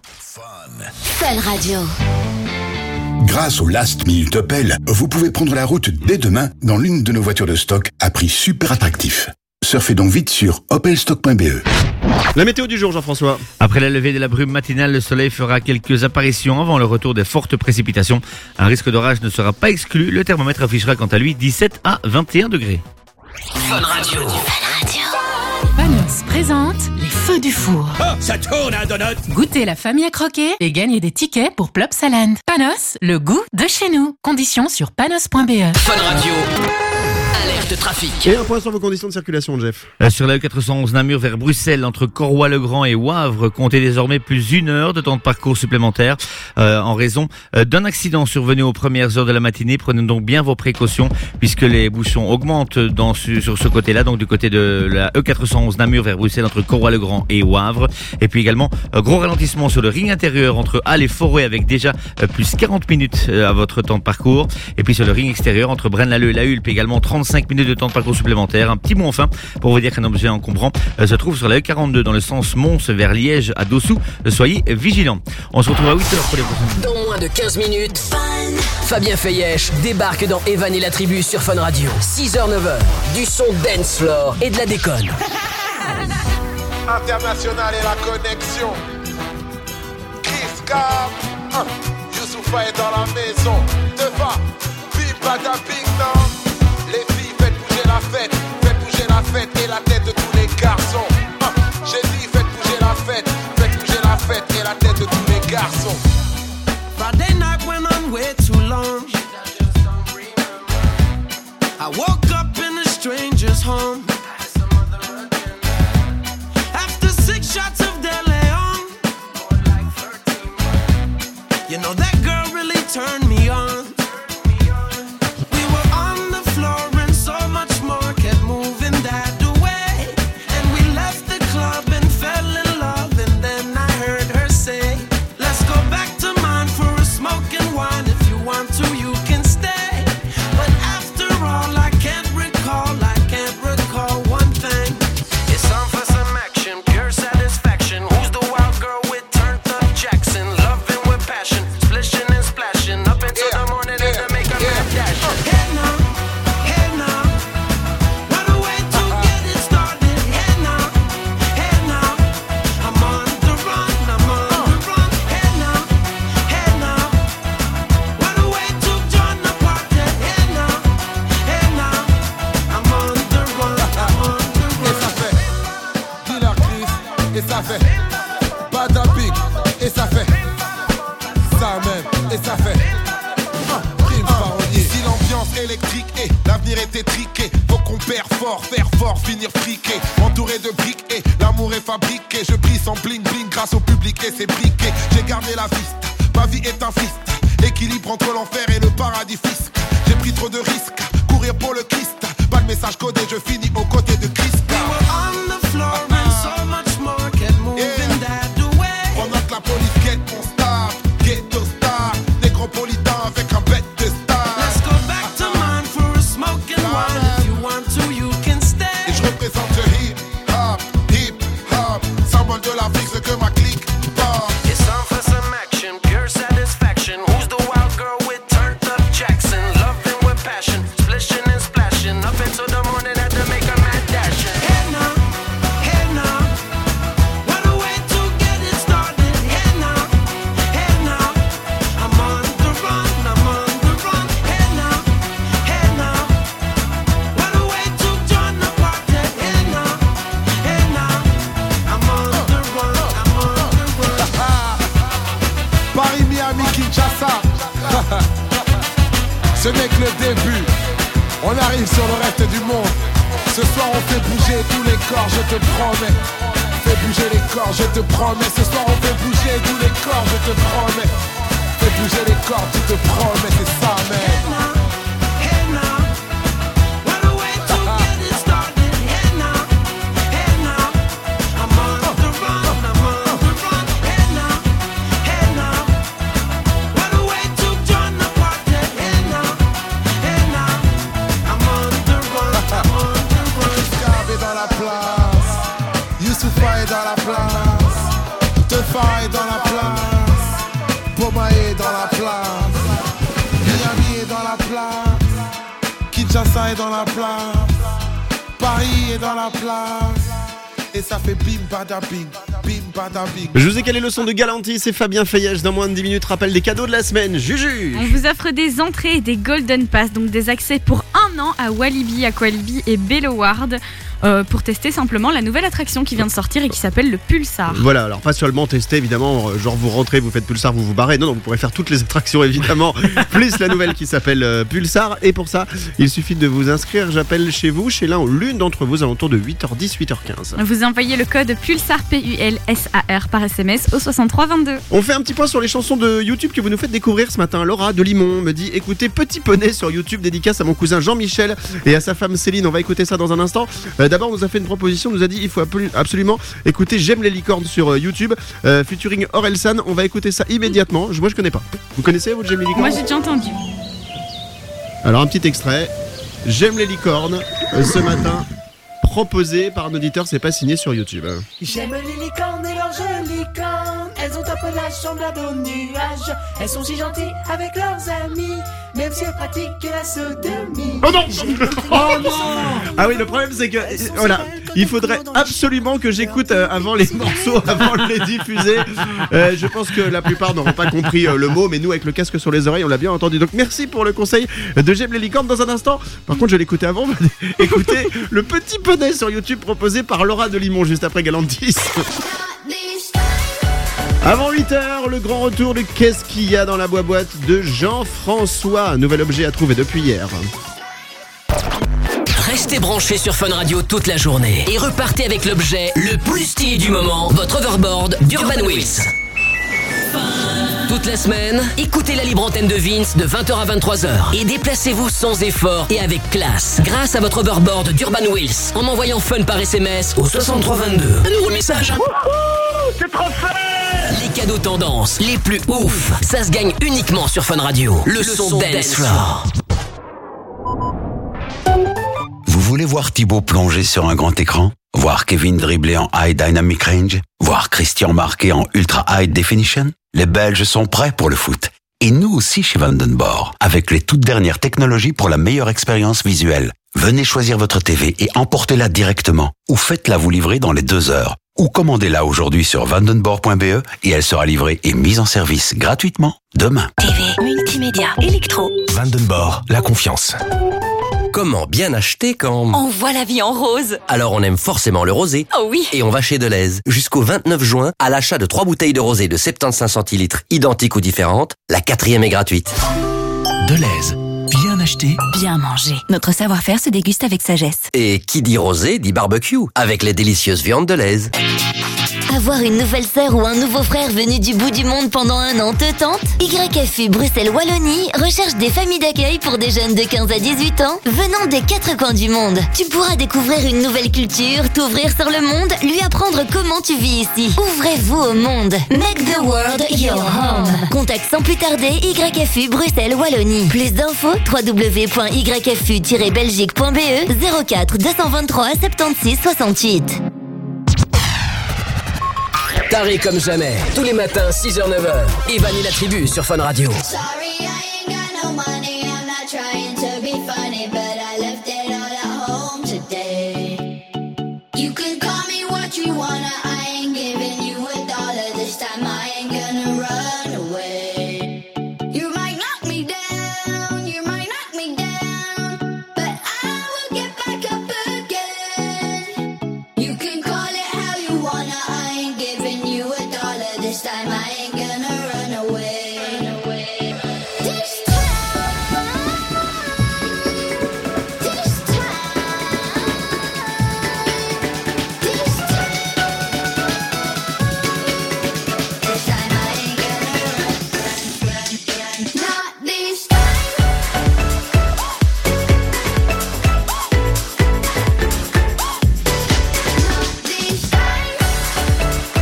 Fun Radio. Grâce au Last Minute Opel, vous pouvez prendre la route dès demain dans l'une de nos voitures de stock à prix super attractif. Surfez donc vite sur opelstock point b e. La météo du jour, Jean-François. Après la levée de la brume matinale, le soleil fera quelques apparitions avant le retour des fortes précipitations. Un risque d'orage ne sera pas exclu. Le thermomètre affichera quant à lui dix-sept à vingt et un degrés. Fun Radio. Panos présente les feux du four. Oh, ça tourne un donut. Goûtez la famille à croquer et gagnez des tickets pour Plopsaland. Panos, le goût de chez nous. Conditions sur panos point b e. Fun Radio. Alerte trafic. Et un point sur vos conditions de circulation, Jeff. Euh, sur la E quatre cent onze Namur vers Bruxelles, entre Corroy-le-Grand et Wavre, comptez désormais plus d'une heure de temps de parcours supplémentaire euh, en raison euh, d'un accident survenu aux premières heures de la matinée. Prenez donc bien vos précautions puisque les bouchons augmentent dans, sur ce côté-là, donc du côté de la E quatre cent onze Namur vers Bruxelles, entre Corroy-le-Grand et Wavre. Et puis également, euh, gros ralentissement sur le ring intérieur entre Halle et Forêt avec déjà euh, plus quarante minutes euh, à votre temps de parcours. Et puis sur le ring extérieur entre Braine-l'Alleud et La Hulpe, également trente-cinq minutes de temps de parcours supplémentaire. Un petit mot enfin pour vous dire qu'un objet encombrant euh, se trouve sur la E quarante-deux dans le sens Mons vers Liège à Dossou. Soyez vigilants. On se retrouve à huit heures pour les prochaines. Dans moins de quinze minutes, Fabien Feyesh débarque dans Evan et la tribu sur Fun Radio. six heures neuf heures, du son dance floor et de la déconne. International et la connexion. Kiss Cam, hein. Youssoufa est dans la maison. Tefa, Bibata Big Nam. Les filles, faites bouger la fête. Faites bouger la fête et la tête de tous les garçons. Hein. J'ai dit, faites bouger la fête. Faites bouger la fête et la tête de tous les garçons. Friday night went on way too long. I woke up in a stranger's home. After six shots of De Leon, you know that girl really turned me on. We were on the floor and so much more kept moving that way. And we left the club and fell in love. And then I heard her say, let's go back to mine for a smoke and wine. If you want to, you can stay. But after all, I can't recall, I can't recall one thing. It's time for some action, pure satisfaction. Who's the wild girl with turned up Jackson? Loving with passion, splishing and splashing up fort, faire fort, finir friqué, entouré de briques et l'amour est fabriqué. Je brille sans bling bling grâce au public et ses briquets. J'ai gardé la vista, ma vie est un fist. Équilibre entre l'enfer et le paradis fisc. J'ai pris trop de risques, courir pour le Christ. Pas de message codé, je finis aux côtés de Christ. On the floor and so much more, kept moving that way. Pendant que la police guette mon staff, ghetto star, nécropolitain avec un bête de star. Let's go back to mine for a smoke and wine. If you want to, you can stay. Et je représente le hip hop, hip hop, symbole de l'Afrique, ce que ma clique porte. It's time for some action, pure satisfaction. Who's the wild girl with turned up Jackson? Loving with passion, splishing and splashing. Up until the morning, had to make a mad dash. Hey now, hey now, what a way to get it started. Hey now, hey now, I'm on the run, I'm on the run. Hey now, hey now, what a way to join the party. Hey now, hey now, I'm on the run, I'm on the run. Paris, Miami, Kinshasa. Ce n'est que le début. On arrive sur le reste du monde. Ce soir on fait bouger tous les corps, je te promets. Fais bouger les corps, je te promets. Ce soir on fait bouger tous les corps, je te promets. Fais bouger les corps, tu te promets, c'est ça même. Hey now, what a way to get it started. Hey now, hey now, I'm on the run, I'm on the run. Hey now, hey now, what a way to join the party. Hey now, hey now, I'm on the run, I'm on the run. Gab est dans la place, Youssoufa est dans la place, Tefa est dans la place, Boma est dans la place, Miami est dans la place, Kinshasa est dans la place, Paris est dans la place, et ça fait bim bada bing, bim bada bing. Je vous ai calé le son de Galantis, c'est Fabien Feillage. Dans moins de dix minutes, rappel des cadeaux de la semaine. Juju. On vous offre des entrées et des Golden Pass, donc des accès pour un an à Walibi, Aqualibi et Belloward. Euh, pour tester simplement la nouvelle attraction qui vient de sortir et qui s'appelle le Pulsar. Voilà, alors pas seulement tester évidemment, euh, genre vous rentrez, vous faites Pulsar, vous vous barrez. Non, non, vous pourrez faire toutes les attractions évidemment, plus la nouvelle qui s'appelle euh, Pulsar. Et pour ça, il suffit de vous inscrire. J'appelle chez vous, chez l'un ou l'une d'entre vous, à l'entour de huit heures dix, huit heures quinze. Vous envoyez le code Pulsar, P U L S A R par S M S au soixante-trois vingt-deux. On fait un petit point sur les chansons de YouTube que vous nous faites découvrir ce matin. Laura de Limon me dit écoutez Petit Poney sur YouTube, dédicace à mon cousin Jean-Michel et à sa femme Céline. On va écouter ça dans un instant. Euh, D'abord, on nous a fait une proposition. Nous a dit il faut absolument écouter J'aime les licornes sur YouTube, euh, featuring Orelsan. On va écouter ça immédiatement. Moi je connais pas. Vous connaissez vous J'aime les licornes? Moi j'ai déjà entendu. Alors un petit extrait. J'aime les licornes euh, ce matin, proposé par un auditeur, c'est pas signé sur YouTube. J'aime les licornes et leurs jolies cornes. Elles ont un peu la chambre à dos nuages. Elles sont si gentilles avec leurs amis, même si elles pratiquent la sodomie. Oh non, oh non. Ah oui, le problème c'est que voilà, il faudrait absolument que j'écoute euh, avant les morceaux, avant de les diffuser. Euh, je pense que la plupart n'auront pas compris euh, le mot, mais nous avec le casque sur les oreilles, on l'a bien entendu. Donc merci pour le conseil de J'aime les licornes. Dans un instant, par contre, je l'ai écouté avant. Écoutez le Petit Poney sur YouTube proposé par Laura de Limon juste après Galantis. Avant huit heures, le grand retour de Qu'est-ce qu'il y a dans la boîte de Jean-François. Un nouvel objet à trouver depuis hier. Restez branchés sur Fun Radio toute la journée et repartez avec l'objet le plus stylé du moment, votre overboard d'Urban Wheels. Toute la semaine, écoutez la libre antenne de Vince de vingt heures à vingt-trois heures et déplacez-vous sans effort et avec classe grâce à votre overboard d'Urban Wheels en envoyant Fun par S M S au soixante-trois vingt-deux. Un nouveau message. C'est trop fun! Les cadeaux tendances les plus ouf, ça se gagne uniquement sur Fun Radio. Le, le son, son Dance Floor. Vous voulez voir Thibaut plonger sur un grand écran? Voir Kevin dribbler en High Dynamic Range? Voir Christian marquer en Ultra High Definition? Les Belges sont prêts pour le foot. Et nous aussi chez Vandenborg, avec les toutes dernières technologies pour la meilleure expérience visuelle. Venez choisir votre T V et emportez-la directement. Ou faites-la vous livrer dans les deux heures. Ou commandez-la aujourd'hui sur vandenborg point b e et elle sera livrée et mise en service gratuitement demain. T V, multimédia, électro. Vandenborg, la confiance. Comment bien acheter quand... On voit la vie en rose. Alors on aime forcément le rosé. Oh oui. Et on va chez Deleuze. Jusqu'au vingt-neuf juin, à l'achat de trois bouteilles de rosé de soixante-quinze centilitres, identiques ou différentes, la quatrième est gratuite. Deleuze, bien acheter, bien manger. Notre savoir-faire se déguste avec sagesse. Et qui dit rosé dit barbecue, avec les délicieuses viandes de l'Aise. Avoir une nouvelle sœur ou un nouveau frère venu du bout du monde pendant un an te tente? Y F U Bruxelles-Wallonie recherche des familles d'accueil pour des jeunes de quinze à dix-huit ans venant des quatre coins du monde. Tu pourras découvrir une nouvelle culture, t'ouvrir sur le monde, lui apprendre comment tu vis ici. Ouvrez-vous au monde. Make the world your home. Contacte sans plus tarder Y F U Bruxelles-Wallonie. Plus d'infos w w w point y f u tiret belgique point b e zéro quatre deux cent vingt-trois soixante-seize soixante-huit. Taré comme jamais, tous les matins six heures neuf heures. Evan et la tribu sur Fun Radio. Sorry, I ain't got no money. I'm not trying to be funny, but I left it all at home today. You can call me what you wanna. I ain't giving you a dollar this time. I ain't gonna run away. You might knock me down, you might knock me down, but I will get back up again. You can call it how you wanna. I ain't giving you a dollar this time. I ain't gonna run away. Run away. This time, this time, this time, this time I ain't gonna run, run, run, run. Not this time. Not this time.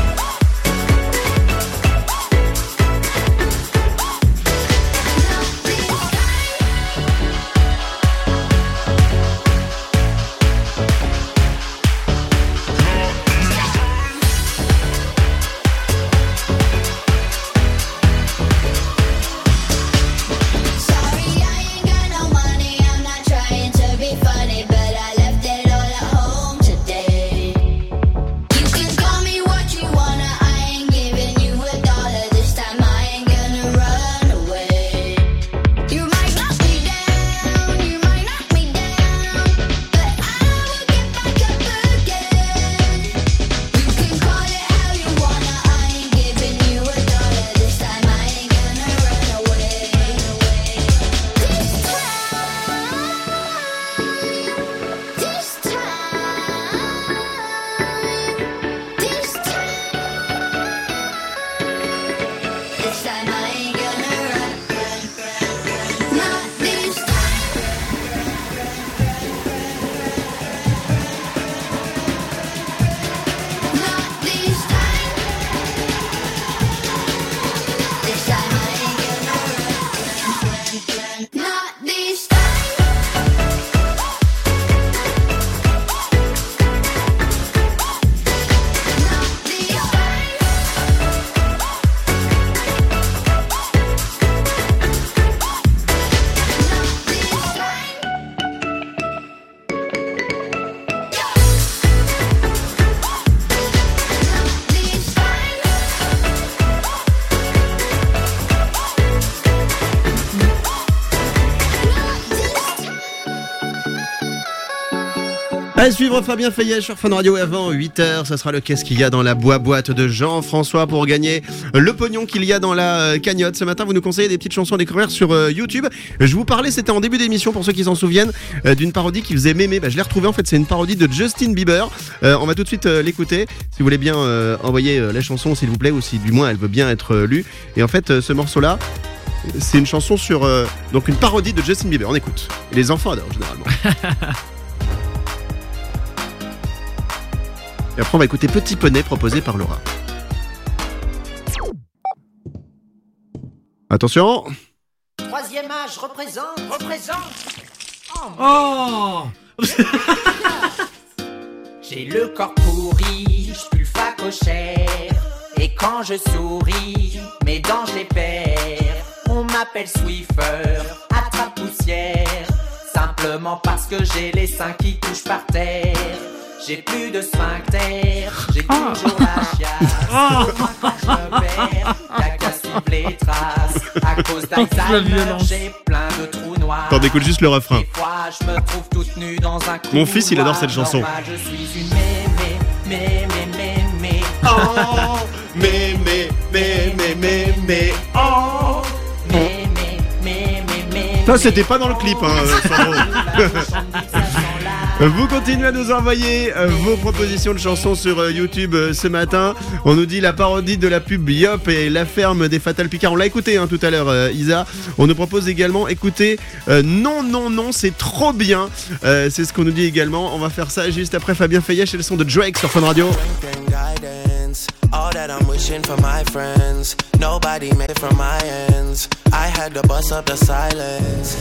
Sorry, I ain't got no money. I'm not trying to be funny, but I left it all at home today. You can call me what you wanna. I ain't giving you a dollar this time. I ain't gonna run away. You might knock me down, you might knock me down, but I will get back up again. You can call it how you wanna. I ain't giving you a dollar this time. I ain't gonna run away. This time, this time, this time, this time I ain't gonna run, run, run, run. Not this time. Not this time. This time I ain't gonna run, run, run, run. Not this time. À suivre Fabien Fayet sur Fun Radio avant huit heures, ça sera le qu'est-ce qu'il y a dans la boîte de Jean-François pour gagner le pognon qu'il y a dans la euh, cagnotte. Ce matin, vous nous conseillez des petites chansons à découvrir sur euh, YouTube. Je vous parlais, c'était en début d'émission pour ceux qui s'en souviennent, euh, d'une parodie qui faisait mémé. Bah, je l'ai retrouvée en fait, c'est une parodie de Justin Bieber. Euh, on va tout de suite euh, l'écouter. Si vous voulez bien euh, envoyer euh, la chanson s'il vous plaît, ou si du moins elle veut bien être euh, lue. Et en fait, euh, ce morceau-là, c'est une chanson sur euh, donc une parodie de Justin Bieber. On écoute. Et les enfants adorent généralement. Et après, on va écouter Petit Poney proposé par Laura. Attention. Troisième âge représente, représente. Oh, J'ai le corps pourri, je pue le facochère. Et quand je souris, mes dents je les perds. On m'appelle Swiffer, attrape-poussière. Simplement parce que j'ai les seins qui touchent par terre. J'ai plus de sphincter, j'ai toujours la chiasse. Quand je me perds, y'a qu'à suivre les traces. À cause d'Alzheimer, j'ai plein de trous noirs. T'en écoutes juste le refrain. Des fois, je me trouve toute nue dans un couloir. Mon fils, il adore cette chanson. Normal, je suis une mémé, mémé, mémé. Oh, mémé, mémé, mémé. Oh, mémé, mémé, mémé. Ça, c'était pas dans le clip, hein, Sandro. Vous continuez à nous envoyer euh, vos propositions de chansons sur euh, YouTube euh, ce matin. On nous dit la parodie de la pub Yop et la ferme des Fatal Picard. On l'a écouté hein, tout à l'heure, euh, Isa. On nous propose également écouter euh, Non, non, non, c'est trop bien. Euh, c'est ce qu'on nous dit également. On va faire ça juste après Fabien Feillech et le son de Drake sur Fun Radio. All that I'm wishing for my friends. Nobody made it from my ends. I had to bust up the silence.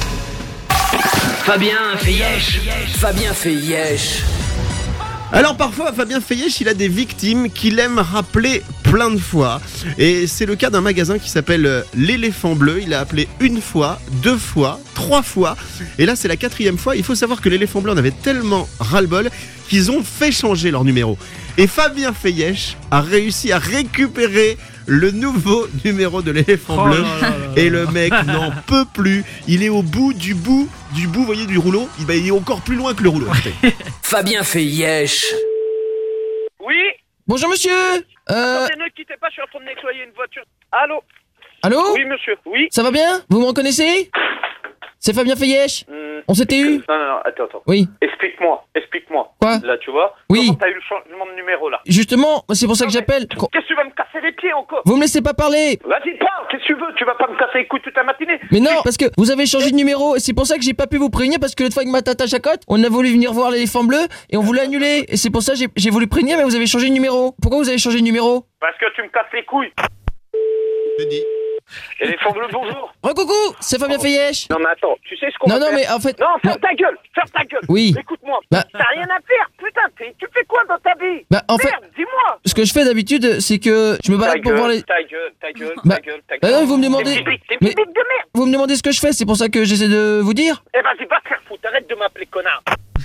Fabien Feillech, Fabien Feillech. Alors parfois Fabien Feillech il a des victimes qu'il aime rappeler plein de fois. Et c'est le cas d'un magasin qui s'appelle l'Éléphant Bleu. Il a appelé une fois, deux fois, trois fois. Et là c'est la quatrième fois. Il faut savoir que l'Éléphant Bleu en avait tellement ras-le-bol qu'ils ont fait changer leur numéro. Et Fabien Feillech a réussi à récupérer le nouveau numéro de l'Éléphant Oh Bleu. là là là Et là. le mec n'en peut plus. Il est au bout du bout du bout, vous voyez, du rouleau. Il, bah, il est encore plus loin que le rouleau. Fabien Feillech. Oui. Bonjour monsieur. Euh... Attendez, ne quittez pas, je suis en train de nettoyer une voiture. Allô. Allô. Oui monsieur. Oui. Ça va bien? Vous me reconnaissez? C'est Fabien Feillech. Hmm. On s'était eu? Non, non, non, attends, attends. Oui. Explique-moi, explique-moi. Quoi? Là, tu vois? Oui. Comment t'as eu le changement de numéro là? Justement, c'est pour ça que j'appelle. Qu'est-ce que tu vas me casser les pieds encore? Vous me laissez pas parler. Vas-y, parle, qu'est-ce que tu veux? Tu vas pas me casser les couilles toute la matinée? Mais non, parce que vous avez changé de numéro et c'est pour ça que j'ai pas pu vous prévenir parce que l'autre fois avec ma tata Jacotte, on a voulu venir voir l'Éléphant Bleu et on voulait annuler et c'est pour ça que j'ai, j'ai voulu prévenir mais vous avez changé de numéro. Pourquoi vous avez changé de numéro? Parce que tu me casses les couilles. Je dis. Éléphant Bleu, bonjour. Oh coucou, c'est Fabien Feillech. Non mais attends, tu sais ce qu'on Non, va non, faire? mais en fait- Non, ferme non. ta gueule, ferme ta gueule. Oui. Écoute-moi, Bah- t'as rien à faire, putain, t'es- tu fais quoi dans ta vie? Bah, en fait- Merde, dis-moi. Ce que je fais d'habitude, c'est que je me Ta balade pour gueule, voir les. ta gueule, ta gueule, Bah- ta gueule, ta Bah gueule. non, vous me demandez. T'es pipique, t'es Mais- pipique de merde. Vous me demandez ce que je fais, c'est pour ça que j'essaie de vous dire. Eh vas-y, va te faire foutre, arrête de m'appeler connard.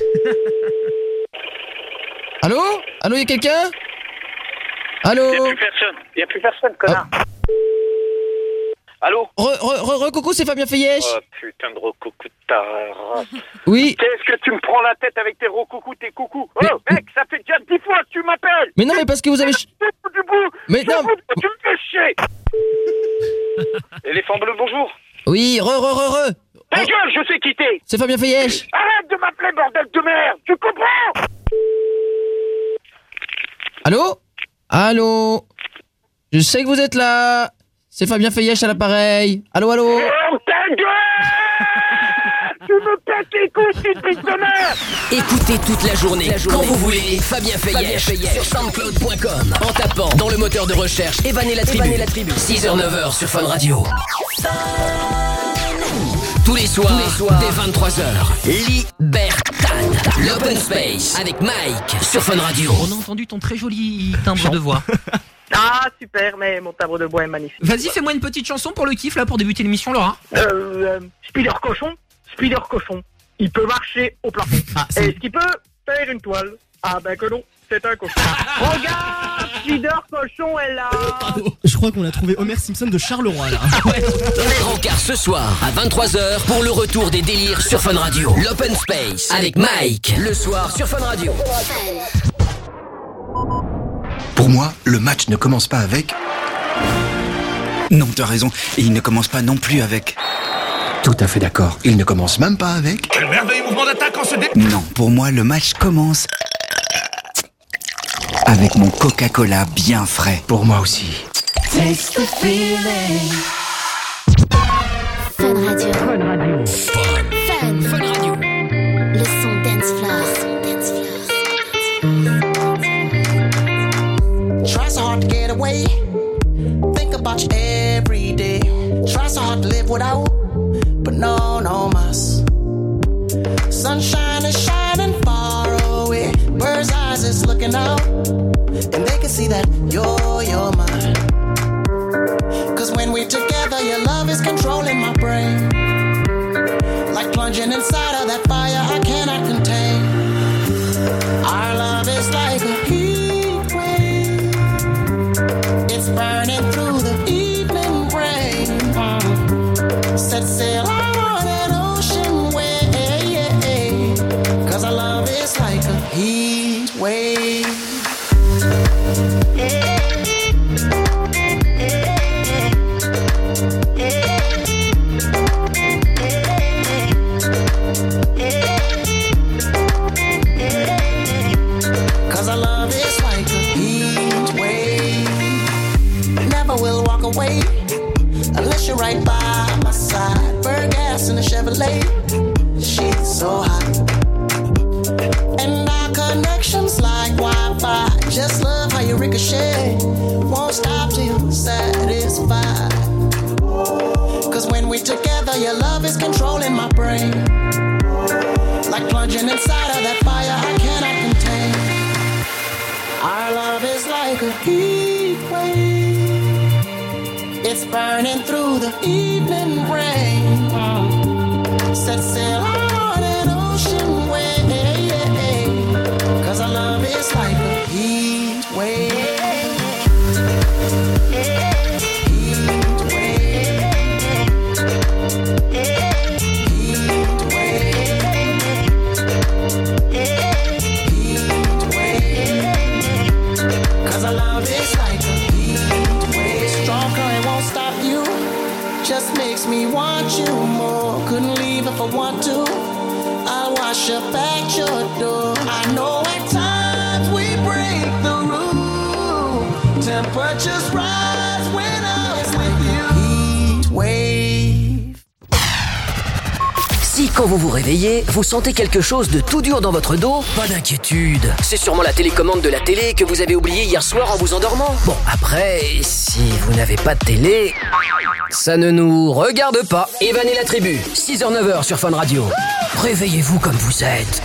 Allô? Allô, y'a quelqu'un? Allô? Y'a plus personne, y'a plus personne, connard. Allô? Re, re, re, re, coucou, c'est Fabien Feillech. Oh putain de recoucou de ta race. Oui. Qu'est-ce que tu me prends la tête avec tes recoucous, tes coucous? Oh mec, ça fait déjà dix fois que tu m'appelles. Mais non, mais parce que vous avez. ch- Du bout. Mais non. Tu me fais chier. Éléphant Bleu, bonjour. Oui, re, re, re, re. Ta gueule, je sais qui t'es. C'est Fabien Feillech. Arrête de m'appeler bordel de merde. Tu comprends? Allô? Allô? Je sais que vous êtes là. C'est Fabien Feillech à l'appareil. Allô, allô? Oh ta gueule. Tu me pètes les couilles, tu fils de merde. Écoutez toute la journée, quand vous voulez, Fabien Feillech sur soundcloud point com en tapant dans le moteur de recherche Evan et la tribu. six heures neuf heures sur Fun Radio. Tous les soirs, Tous les soirs dès vingt-trois heures, Libertad, l'Open Space avec Mike sur Fun Radio. On a entendu ton très joli timbre de voix. Ah super, mais mon timbre de bois est magnifique. Vas-y, fais-moi une petite chanson pour le kiff là pour débuter l'émission, Laura. Euh, euh, Spider Cochon, Spider Cochon, il peut marcher au plafond. Ah, Est-ce qu'il peut faire une toile? Ah ben que non, c'est un cochon. Regarde, Spider Cochon est là. Je crois qu'on a trouvé Homer Simpson de Charleroi là. Les rencarts ce soir à vingt-trois heures pour le retour des délires sur Fun Radio. L'Open Space avec Mike le soir sur Fun Radio. Pour moi, le match ne commence pas avec... Non, t'as raison, et il ne commence pas non plus avec... Tout à fait d'accord, il ne commence même pas avec... Quel merveilleux mouvement d'attaque en ce dé... Non, pour moi, le match commence... avec mon Coca-Cola bien frais. Pour moi aussi. Taste the feeling. Fun Radio. Fun Radio. Fun. Fun Radio. Le son dance floor. Dance Try so hard to get away. Think about you every day. Try so hard to live without, but no, no mas. Sunshine is shining far away. Bird's eyes is looking out, and they can see that you're, you're mine. Cause when we're together, your love is controlling my brain. Like plunging inside of that fire I cannot contain. Our love is like a heat wave. It's burning through the evening rain. Mm. Set sail on an ocean wave. Cause our love is like a heat wave. Yeah. Yeah. Yeah. a heat wave. It's burning through the evening rain. Set sail on an ocean wave. Cause our love is like a heat wave. Makes me want you more. Couldn't leave if I want to. I'll wash up at your door. I know at times we break the rule. Temperatures rise when I'm with you. Heat wave. Si quand vous vous réveillez, vous sentez quelque chose de tout dur dans votre dos, pas d'inquiétude. C'est sûrement la télécommande de la télé que vous avez oubliée hier soir en vous endormant. Bon, après, si vous n'avez pas de télé, ça ne nous regarde pas. Evan et la tribu, six heures neuf heures sur Fun Radio. Réveillez-vous comme vous êtes.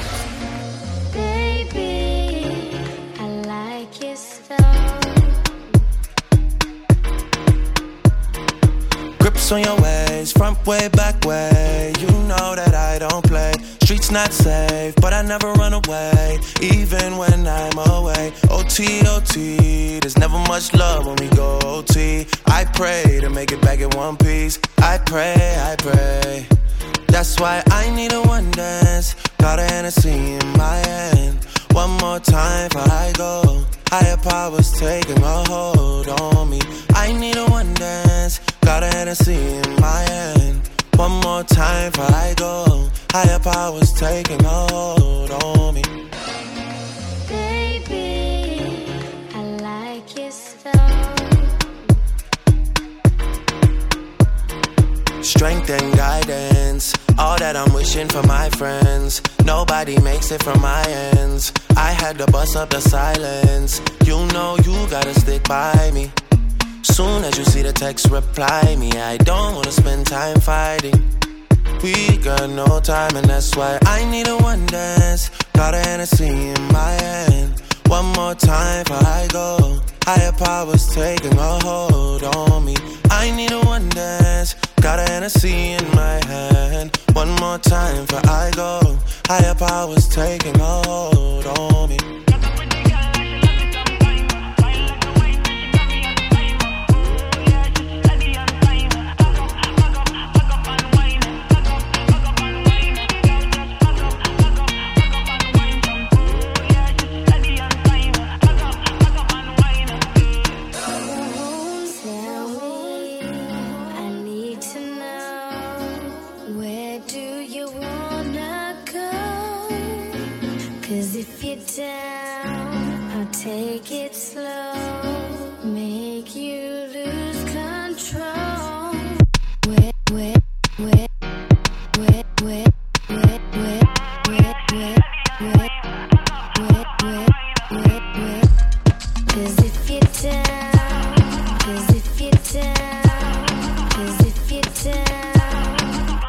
Grips on your ways, front way, back way. You know that I don't play. Streets not safe, but I never run away, even when I'm away. O T, O T, there's never much love when we go O T. I pray to make it back in one piece. I pray, I pray. That's why I need a one dance. Got a Hennessy in my hand. One more time before I go. Higher powers taking a hold on me. I need a one dance. Got a Hennessy in my hand. One more time before I go. Higher powers taking a hold on me. Baby, I like your style. Strength and guidance, all that I'm wishing for my friends. Nobody makes it from my ends. I had to bust up the silence. You know you gotta stick by me. Soon as you see the text, reply me. I don't wanna spend time fighting. We got no time and that's why I need a one dance. Got a Hennessy in my hand. One more time before I go. Higher powers taking a hold on me. I need a one dance. Got a Hennessy in my hand. One more time before I go. Higher powers taking a hold on me. Take it slow, make you lose control. Wet, wet, wet, wet, wet, wet, wet, wet, wet, wet, wet, wet, wet, wet. 'Cause if you're down, 'cause if you're down, 'cause if you're down.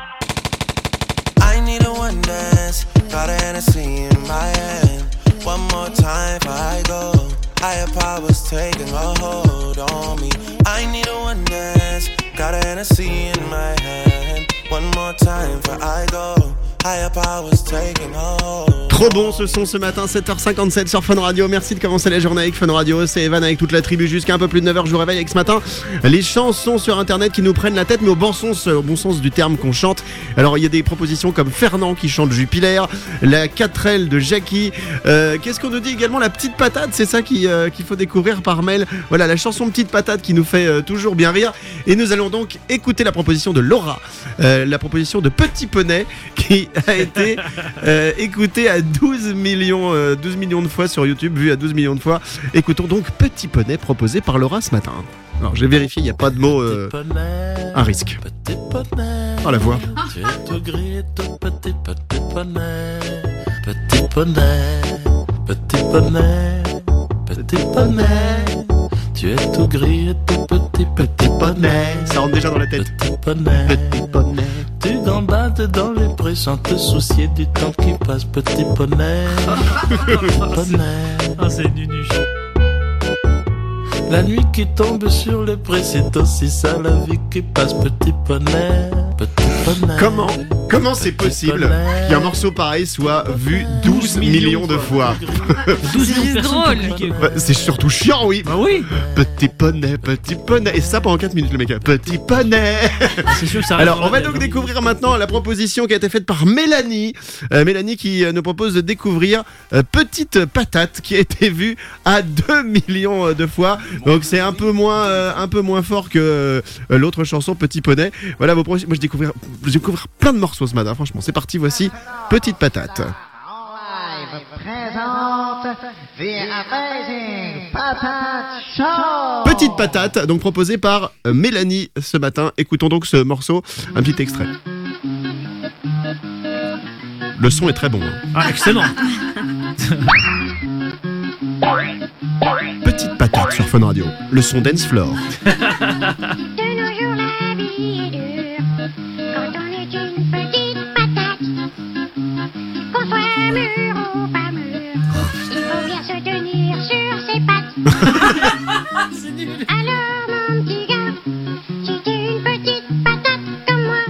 I need a one dance, got a Hennessy in my hand. One more time before I go. Higher powers taking a hold on me. I need a one dance. Got a Hennessy in my hand. One more time before I go. Higher powers taking a hold. Trop bon ce son ce matin, sept heures cinquante-sept sur Fun Radio. Merci de commencer la journée avec Fun Radio. C'est Evan avec toute la tribu jusqu'à un peu plus de neuf heures. Je vous réveille avec ce matin les chansons sur internet qui nous prennent la tête, mais au bon sens, au bon sens du terme qu'on chante. Alors il y a des propositions comme Fernand qui chante Jupiler, la quatre L de Jackie. Euh, qu'est-ce qu'on nous dit également? La petite patate, c'est ça qui, euh, qu'il faut découvrir par mail. Voilà, la chanson Petite Patate qui nous fait euh, toujours bien rire. Et nous allons donc écouter la proposition de Laura, euh, la proposition de Petit Poney qui a été euh, écoutée à douze millions, euh, douze millions de fois sur YouTube, vu à douze millions de fois. Écoutons donc Petit Poney proposé par Laura ce matin. Alors j'ai vérifié, il n'y a pas de mot euh, un risque. Oh la voix. Tu es tout gris, tout petit, petit poney. Petit poney, petit poney, petit poney. Tu es tout gris et tout petit, petit poney. Ça rentre déjà dans la tête. Petit poney, petit poney. Tu gambades dans les prés sans te soucier du temps qui passe, petit poney. Petit poney. Ah, c'est nunuche. La nuit qui tombe sur le pré, c'est aussi ça la vie qui passe, petit poney, petit poney. Comment Comment c'est possible qu'un morceau pareil soit vu douze millions de fois? douze millions de personnes. Bah, c'est surtout chiant, oui. Bah oui. Petit poney, petit poney. Et ça pendant quatre minutes, le mec. Petit poney. C'est sûr, ça Alors, on va donc découvrir maintenant la proposition qui a été faite par Mélanie. Euh, Mélanie qui euh, nous propose de découvrir euh, Petite Patate, qui a été vue à deux millions de fois. Donc, c'est un peu moins, euh, un peu moins fort que euh, l'autre chanson, Petit Poney. Voilà, vos pro- moi, je découvre, je découvre plein de morceaux ce matin, franchement. C'est parti, voici Petite Patate. Présente The Amazing Patate Show. Petite Patate, donc proposée par euh, Mélanie ce matin. Écoutons donc ce morceau, un petit extrait. Le son est très bon. Hein. Ah, excellent. Petite Patate sur Fun Radio, le son dance floor. De nos jours, la vie est dure. Quand on est une petite patate, qu'on soit mûr ou pas mûr, il faut bien se tenir sur ses pattes. C'est nul. Alors, mon petit gars, si t'es une petite patate comme moi,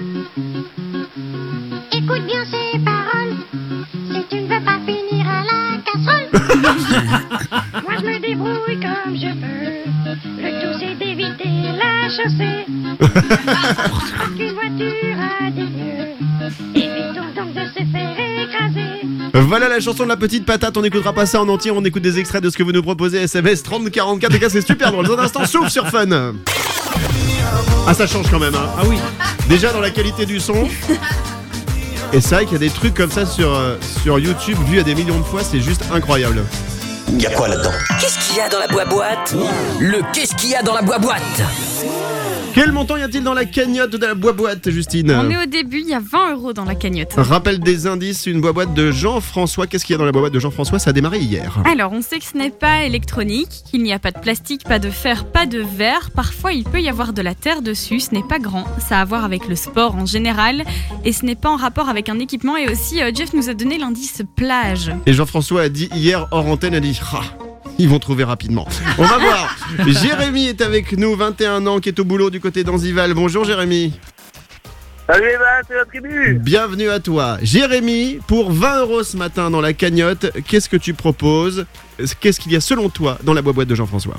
écoute bien ces paroles. Si tu ne veux pas finir à la casserole, moi je me débrouille comme je peux. Le tout c'est d'éviter la chaussée. Parce qu'une voiture a des lieux. Évitons donc de se faire écraser. Voilà la chanson de la Petite Patate. On n'écoutera pas ça en entier, on écoute des extraits de ce que vous nous proposez. S M S trente quarante-quatre. Les gars, c'est super drôle. Dans un instant, souffle sur Fun. Ah, ça change quand même. Hein. Ah oui. Déjà dans la qualité du son. Et c'est vrai qu'il y a des trucs comme ça sur, euh, sur YouTube vus à des millions de fois, c'est juste incroyable. Il y a quoi là-dedans? Qu'est-ce qu'il y a dans la boîte? Le qu'est-ce qu'il y a dans la boîte? Quel montant y a-t-il dans la cagnotte de la boîte, Justine? On est au début, il y a vingt euros dans la cagnotte. Rappel des indices, une boîte de Jean-François. Qu'est-ce qu'il y a dans la boîte de Jean-François? Ça a démarré hier. Alors, on sait que ce n'est pas électronique, qu'il n'y a pas de plastique, pas de fer, pas de verre. Parfois, il peut y avoir de la terre dessus. Ce n'est pas grand. Ça a à voir avec le sport en général. Et ce n'est pas en rapport avec un équipement. Et aussi, euh, Jeff nous a donné l'indice plage. Et Jean-François a dit hier hors antenne, a dit ah, ils vont trouver rapidement. On va voir. Jérémy est avec nous, vingt et un ans, qui est au boulot du côté d'Anzival. Bonjour Jérémy. Salut Evan, c'est la tribu. Bienvenue à toi. Jérémy, pour vingt euros ce matin dans la cagnotte, qu'est-ce que tu proposes? Qu'est-ce qu'il y a selon toi dans la boîte de Jean-François?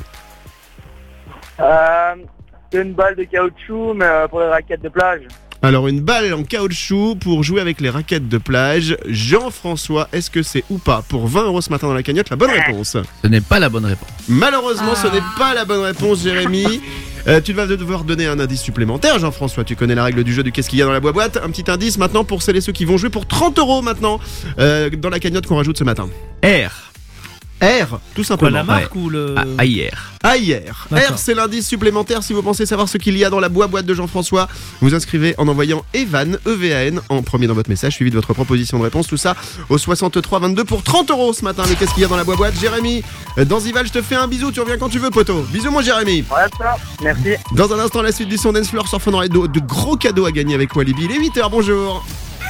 Euh, c'est une balle de caoutchouc, mais euh, pour les raquettes de plage. Alors une balle en caoutchouc pour jouer avec les raquettes de plage. Jean-François, est-ce que c'est ou pas pour vingt euros ce matin dans la cagnotte la bonne réponse? Ce n'est pas la bonne réponse. Malheureusement, Ah. ce n'est pas la bonne réponse, Jérémy. Euh, tu vas devoir donner un indice supplémentaire, Jean-François. Tu connais la règle du jeu du qu'est-ce qu'il y a dans la boîte. Un petit indice maintenant pour celles et ceux qui vont jouer pour trente euros maintenant euh, dans la cagnotte qu'on rajoute ce matin. R. R, tout simplement. Quoi, la marque ou le... Ah, ah, hier. Ah, hier. D'accord. R, c'est l'indice supplémentaire. Si vous pensez savoir ce qu'il y a dans la boîte de Jean-François, vous inscrivez en envoyant Evan, E V A N, en premier dans votre message, suivi de votre proposition de réponse. Tout ça au soixante-trois vingt-deux pour trente euros ce matin. Mais qu'est-ce qu'il y a dans la boîte? Jérémy, dans Zival, je te fais un bisou. Tu reviens quand tu veux, poteau. Bisous, mon Jérémy. Ouais, ça, merci. Dans un instant, la suite du son Dance Floor sur Fun Radio. De gros cadeaux à gagner avec Walibi. Il est huit heures, bonjour.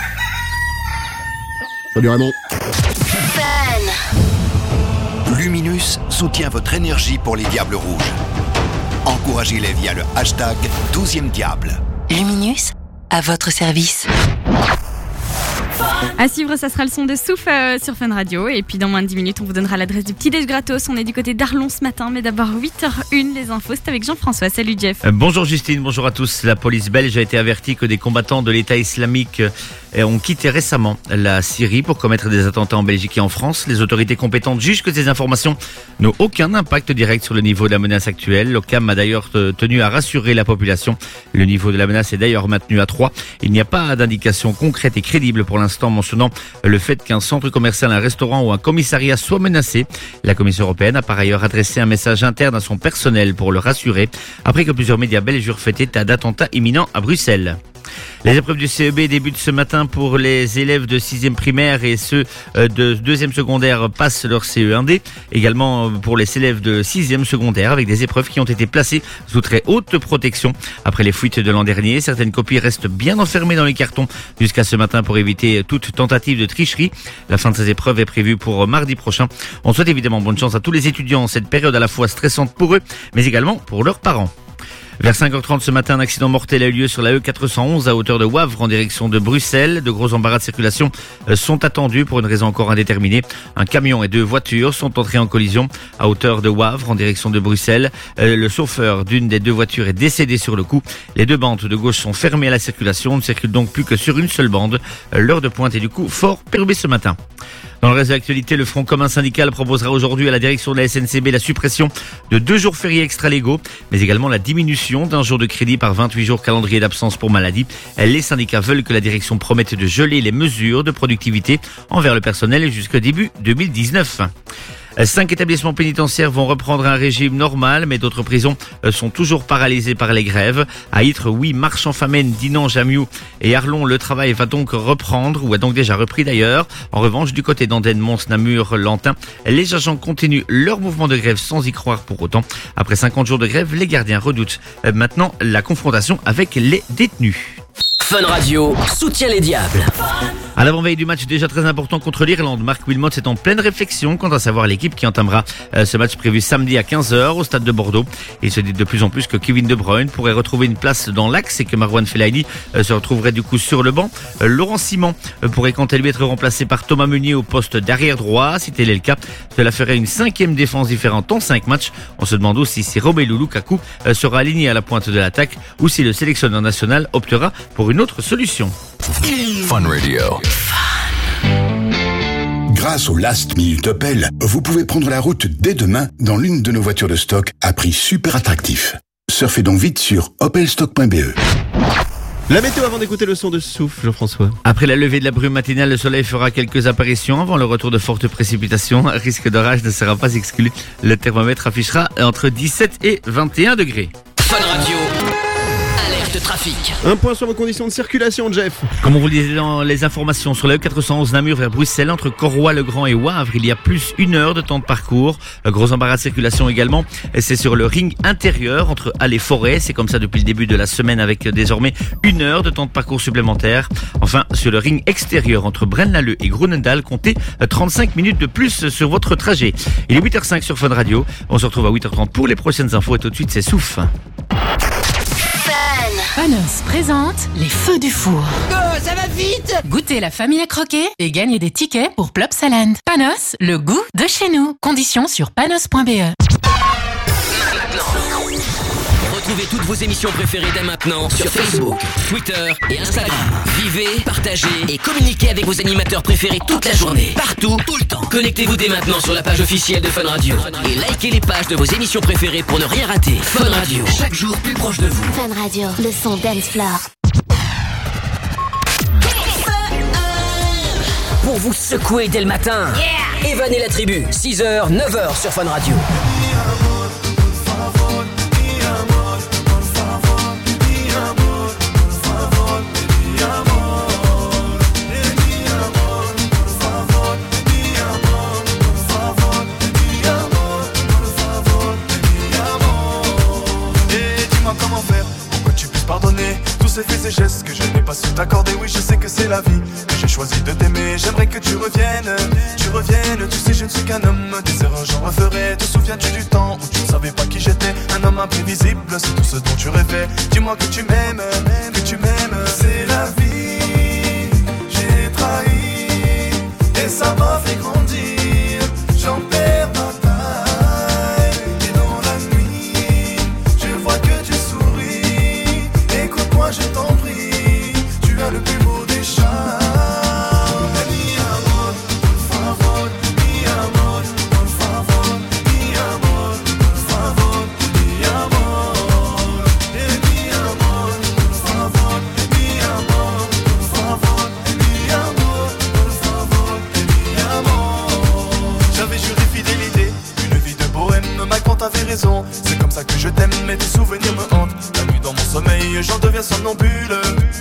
Salut Raymond. Luminus soutient votre énergie pour les Diables Rouges. Encouragez-les via le hashtag douzième Diable. Luminus, à votre service. À suivre, ça sera le son de Souffle euh, sur Fun Radio. Et puis dans moins de dix minutes, on vous donnera l'adresse du petit déj gratos. On est du côté d'Arlon ce matin, mais d'abord huit heures une, les infos, c'est avec Jean-François. Salut Jeff. Euh, bonjour Justine, bonjour à tous. La police belge a été avertie que des combattants de l'État islamique euh, ont quitté récemment la Syrie pour commettre des attentats en Belgique et en France. Les autorités compétentes jugent que ces informations n'ont aucun impact direct sur le niveau de la menace actuelle. L'O C A M a d'ailleurs euh, tenu à rassurer la population. Le niveau de la menace est d'ailleurs maintenu à trois. Il n'y a pas d'indication concrète et crédible pour l'instant mentionnant le fait qu'un centre commercial, un restaurant ou un commissariat soit menacé. La Commission européenne a par ailleurs adressé un message interne à son personnel pour le rassurer, après que plusieurs médias belges eurent fait état d'attentats imminents à Bruxelles. Les épreuves du C E B débutent ce matin pour les élèves de sixième primaire et ceux de deuxième secondaire passent leur C E un D. Également pour les élèves de sixième secondaire avec des épreuves qui ont été placées sous très haute protection. Après les fuites de l'an dernier, certaines copies restent bien enfermées dans les cartons jusqu'à ce matin pour éviter toute tentative de tricherie. La fin de ces épreuves est prévue pour mardi prochain. On souhaite évidemment bonne chance à tous les étudiants en cette période à la fois stressante pour eux, mais également pour leurs parents. Vers cinq heures trente ce matin, un accident mortel a eu lieu sur la E quatre cent onze à hauteur de Wavre en direction de Bruxelles. De gros embarras de circulation sont attendus pour une raison encore indéterminée. Un camion et deux voitures sont entrés en collision à hauteur de Wavre en direction de Bruxelles. Le chauffeur d'une des deux voitures est décédé sur le coup. Les deux bandes de gauche sont fermées à la circulation. On ne circule donc plus que sur une seule bande. L'heure de pointe est du coup fort perturbée ce matin. Dans le reste de l'actualité, le Front commun syndical proposera aujourd'hui à la direction de la S N C B la suppression de deux jours fériés extra-légaux, mais également la diminution d'un jour de crédit par vingt-huit jours calendrier d'absence pour maladie. Les syndicats veulent que la direction promette de geler les mesures de productivité envers le personnel jusqu'au début deux mille dix-neuf. Cinq établissements pénitentiaires vont reprendre un régime normal, mais d'autres prisons sont toujours paralysées par les grèves. À Ytre, oui, Marchand-Famenne, Dinan, Jamiou et Arlon, le travail va donc reprendre, ou a donc déjà repris d'ailleurs. En revanche, du côté d'Andenne, Mons, Namur, Lantin, les agents continuent leur mouvement de grève sans y croire pour autant. Après cinquante jours de grève, les gardiens redoutent maintenant la confrontation avec les détenus. Fun Radio soutient les Diables. À l'avant-veille du match déjà très important contre l'Irlande, Marc Wilmot est en pleine réflexion quant à savoir l'équipe qui entamera ce match prévu samedi à quinze heures au stade de Bordeaux. Il se dit de plus en plus que Kevin De Bruyne pourrait retrouver une place dans l'axe et que Marwan Fellaini se retrouverait du coup sur le banc. Laurent Simon pourrait quant à lui être remplacé par Thomas Meunier au poste d'arrière droit. Si tel est le cas, cela ferait une cinquième défense différente en cinq matchs. On se demande aussi si Romelu Lukaku sera aligné à la pointe de l'attaque ou si le sélectionneur national optera pour une autre solution. Fun Radio. Grâce au Last Minute Opel, vous pouvez prendre la route dès demain dans l'une de nos voitures de stock à prix super attractif. Surfez donc vite sur opelstock point b e. La météo avant d'écouter le son de souffle, Jean-François. Après la levée de la brume matinale, le soleil fera quelques apparitions avant le retour de fortes précipitations. Un risque d'orage ne sera pas exclu. Le thermomètre affichera entre dix-sept et vingt et un degrés. Fun Radio. Trafic. Un point sur vos conditions de circulation, Jeff. Comme on vous le disait dans les informations, sur la E quatre cent onze Namur vers Bruxelles, entre Corroy-le-Grand et Wavre, il y a plus une heure de temps de parcours. Un gros embarras de circulation également. Et c'est sur le ring intérieur entre Halle et Forêt. C'est comme ça depuis le début de la semaine avec désormais une heure de temps de parcours supplémentaire. Enfin, sur le ring extérieur entre Braine-l'Alleud et Groenendael, comptez trente-cinq minutes de plus sur votre trajet. Il est huit heures cinq sur Fun Radio. On se retrouve à huit heures trente pour les prochaines infos et tout de suite c'est Souf. Panos présente les feux du four. Oh, ça va vite! Goûtez la famille à croquer et gagnez des tickets pour Plopsaland. Panos, le goût de chez nous. Conditions sur panos point b e. Retrouvez toutes vos émissions préférées dès maintenant sur Facebook, Twitter et Instagram. Vivez, partagez et communiquez avec vos animateurs préférés toute la journée, partout, tout le temps. Connectez-vous dès maintenant sur la page officielle de Fun Radio et likez les pages de vos émissions préférées pour ne rien rater. Fun Radio, chaque jour plus proche de vous. Fun Radio, le son dance floor. Pour vous secouer dès le matin, yeah. Evan et la tribu, six heures, neuf heures sur Fun Radio. Pardonner tous ces faits et gestes que je n'ai pas su t'accorder. Oui, je sais que c'est la vie, que j'ai choisi de t'aimer. J'aimerais que tu reviennes, tu reviennes. Tu sais, je ne suis qu'un homme, des erreurs j'en referai. Te souviens-tu du temps où tu ne savais pas qui j'étais? Un homme imprévisible, c'est tout ce dont tu rêvais. Dis-moi que tu m'aimes, que tu m'aimes. C'est la vie, j'ai trahi et ça m'a fait grandir. J'en perds ma taille et dans la nuit, je vois que tu souris. Écoute-moi, je t'en prie, tu as le plus beau des charmes. Mi amor, por favor, mi amor, por favor, mi amor, por favor, mi amor. Eh, mi amor, por favor, mi amor, por favor, mi amor, por favor, mi amor. J'avais juré fidélité, une vie de bohème. Ma quand t'avais raison, c'est comme ça que je t'aime, mais tes souvenirs me hantent. La nuit dans mon sommeil, j'en deviens somnambule.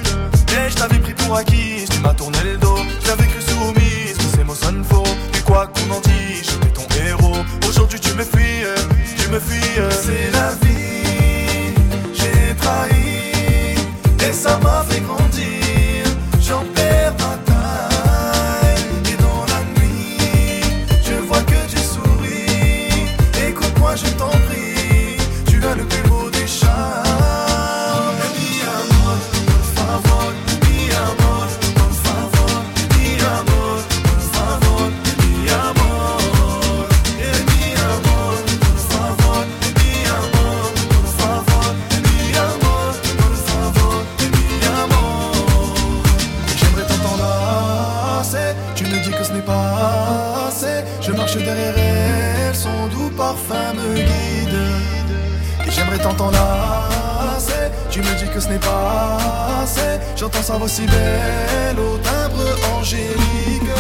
Et je t'avais pris pour acquis, tu m'as tourné le dos. J'avais cru soumise, mais ces mots sonnent faux. Et quoi qu'on en dise, j'étais ton héros. Aujourd'hui tu me fuis, tu me fuis. C'est la vie, j'ai trahi. Et ça m'a fait grandir, j'en perds ma taille. Et dans la nuit, je vois que tu souris. Écoute-moi, je t'en prie, tu as le plus beau des charmes. Mi amor, por favor, mi amor, por favor, mi amor, por favor, mi amor. Eh, mi amor, por favor, mi amor, por favor, mi amor, por favor, mi amor. J'aimerais t'enlacer, tu me dis que ce n'est pas assez. Je marche derrière elle, son doux parfum me guide. Et j'aimerais tant t'enlacer, tu me dis que ce n'est pas assez. J'entends sa voix si belle au timbre angélique.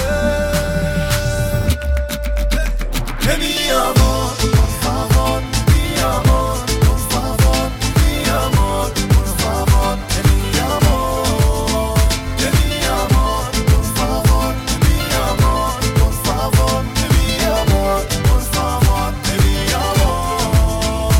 Et mi amor, por favor, mi amor, por favor, mi amor, por favor, mi amor. Et mi amor, por favor, mi amor, por favor, mi amor, por favor, mi amor.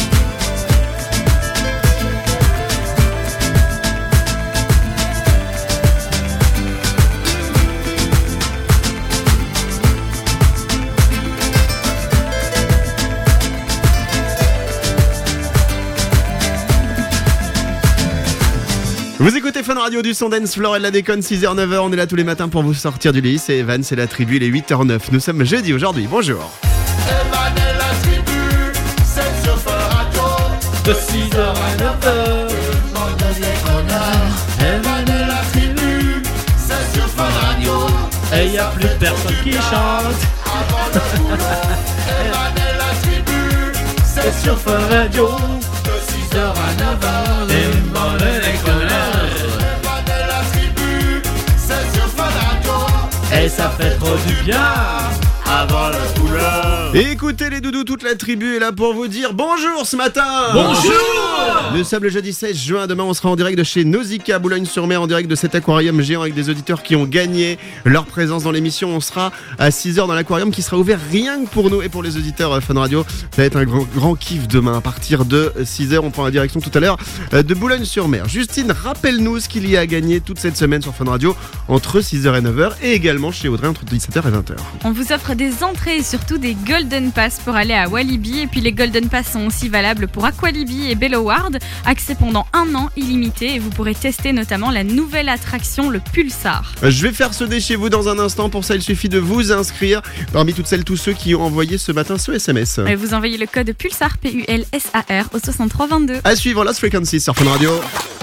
Vous écoutez Fun Radio du son Dance Floor et de la déconne, six heures neuf heures, on est là tous les matins pour vous sortir du lit. C'est Evan, c'est la tribu, il est huit heures neuf. Nous sommes jeudi aujourd'hui, bonjour. Evan et la tribu, c'est sur Fun Radio. De six heures à neuf heures, le monde des connards. Evan et la tribu, c'est sur Fun Radio. Et y a plus personne qui chante. Avant le boulot, Evan et la tribu, c'est sur Fun Radio. De six heures à neuf heures, le monde des connards. Evan et la tribu, c'est sur Fun Radio. Et ça fait trop du bien avant le boulot. Et écoutez les doudous, toute la tribu est là pour vous dire bonjour ce matin. Bonjour. Nous sommes le jeudi seize juin, demain on sera en direct de chez Nausicaa, Boulogne-sur-Mer, en direct de cet aquarium géant avec des auditeurs qui ont gagné leur présence dans l'émission. On sera à six heures dans l'aquarium qui sera ouvert rien que pour nous et pour les auditeurs Fun Radio. Ça va être un grand, grand kiff demain à partir de six heures. On prend la direction tout à l'heure de Boulogne-sur-Mer. Justine, rappelle-nous ce qu'il y a à gagner toute cette semaine sur Fun Radio entre six heures et neuf heures et également chez Audrey entre dix-sept heures et vingt heures. On vous offre des entrées et surtout des Golden Pass pour aller à Walibi. Et puis les Golden Pass sont aussi valables pour Aqualibi et Belloward. Accès pendant un an illimité et vous pourrez tester notamment la nouvelle attraction, le Pulsar. Je vais faire sonner chez vous dans un instant. Pour ça, il suffit de vous inscrire parmi toutes celles, tous ceux qui ont envoyé ce matin ce S M S. Et vous envoyez le code Pulsar, P U L S A R, au soixante-trois vingt-deux. À suivre, Lost Frequencies sur Fun Radio.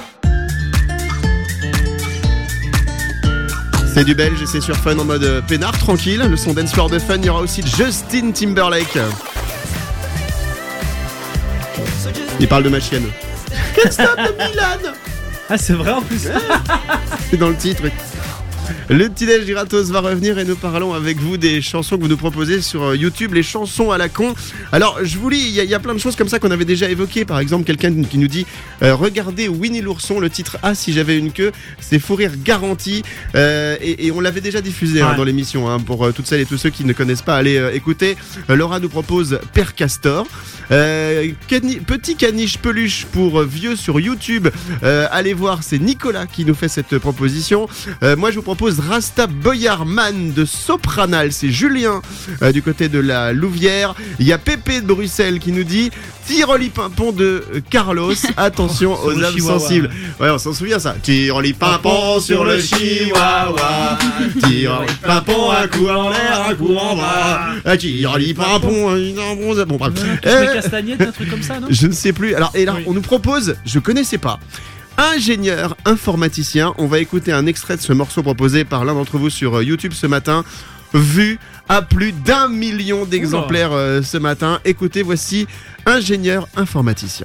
C'est du belge et c'est sur Fun en mode peinard, tranquille. Le son dance floor de Fun, il y aura aussi Justin Timberlake. Il parle de ma chienne. Can't stop the Milan. Ah, c'est vrai en plus. C'est dans le titre. Le petit déj du Ratos va revenir et nous parlons avec vous des chansons que vous nous proposez sur YouTube, les chansons à la con. Alors je vous lis, il y, y a plein de choses comme ça qu'on avait déjà évoquées. Par exemple, quelqu'un qui nous dit euh, regardez Winnie l'ourson, le titre A si j'avais une queue, c'est fou rire garanti. euh, et, et on l'avait déjà diffusé hein, ouais. dans l'émission hein, pour euh, toutes celles et tous ceux qui ne connaissent pas, allez euh, écouter. Euh, Laura nous propose Père Castor. Euh, cani- petit caniche peluche pour vieux sur YouTube. Euh, allez voir, c'est Nicolas qui nous fait cette proposition. Euh, moi je vous propose Rasta Boyarman de Sopranal, c'est Julien euh, du côté de la Louvière. Il y a Pépé de Bruxelles qui nous dit Tiroli Pimpon de Carlos. Attention oh, aux âmes sensibles. Ouais, on s'en souvient ça. Tiroli Pimpon sur le chihuahua. Tiroli Pimpon, un coup en l'air, un coup en bas. Tiroli Pimpon, un bon, bon bref. Euh, Castagnette, un truc comme ça, non ? Je ne sais plus. Alors, et là, oui. on nous propose, je connaissais pas. Ingénieur informaticien. On va écouter un extrait de ce morceau proposé par l'un d'entre vous sur YouTube ce matin. Vu à plus d'un million d'exemplaires euh, ce matin. Écoutez, voici Ingénieur informaticien.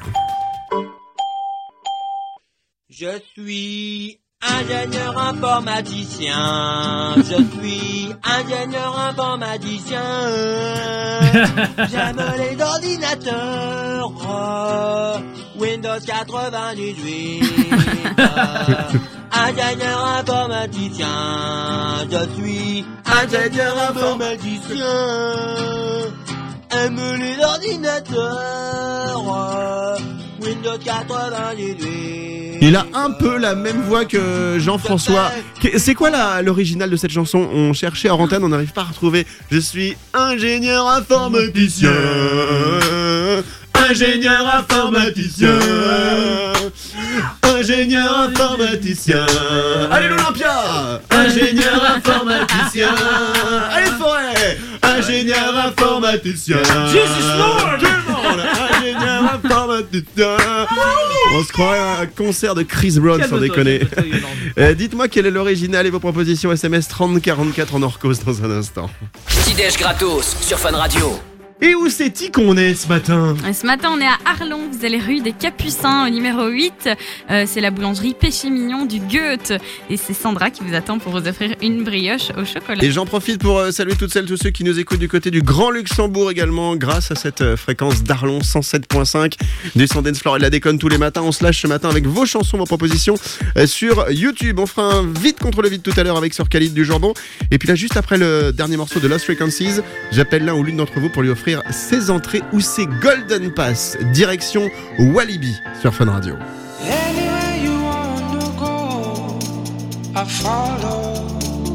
Je suis ingénieur informaticien. Je suis ingénieur informaticien. J'aime les ordinateurs. Oh, Windows quatre-vingt-dix-huit. ingénieur informaticien. Je suis ingénieur informaticien. Aime les ordinateurs. Windows quatre-vingt-dix-huit. Il a un peu la même voix que Jean-François. C'est quoi la, l'original de cette chanson? On cherchait hors antenne, on n'arrive pas à retrouver. Je suis ingénieur informaticien. Ingénieur informaticien. Ingénieur informaticien. Allez l'Olympia. Ingénieur informaticien. Allez Forêt. Ingénieur informaticien. Jesus Lord. Tout le monde. Ingénieur informaticien. On se croirait à un concert de Chris Brown sans déconner. Euh, dites-moi quelle est l'original et vos propositions S M S trente quarante-quatre en hors cause dans un instant. Petit-déj gratos sur Fun Radio. Et où c'est-il qu'on est ce matin? Ce matin, on est à Arlon, vous allez rue des Capucins au numéro huit. Euh, c'est la boulangerie Péché Mignon du Goethe. Et c'est Sandra qui vous attend pour vous offrir une brioche au chocolat. Et j'en profite pour euh, saluer toutes celles, tous ceux qui nous écoutent du côté du Grand Luxembourg également, grâce à cette euh, fréquence d'Arlon cent sept virgule cinq. Du Sundance Floor et de la déconne tous les matins. On se lâche ce matin avec vos chansons, vos propositions euh, sur YouTube. On fera un vide contre le vide tout à l'heure avec Sir Khalid du Jambon. Et puis là, juste après le dernier morceau de Lost Frequencies, j'appelle l'un ou l'une d'entre vous pour lui offrir ses entrées ou ses Golden Pass. Direction Walibi sur Fun Radio. Anywhere you wanna go, I follow.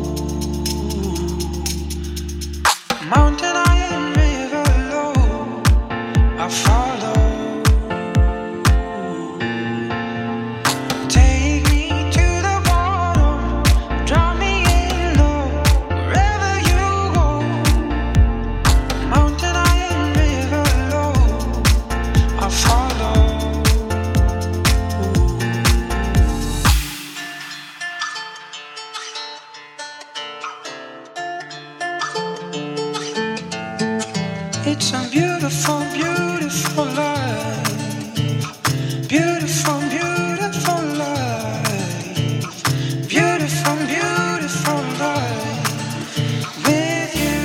Mountain high and river low, I follow. Take me to the bottom, draw me in low, wherever you go. Mountain high and river low, I follow. It's a beautiful, beautiful life. Beautiful, beautiful life. Beautiful, beautiful life with you.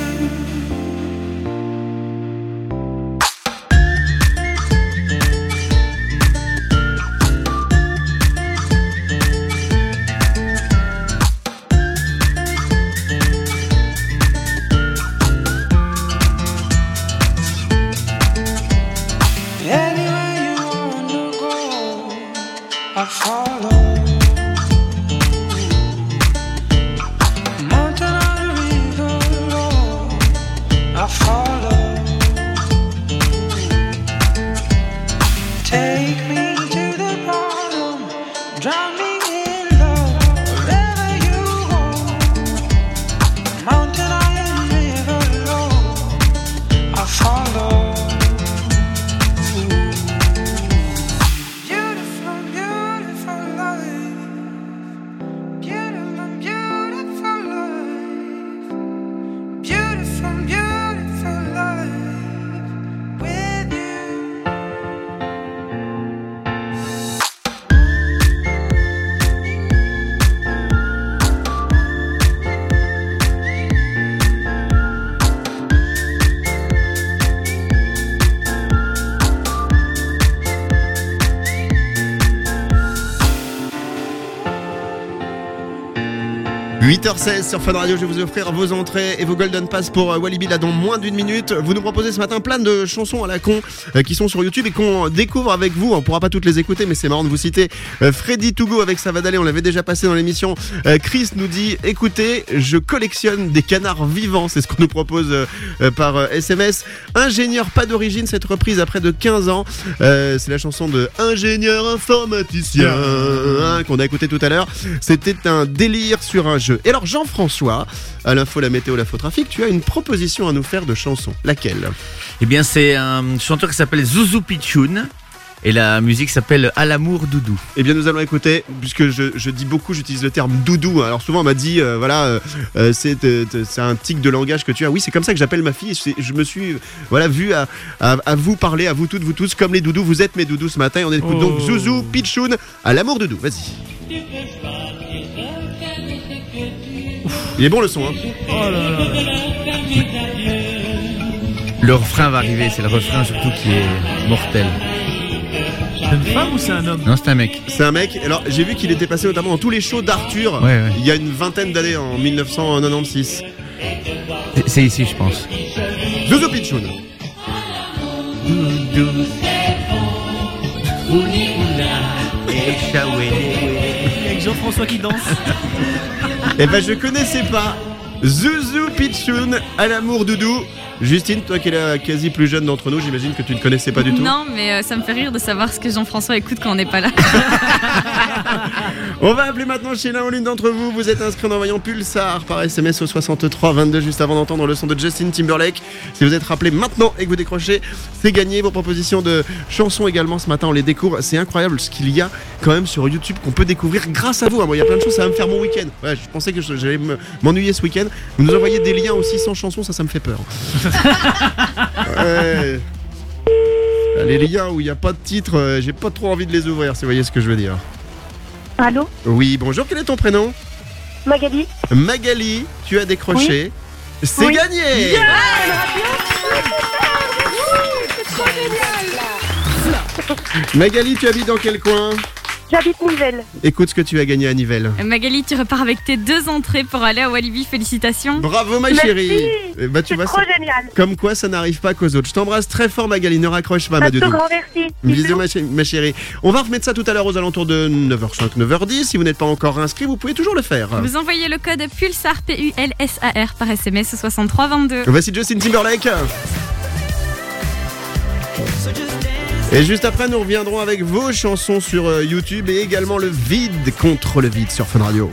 Anywhere you wanna go, I follow. Mountain or the river low, I follow. Take me to the bottom, drown me in love, wherever you go. Mountain or the river low, I follow. Beautiful, beautiful life. Beautiful, beautiful life. Beautiful, beautiful life with you. huit heures seize sur Fun Radio, je vais vous offrir vos entrées et vos Golden Pass pour euh, Walibi là dans moins d'une minute. Vous nous proposez ce matin plein de chansons à la con euh, qui sont sur YouTube et qu'on découvre avec vous. On pourra pas toutes les écouter mais c'est marrant de vous citer. Euh, Freddy Togo avec Ça va d'aller, on l'avait déjà passé dans l'émission. Euh, Chris nous dit écoutez, je collectionne des canards vivants, c'est ce qu'on nous propose euh, euh, par euh, S M S. Ingénieur pas d'origine, cette reprise après de quinze ans. Euh, c'est la chanson de Ingénieur informaticien hein, qu'on a écouté tout à l'heure. C'était un délire sur un jeu. Et alors Jean-François, à l'info, la météo, l'info trafic, tu as une proposition à nous faire de chanson. Laquelle? Eh bien c'est un chanteur qui s'appelle Zouzou Pichoun. Et la musique s'appelle À l'amour doudou. Eh bien nous allons écouter, puisque je, je dis beaucoup, j'utilise le terme doudou. Alors souvent on m'a dit, euh, voilà, euh, c'est, euh, c'est un tic de langage que tu as. Oui, c'est comme ça que j'appelle ma fille. Je, je me suis voilà, vu à, à, à vous parler, à vous toutes, vous tous, comme les doudous. Vous êtes mes doudous ce matin. Et on écoute oh. donc Zouzou Pichoun, À l'amour doudou. Vas-y. Il est bon le son, hein. Oh là là. Le refrain va arriver, c'est le refrain surtout qui est mortel. C'est une femme ou c'est un homme? Non, c'est un mec. C'est un mec. Alors, j'ai vu qu'il était passé notamment dans tous les shows d'Arthur. Ouais, ouais. Il y a une vingtaine d'années, en dix-neuf cent quatre-vingt-seize. C'est- C'est ici, je pense. Zouzou Pitchoun. Avec Jean-François qui danse. Eh ben, je connaissais pas. Zouzou Pitchoun, à l'amour doudou. Justine, toi qui es la quasi plus jeune d'entre nous, j'imagine que tu ne connaissais pas du tout. Non, mais euh, ça me fait rire de savoir ce que Jean-François écoute quand on n'est pas là. On va appeler maintenant chez l'un ou l'une d'entre vous. Vous êtes inscrit en envoyant Pulsar par S M S au soixante-trois vingt-deux juste avant d'entendre le son de Justin Timberlake. Si vous êtes rappelé maintenant et que vous décrochez, c'est gagné. Vos propositions de chansons également ce matin, on les découvre. C'est incroyable ce qu'il y a quand même sur YouTube qu'on peut découvre grâce à vous. Moi, il y a plein de choses, ça va me faire mon week-end. Ouais, je pensais que j'allais me- m'ennuyer ce week-end. Vous nous envoyez des liens aussi sans chansons, ça, ça me fait peur. Ouais. Les liens où il n'y a pas de titre, euh, j'ai pas trop envie de les ouvrir, si vous voyez ce que je veux dire. Allô? Oui, bonjour, quel est ton prénom? Magali? Magali, tu as décroché. C'est Oui. gagné. Yeah, c'est trop génial. Magali, tu habites dans quel coin? J'habite Nivelles. Écoute ce que tu as gagné à Nivelles. Magali, tu repars avec tes deux entrées pour aller à Walibi. Félicitations. Bravo ma Merci. chérie. Eh ben, tu C'est vois, trop ça- génial. Comme quoi ça n'arrive pas qu'aux autres. Je t'embrasse très fort Magali, ne raccroche pas ma Un tout doudou. grand merci. Bisous ma, ch- ma chérie. On va remettre ça tout à l'heure aux alentours de neuf heures cinq, neuf heures dix. Si vous n'êtes pas encore inscrit, vous pouvez toujours le faire. Vous envoyez le code PULSAR, P U L S A R, par S M S au soixante-trois vingt-deux. Voici Justin Timberlake. Et juste après, nous reviendrons avec vos chansons sur euh, YouTube et également le vide contre le vide sur Fun Radio.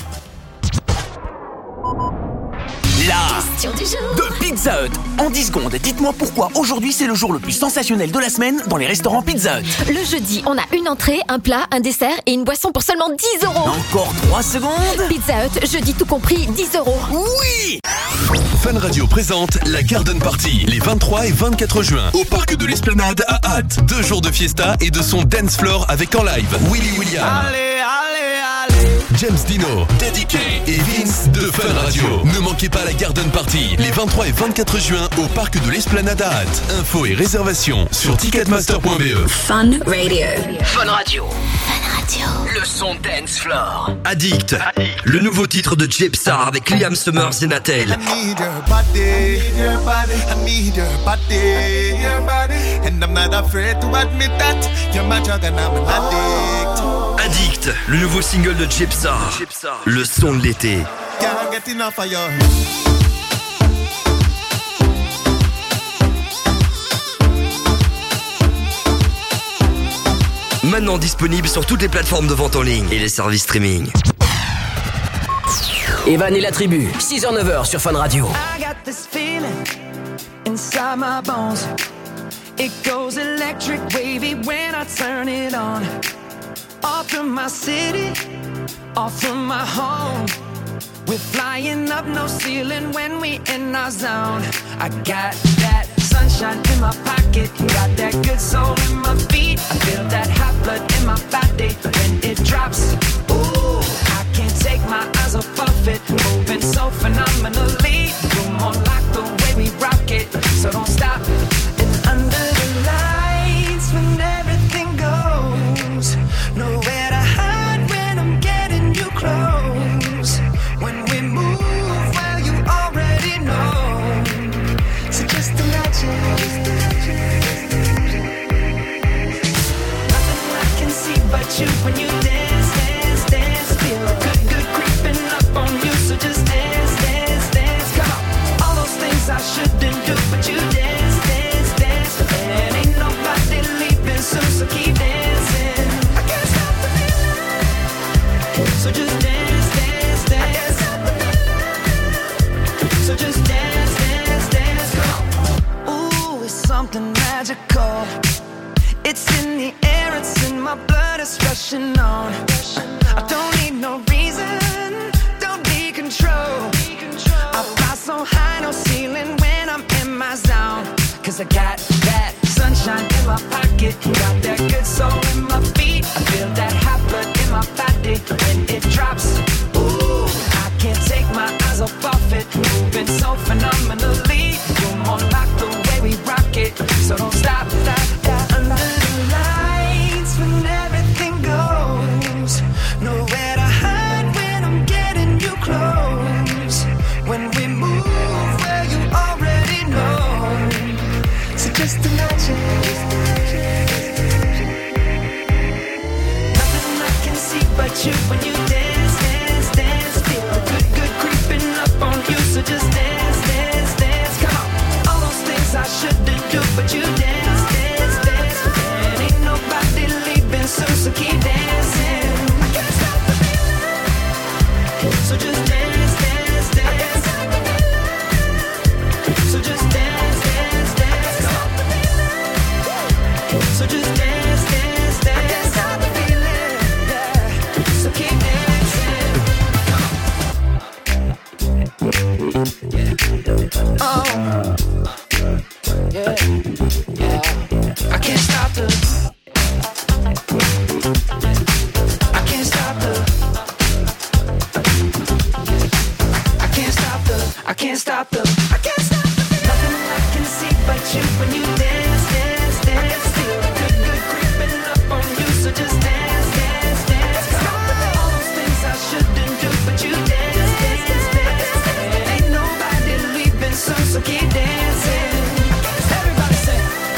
La de Pizza Hut. En dix secondes, dites-moi pourquoi aujourd'hui c'est le jour le plus sensationnel de la semaine dans les restaurants Pizza Hut. Le jeudi, on a une entrée, un plat, un dessert et une boisson pour seulement dix euros. Encore trois secondes. Pizza Hut, jeudi tout compris, dix euros. Oui. Fun Radio présente la Garden Party les vingt-trois et vingt-quatre juin au parc de l'Esplanade à Hâte. Deux jours de fiesta et de son dance floor avec en live Willy William, Allez, allez, allez. James Dino, Teddy K et Vince de Fun Radio. Ne manquez pas la Garden Party les vingt-trois et vingt-quatre juin au parc de l'Esplanade à Hâte. Infos et réservations sur ticketmaster point b e. Fun Radio. Fun Radio. Fun Radio. Le son dance floor. Addict, le nouveau titre de Jepsar avec Liam Summers et Natel. I need your body, your body. I need your body, your body. And I'm not afraid to admit that you're my drug and I'm an addict. Addict, le nouveau single de Jepsar, le son de l'été. Can't get enough of you. Maintenant disponible sur toutes les plateformes de vente en ligne et les services streaming. Evan et la tribu, six heures neuf heures sur Fun Radio. I got this feeling inside my bones. It goes electric wavy when I turn it on. Off from my city, off from my home. We're flying up no ceiling when we in our zone. I got that sunshine in my pocket, got that good soul in my feet. I feel that hot blood in my body when it drops. Ooh, I can't take my eyes off of it, moving so phenomenally. Room on lock the way we rock it, so don't stop. And under the lights when everything goes, nowhere to hide when I'm getting you close. When we move, well you already know. So just imagine. Nothing I can see but you when you dance, dance, dance. Feel good, good creeping up on you. So just dance, dance, dance. Come on. All those things I shouldn't do, but you dance, dance, dance. And ain't nobody leaving soon, so keep dancing. I can't stop the feeling. So just dance, dance, dance. I can't stop the feeling. So just dance, dance, dance. Come on. Ooh, it's something magical. It's in the air, it's in my blood, it's rushing on. I don't need no reason, don't need control. I fly so high, no ceiling when I'm in my zone. Cause I got that sunshine in my pocket, got that good soul in my feet. I feel that hot blood in my body when it drops. Ooh, I can't take my eyes off of it, moving so phenomenally. You're more like the way we rock it, so don't stop, stop, stop. Under the lights when just imagine. Nothing I can see but you when you dance, dance, dance. Feel the good, good creeping up on you, so just dance, dance, dance. Come on, all those things I shouldn't do, but you dance, dance, dance. And ain't nobody leaving soon, so keep dancing. I can't stop the feeling, so just dance, dance, dance. So just dance, dance, dance. So just dance, dance, dance. I can't stop the feeling, yeah. So keep dancing. Oh, yeah, yeah. I can't stop the. I can't stop the. I can't stop the. I can't stop the. I can't stop the. Nothing I can see but you when you dance, dance, dance. Feel the good, good creeping up on you, so just dance, dance, dance. All those things I shouldn't do, but you dance, dance, dance. Ain't nobody leaving soon, so keep dancing. Everybody say.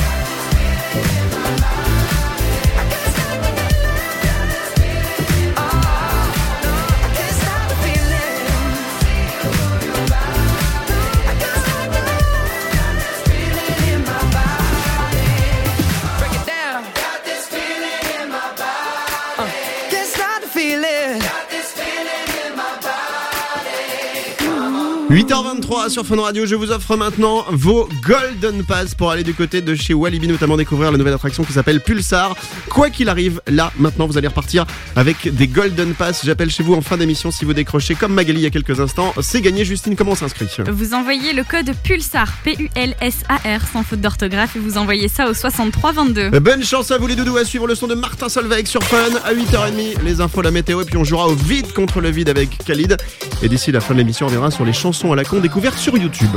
huit heures vingt-trois sur Fun Radio, je vous offre maintenant vos Golden Pass pour aller du côté de chez Walibi, notamment découvrir la nouvelle attraction qui s'appelle Pulsar. Quoi qu'il arrive, là, maintenant, vous allez repartir avec des Golden Pass. J'appelle chez vous en fin d'émission si vous décrochez comme Magali il y a quelques instants. C'est gagné. Justine, comment on s'inscrit ? Vous envoyez le code PULSAR, P U L S A R, sans faute d'orthographe, et vous envoyez ça au soixante-trois vingt-deux. Bonne chance à vous les doudous, à suivre le son de Martin Solveig sur Fun à huit heures trente, les infos, la météo, et puis on jouera au vide contre le vide avec Khalid. Et d'ici la fin de l'émission, on verra sur les chansons à la con découvertes sur YouTube.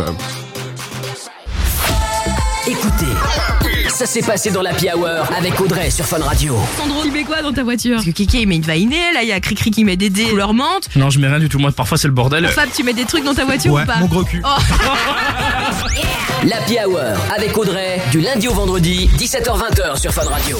Écoutez, ça s'est passé dans l'Happy Hour avec Audrey sur Fun Radio. Sandro, tu mets quoi dans ta voiture? Parce que Kiki il met une vainée, là il y a Cricri qui met des dés couleur menthe. Non, je mets rien du tout, moi parfois c'est le bordel. Fab, tu mets des trucs dans ta voiture ouais, ou pas? Mon gros cul. Oh. L'Happy Hour avec Audrey, du lundi au vendredi, dix-sept heures vingt sur Fun Radio.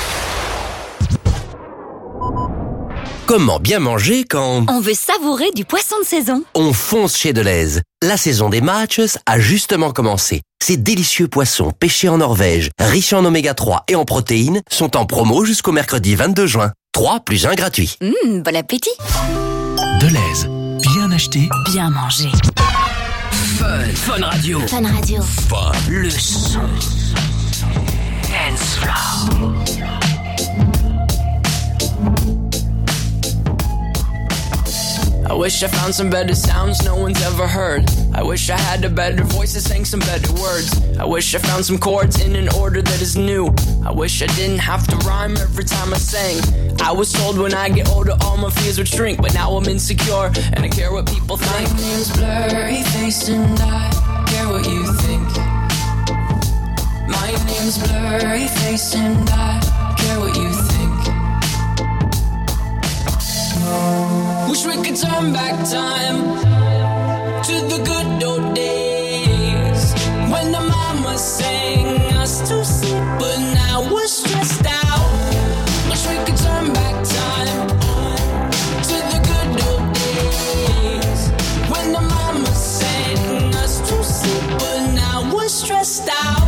Comment bien manger quand On veut savourer du poisson de saison. on fonce chez Deleuze? La saison des matchs a justement commencé. Ces délicieux poissons pêchés en Norvège, riches en oméga trois et en protéines, sont en promo jusqu'au mercredi vingt-deux juin. trois plus un gratuit. Mmh, bon appétit. Deleuze. Bien acheté. Bien mangé. Fun, Fun Radio. Fun Radio. Fun. Le son. Dance floor. I wish I found some better sounds no one's ever heard. I wish I had a better voice that sang some better words. I wish I found some chords in an order that is new. I wish I didn't have to rhyme every time I sang. I was told when I get older all my fears would shrink, but now I'm insecure and I care what people think. My name's blurry faced and I care what you think. My name's blurry faced and I care what you think. Wish we could turn back time to the good old days when the mama sang us to sleep, but now we're stressed out. Wish we could turn back time to the good old days when the mama sang us to sleep, but now we're stressed out.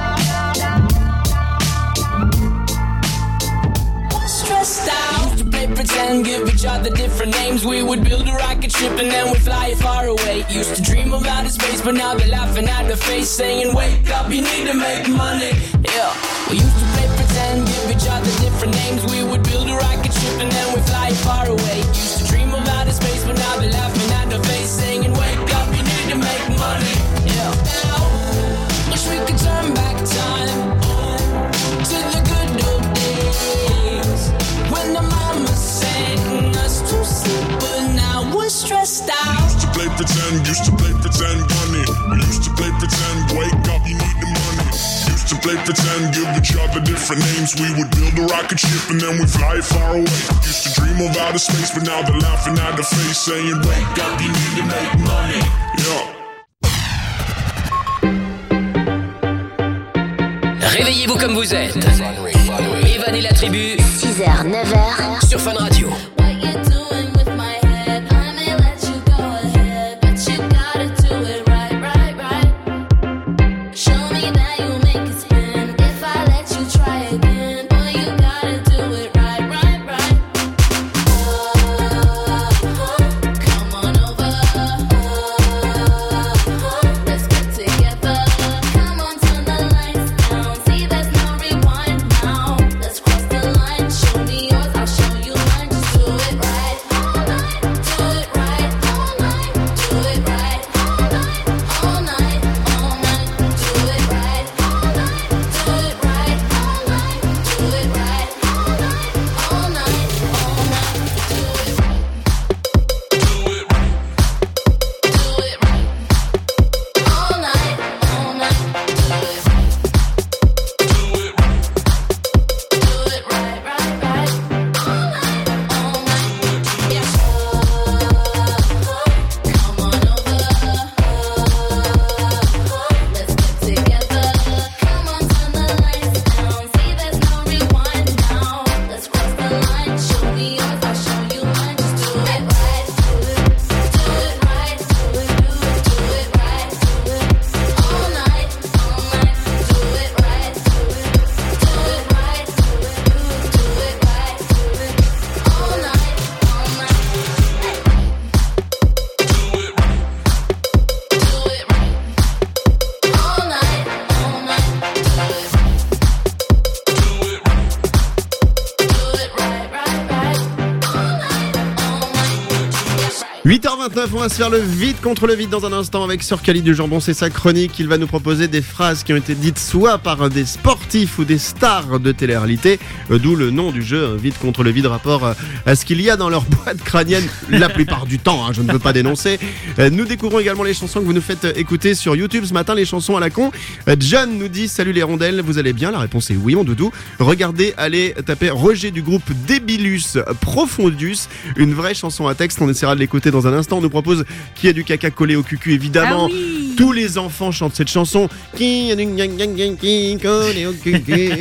We're stressed out. Pretend, give each other different names. We would build a rocket ship and then we'd fly far away. Used to dream of outer space, but now they're laughing at the face, saying, wake up, you need to make money. Yeah. We used to play pretend, give each other different names. We would build a rocket ship and then we'd fly far away. Used to dream of outer space, but now they're laughing at the face, saying, wake up, you need to make money. Yeah. Now, wish we could turn back time to the good old days when the mama sang us to sleep, but now we're stressed out. Used to play pretend, used to play pretend, money. We used to play pretend, wake up, you need the money. Used to play pretend, give each other different names. We would build a rocket ship and then we'd fly far away. Used to dream of outer space, but now they're laughing at the face, saying, wake up, you need to make money. Yeah. Réveillez-vous comme vous êtes. Evan et la tribu. six heures, neuf heures. Sur Fun Radio. huit heures vingt-neuf, on va se faire le vide contre le vide dans un instant avec Sir Khalid du Jambon, c'est sa chronique. Il va nous proposer des phrases qui ont été dites soit par des sportifs ou des stars de télé-réalité, euh, d'où le nom du jeu, vide contre le vide, rapport euh, à ce qu'il y a dans leur boîte crânienne la plupart du temps, hein, je ne veux pas dénoncer. Euh, nous découvrons également les chansons que vous nous faites écouter sur YouTube ce matin, les chansons à la con. Euh, John nous dit salut les rondelles, vous allez bien? La réponse est oui mon doudou. Regardez, allez taper Roger du groupe Débilus Profondus, une vraie chanson à texte, on essaiera de l'écouter dans un instant. On nous propose Qui a du caca collé au cucu, évidemment. Ah oui. Tous les enfants chantent cette chanson. Qui a du caca collé au cucu,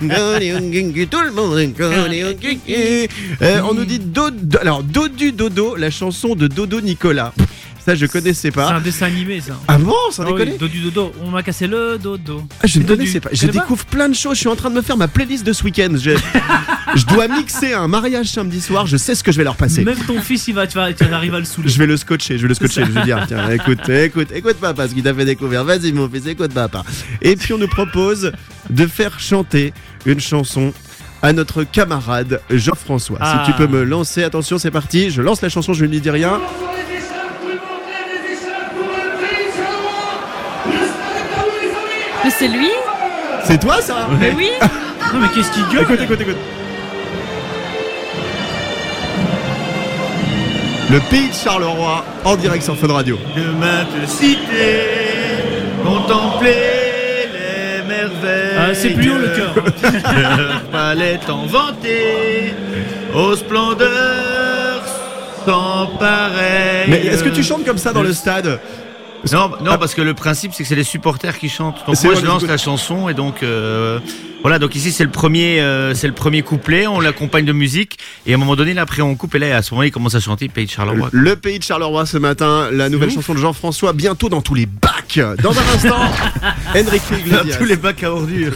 tout le monde collé au cucu. Euh, on nous dit Dodo, alors Dodu Dodo, la chanson de Dodo Nicolas. Ça, je connaissais pas. C'est un dessin animé, ça. Ah bon, sans oh déconner. Oui, Dodu Dodo, on m'a cassé le dodo. Ah, je ne Dodu. connaissais pas. Je connais découvre pas plein de choses. Je suis en train de me faire ma playlist de ce week-end. Je, je dois mixer un mariage samedi soir. Je sais ce que je vais leur passer. Même ton fils, il va, tu vas, tu vas arriver à le saouler. Je vais le scotcher. Je vais le scotcher. Je vais dire, tiens, écoute, écoute, écoute papa, ce qu'il t'a fait découvrir. Vas-y, mon fils, écoute papa. Et puis on nous propose de faire chanter une chanson à notre camarade Jean-François. Ah. Si tu peux me lancer, attention, c'est parti. Je lance la chanson. Je ne lui dis rien. Mais c'est lui? C'est toi ça? Mais oui. Non mais qu'est-ce qu'il gueule? Écoute, écoute, écoute. Le pays de Charleroi en direct sur Fun Radio. De maintes cités, contempler les merveilles. Ah, c'est plus haut le cœur. Leur palette en vantée, aux splendeurs sans pareil. Mais est-ce que tu chantes comme ça dans le stade? Non, non, parce que le principe c'est que c'est les supporters qui chantent. Donc C'est moi vrai, je lance écoute. la chanson et donc euh, voilà. Donc ici c'est le premier, euh, c'est le premier couplet. On l'accompagne de musique et à un moment donné là, après on coupe et là à ce moment il commence à chanter Pays de Charleroi. Le pays de Charleroi ce matin, la nouvelle chanson de Jean-François, bientôt dans tous les bacs. Dans un instant, Enrique Iglesias. Tous les bacs à ordures.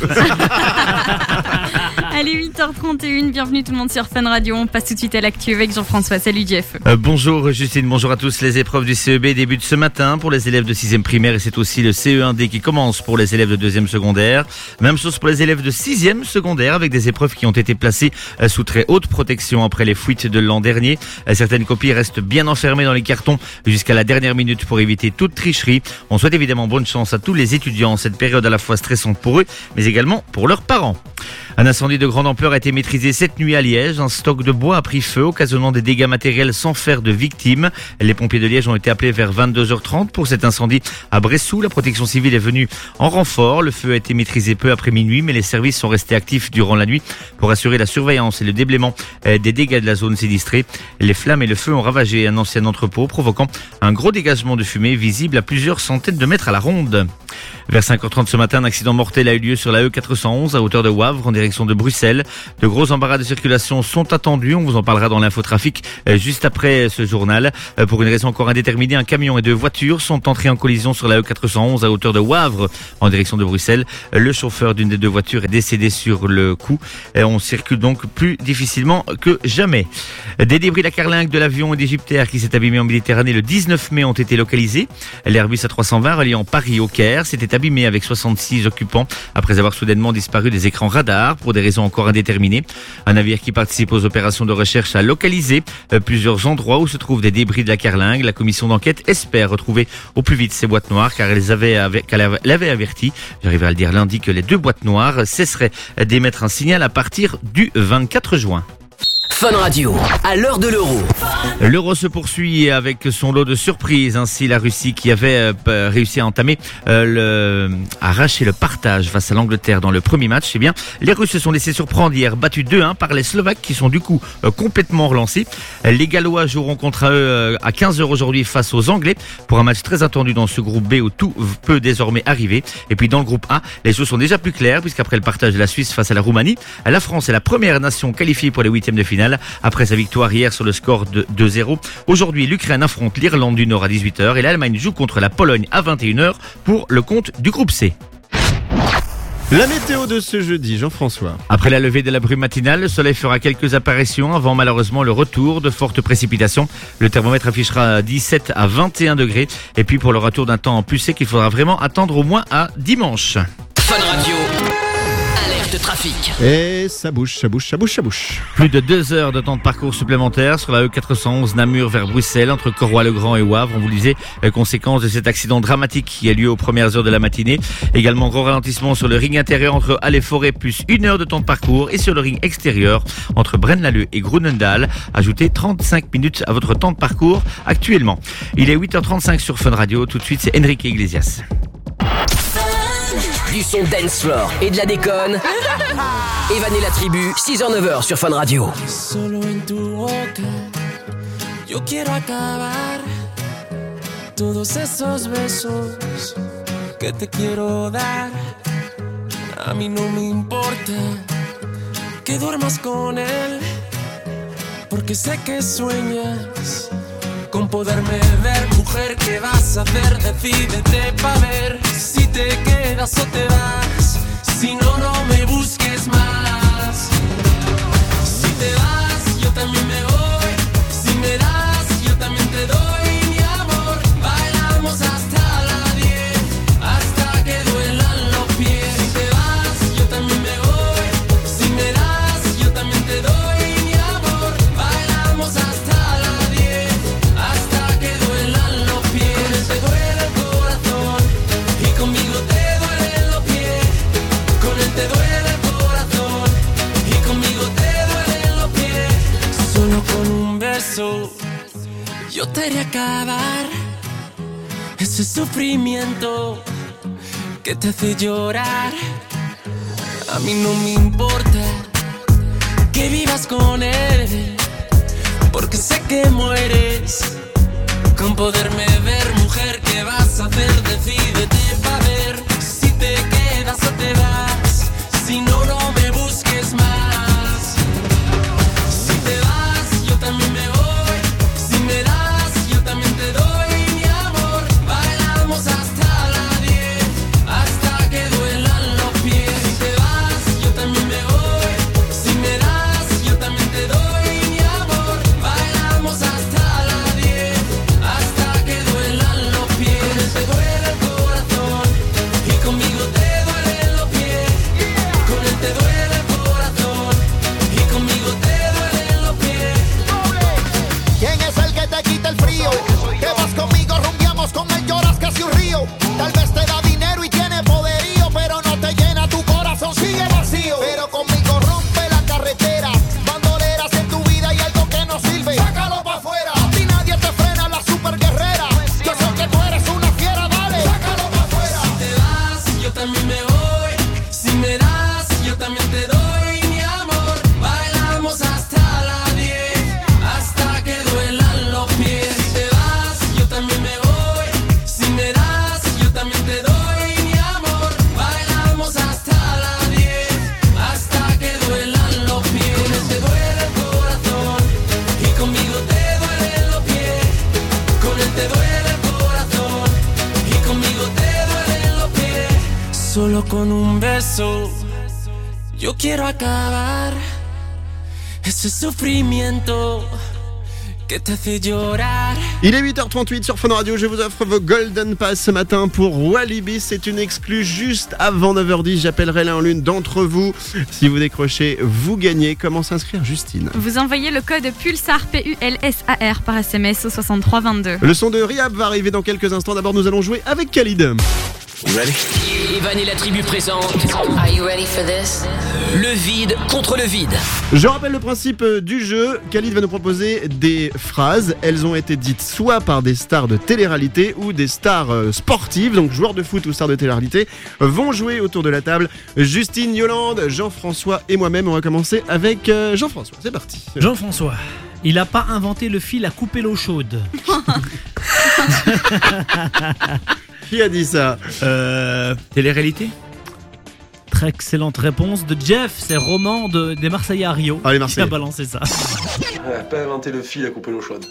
Allez, huit heures trente et une, bienvenue tout le monde sur Fun Radio. On passe tout de suite à l'actu avec Jean-François. Salut Jeff. Euh, bonjour Justine, bonjour à tous. Les épreuves du C E B débutent ce matin pour les élèves de sixième primaire et c'est aussi le C E un D qui commence pour les élèves de deuxième secondaire. Même chose pour les élèves de sixième secondaire avec des épreuves qui ont été placées euh, sous très haute protection après les fuites de l'an dernier. Euh, certaines copies restent bien enfermées dans les cartons jusqu'à la dernière minute pour éviter toute tricherie. On souhaite évidemment bonne chance à tous les étudiants en cette période à la fois stressante pour eux mais également pour leurs parents. Un incendie de grande ampleur a été maîtrisé cette nuit à Liège. Un stock de bois a pris feu, occasionnant des dégâts matériels sans faire de victimes. Les pompiers de Liège ont été appelés vers vingt-deux heures trente pour cet incendie à Bressou. La protection civile est venue en renfort. Le feu a été maîtrisé peu après minuit, mais les services sont restés actifs durant la nuit pour assurer la surveillance et le déblaiement des dégâts de la zone sinistrée. Les flammes et le feu ont ravagé un ancien entrepôt, provoquant un gros dégagement de fumée visible à plusieurs centaines de mètres à la ronde. Vers cinq heures trente ce matin, un accident mortel a eu lieu sur la E quatre cent onze à hauteur de Wavre en direction de Bruxelles. De gros embarras de circulation sont attendus. On vous en parlera dans l'infotrafic juste après ce journal. Pour une raison encore indéterminée, un camion et deux voitures sont entrés en collision sur la E quatre cent onze à hauteur de Wavre en direction de Bruxelles. Le chauffeur d'une des deux voitures est décédé sur le coup. On circule donc plus difficilement que jamais. Des débris de la carlingue de l'avion d'Égyptair qui s'est abîmé en Méditerranée le dix-neuf mai ont été localisés. L'Airbus A trois cent vingt reliant Paris au Caire s'était abîmé avec soixante-six occupants après avoir soudainement disparu des écrans radars pour des raisons encore indéterminées. Un navire qui participe aux opérations de recherche a localisé plusieurs endroits où se trouvent des débris de la carlingue. La commission d'enquête espère retrouver au plus vite ces boîtes noires car elles avaient, qu'elle avait averti, j'arriverai à le dire lundi, que les deux boîtes noires cesseraient d'émettre un signal à partir du vingt-quatre juin. Fun Radio, à l'heure de l'euro. L'euro se poursuit avec son lot de surprises. Ainsi, la Russie qui avait euh, réussi à entamer, euh, le, à arracher le partage face à l'Angleterre dans le premier match. Eh bien, les Russes se sont laissés surprendre hier, battus deux un par les Slovaques qui sont du coup euh, complètement relancés. Les Gallois joueront contre eux euh, à quinze heures aujourd'hui face aux Anglais pour un match très attendu dans ce groupe B où tout peut désormais arriver. Et puis dans le groupe A, les choses sont déjà plus claires puisqu'après le partage de la Suisse face à la Roumanie, la France est la première nation qualifiée pour les huitièmes de finale. Après sa victoire hier sur le score de deux zéro. Aujourd'hui, l'Ukraine affronte l'Irlande du Nord à dix-huit heures et l'Allemagne joue contre la Pologne à vingt et une heures pour le compte du groupe C. La météo de ce jeudi, Jean-François. Après la levée de la brume matinale, le soleil fera quelques apparitions avant malheureusement le retour de fortes précipitations. Le thermomètre affichera dix-sept à vingt et un degrés. Et puis pour le retour d'un temps plus sec, il faudra vraiment attendre au moins à dimanche. Fun Radio. Alerte trafic. Et ça bouge, ça bouge, ça bouge, ça bouge. Plus de deux heures de temps de parcours supplémentaires sur la E quatre cent onze Namur vers Bruxelles, entre Corroy-le-Grand et Wavre. On vous le disait, conséquence de cet accident dramatique qui a lieu aux premières heures de la matinée. Également, gros ralentissement sur le ring intérieur entre Halle et Forêt, plus une heure de temps de parcours. Et sur le ring extérieur, entre Braine-l'Alleud et Groenendaal, ajoutez trente-cinq minutes à votre temps de parcours actuellement. Il est huit heures trente-cinq sur Fun Radio. Tout de suite, c'est Enrique Iglesias. Du son dance floor et de la déconne. Evan et la tribu, six heures neuf heures sur Fun Radio. Solo en tu boca, yo quiero acabar todos esos besos que te quiero dar. A mí no me importa que duermas con él, porque sé que sueñas con poderme ver. Mujer, ¿qué vas a hacer? Decídete pa' ver si te quedas o te vas. Si no, no me busques más. Si te vas, yo también me voy. Si me das, yo también te doy mi amor. Bailamos hasta las diez, hasta que duelan los pies. Si te vas, yo también me voy. Si me das, yo también te doy mi amor. Bailamos hasta las diez, hasta que duelan los pies. Con él te duele el corazón y conmigo te duelen los pies. Con él te duele el corazón y conmigo te duelen los pies. Solo con un beso yo te haré acabar ese sufrimiento que te hace llorar. A mí no me importa que vivas con él, porque sé que mueres con poderme ver. Mujer, ¿qué vas a hacer? Decídete pa' ver si te quedas o te vas. Si no, no me busques más. Si te vas, yo también me voy. Si me das, yo también te doy mi amor. Bailamos hasta las diez, hasta que duelan los pies. Si te vas, yo también me voy. Si me das, yo también te doy mi amor. Bailamos hasta las diez, hasta que duelan los pies. Con él te duele el corazón y con un beso. Yo quiero acabar ese sufrimiento que te hace llorar. Il est huit heures trente-huit sur Fun Radio, je vous offre vos Golden Pass ce matin pour Walibi. C'est une exclue juste avant neuf heures dix. J'appellerai l'un l'une d'entre vous. Si vous décrochez, vous gagnez. Comment s'inscrire, Justine? Vous envoyez le code PULSAR, P U L S A R, par S M S au soixante-trois vingt-deux. Le son de Rihab va arriver dans quelques instants. D'abord, nous allons jouer avec Khalid. Ready? Evan et la tribu présente. Are you ready for this? Le vide contre le vide. Je rappelle le principe du jeu. Khalid va nous proposer des phrases. Elles ont été dites soit par des stars de télé-réalité ou des stars sportives. Donc joueurs de foot ou stars de télé-réalité vont jouer autour de la table. Justine, Yolande, Jean-François et moi-même. On va commencer avec Jean-François. C'est parti. Jean-François, il n'a pas inventé le fil à couper l'eau chaude. Qui a dit ça? Euh, télé-réalité? Très excellente réponse de Jeff, c'est Roman de, des Marseillais à Rio. Ah, les Marseillais. Qui a balancé ça. Elle n'a pas inventé le fil à couper l'eau chaude.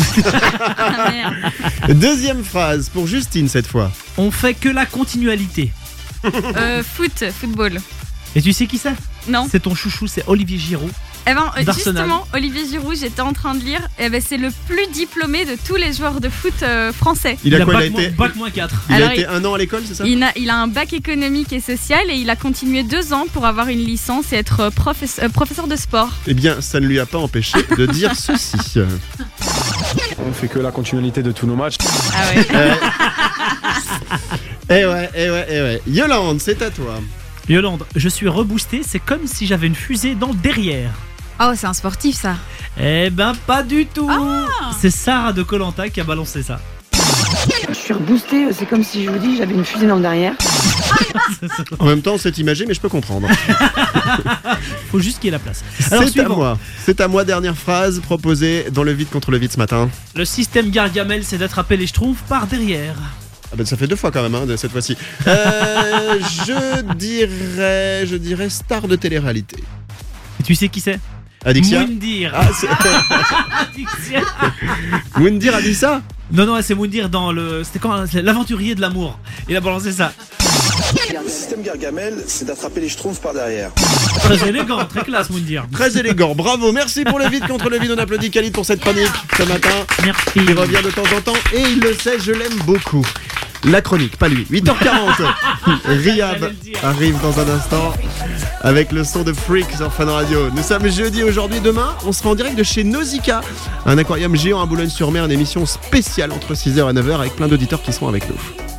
Deuxième phrase pour Justine cette fois. On fait que la continualité. euh, foot, football. Et tu sais qui c'est? Non. C'est ton chouchou, c'est Olivier Giroud. Eh ben, euh, d'Arsenal. justement, Olivier Giroud, j'étais en train de lire, eh ben, c'est le plus diplômé de tous les joueurs de foot euh, français. Il a, il a quoi, bac, il a été... bac moins quatre. Il Alors, a été il... un an à l'école, c'est ça? il a, il a un bac économique et social et il a continué deux ans pour avoir une licence et être professe... euh, professeur de sport. Eh bien, ça ne lui a pas empêché de dire ceci. On fait que la continuité de tous nos matchs. Ah ouais. euh... Eh ouais, eh ouais, eh ouais. Yolande, c'est à toi. Yolande, je suis reboosté, c'est comme si j'avais une fusée dans le derrière. Oh, c'est un sportif ça. Eh ben pas du tout. Ah. C'est Sarah de Koh-Lanta qui a balancé ça. Je suis reboosté, c'est comme si je vous dis j'avais une fusée dans le derrière. En même temps, c'est imagé, mais je peux comprendre. Faut juste qu'il y ait la place. Alors, c'est suivant. à moi. C'est à moi, dernière phrase proposée dans le vide contre le vide ce matin. Le système Gargamel, c'est d'attraper les schtroumpfs par derrière. Ah ben ça fait deux fois quand même, hein, cette fois-ci. Euh, je dirais, je dirais star de télé-réalité. Et tu sais qui c'est? Adixia. Moundir. Ah, c'est... Adixia. Moundir a dit ça? Non, non, c'est Moundir dans le. C'était quand? C'est l'aventurier de l'amour. Il a balancé ça. Le système Gargamel, c'est d'attraper les schtroumpfs par derrière. Très élégant, très classe, Moundir. Très élégant, bravo, merci pour le vide contre le vide. On applaudit Khalid pour cette chronique ce matin. Merci. Il revient de temps en temps et il le sait, je l'aime beaucoup. La chronique, pas lui. huit heures quarante. Rihab arrive dans un instant avec le son de Freak sur Fun Radio. Nous sommes jeudi aujourd'hui. Demain, on sera en direct de chez Nausicaa, un aquarium géant à Boulogne-sur-Mer, une émission spéciale entre six heures et neuf heures avec plein d'auditeurs qui seront avec nous.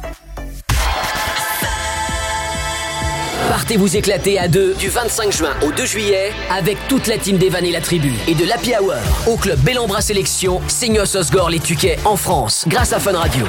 Partez vous éclater à deux du vingt-cinq juin au deux juillet avec toute la team d'Evan et la tribu et de l'Happy Hour au club Bellambra Sélection, Seignos Osgore les Tuquets en France grâce à Fun Radio.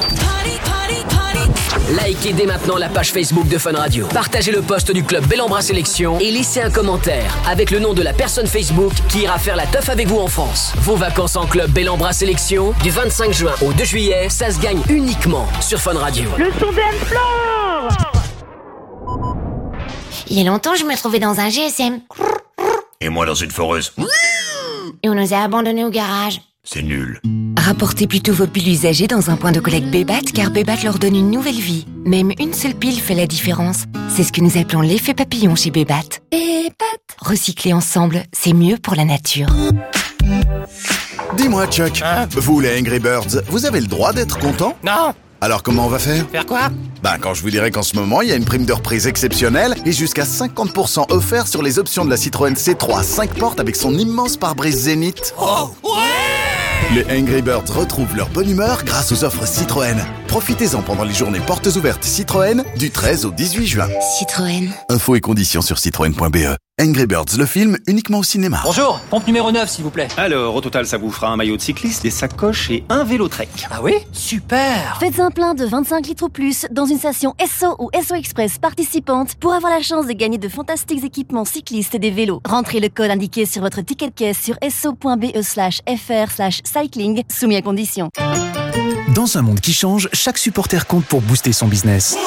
Likez dès maintenant la page Facebook de Fun Radio. Partagez le post du club Bellambra Sélection et laissez un commentaire avec le nom de la personne Facebook qui ira faire la teuf avec vous en France. Vos vacances en club Bellambra Sélection du vingt-cinq juin au deux juillet, ça se gagne uniquement sur Fun Radio. Le son dance floor. Il y a longtemps, je me trouvais dans un G S M. Et moi dans une foreuse. Et on nous a abandonnés au garage. C'est nul. Rapportez plutôt vos piles usagées dans un point de collecte Bébat, car Bébat leur donne une nouvelle vie. Même une seule pile fait la différence. C'est ce que nous appelons l'effet papillon chez Bébat. Bébat. Recycler ensemble, c'est mieux pour la nature. Dis-moi, Chuck, hein? Vous les Angry Birds, vous avez le droit d'être content? Non. Alors comment on va faire? Faire quoi? Ben quand je vous dirai qu'en ce moment, il y a une prime de reprise exceptionnelle et jusqu'à cinquante pour cent offert sur les options de la Citroën C trois cinq portes avec son immense pare-brise Zénith. Oh, ouais! Les Angry Birds retrouvent leur bonne humeur grâce aux offres Citroën. Profitez-en pendant les journées portes ouvertes Citroën du treize au dix-huit juin. Citroën. Infos et conditions sur citroën point b e. Angry Birds, le film, uniquement au cinéma. Bonjour, pompe numéro neuf s'il vous plaît. Alors, au total, ça vous fera un maillot de cycliste, des sacoches et un vélo Trek. Ah oui? Super! Faites un plein de vingt-cinq litres ou plus dans une station S O ou S O Express participante pour avoir la chance de gagner de fantastiques équipements cyclistes et des vélos. Rentrez le code indiqué sur votre ticket de caisse sur so.be slash fr slash cycling, soumis à condition. Dans un monde qui change, chaque supporter compte pour booster son business.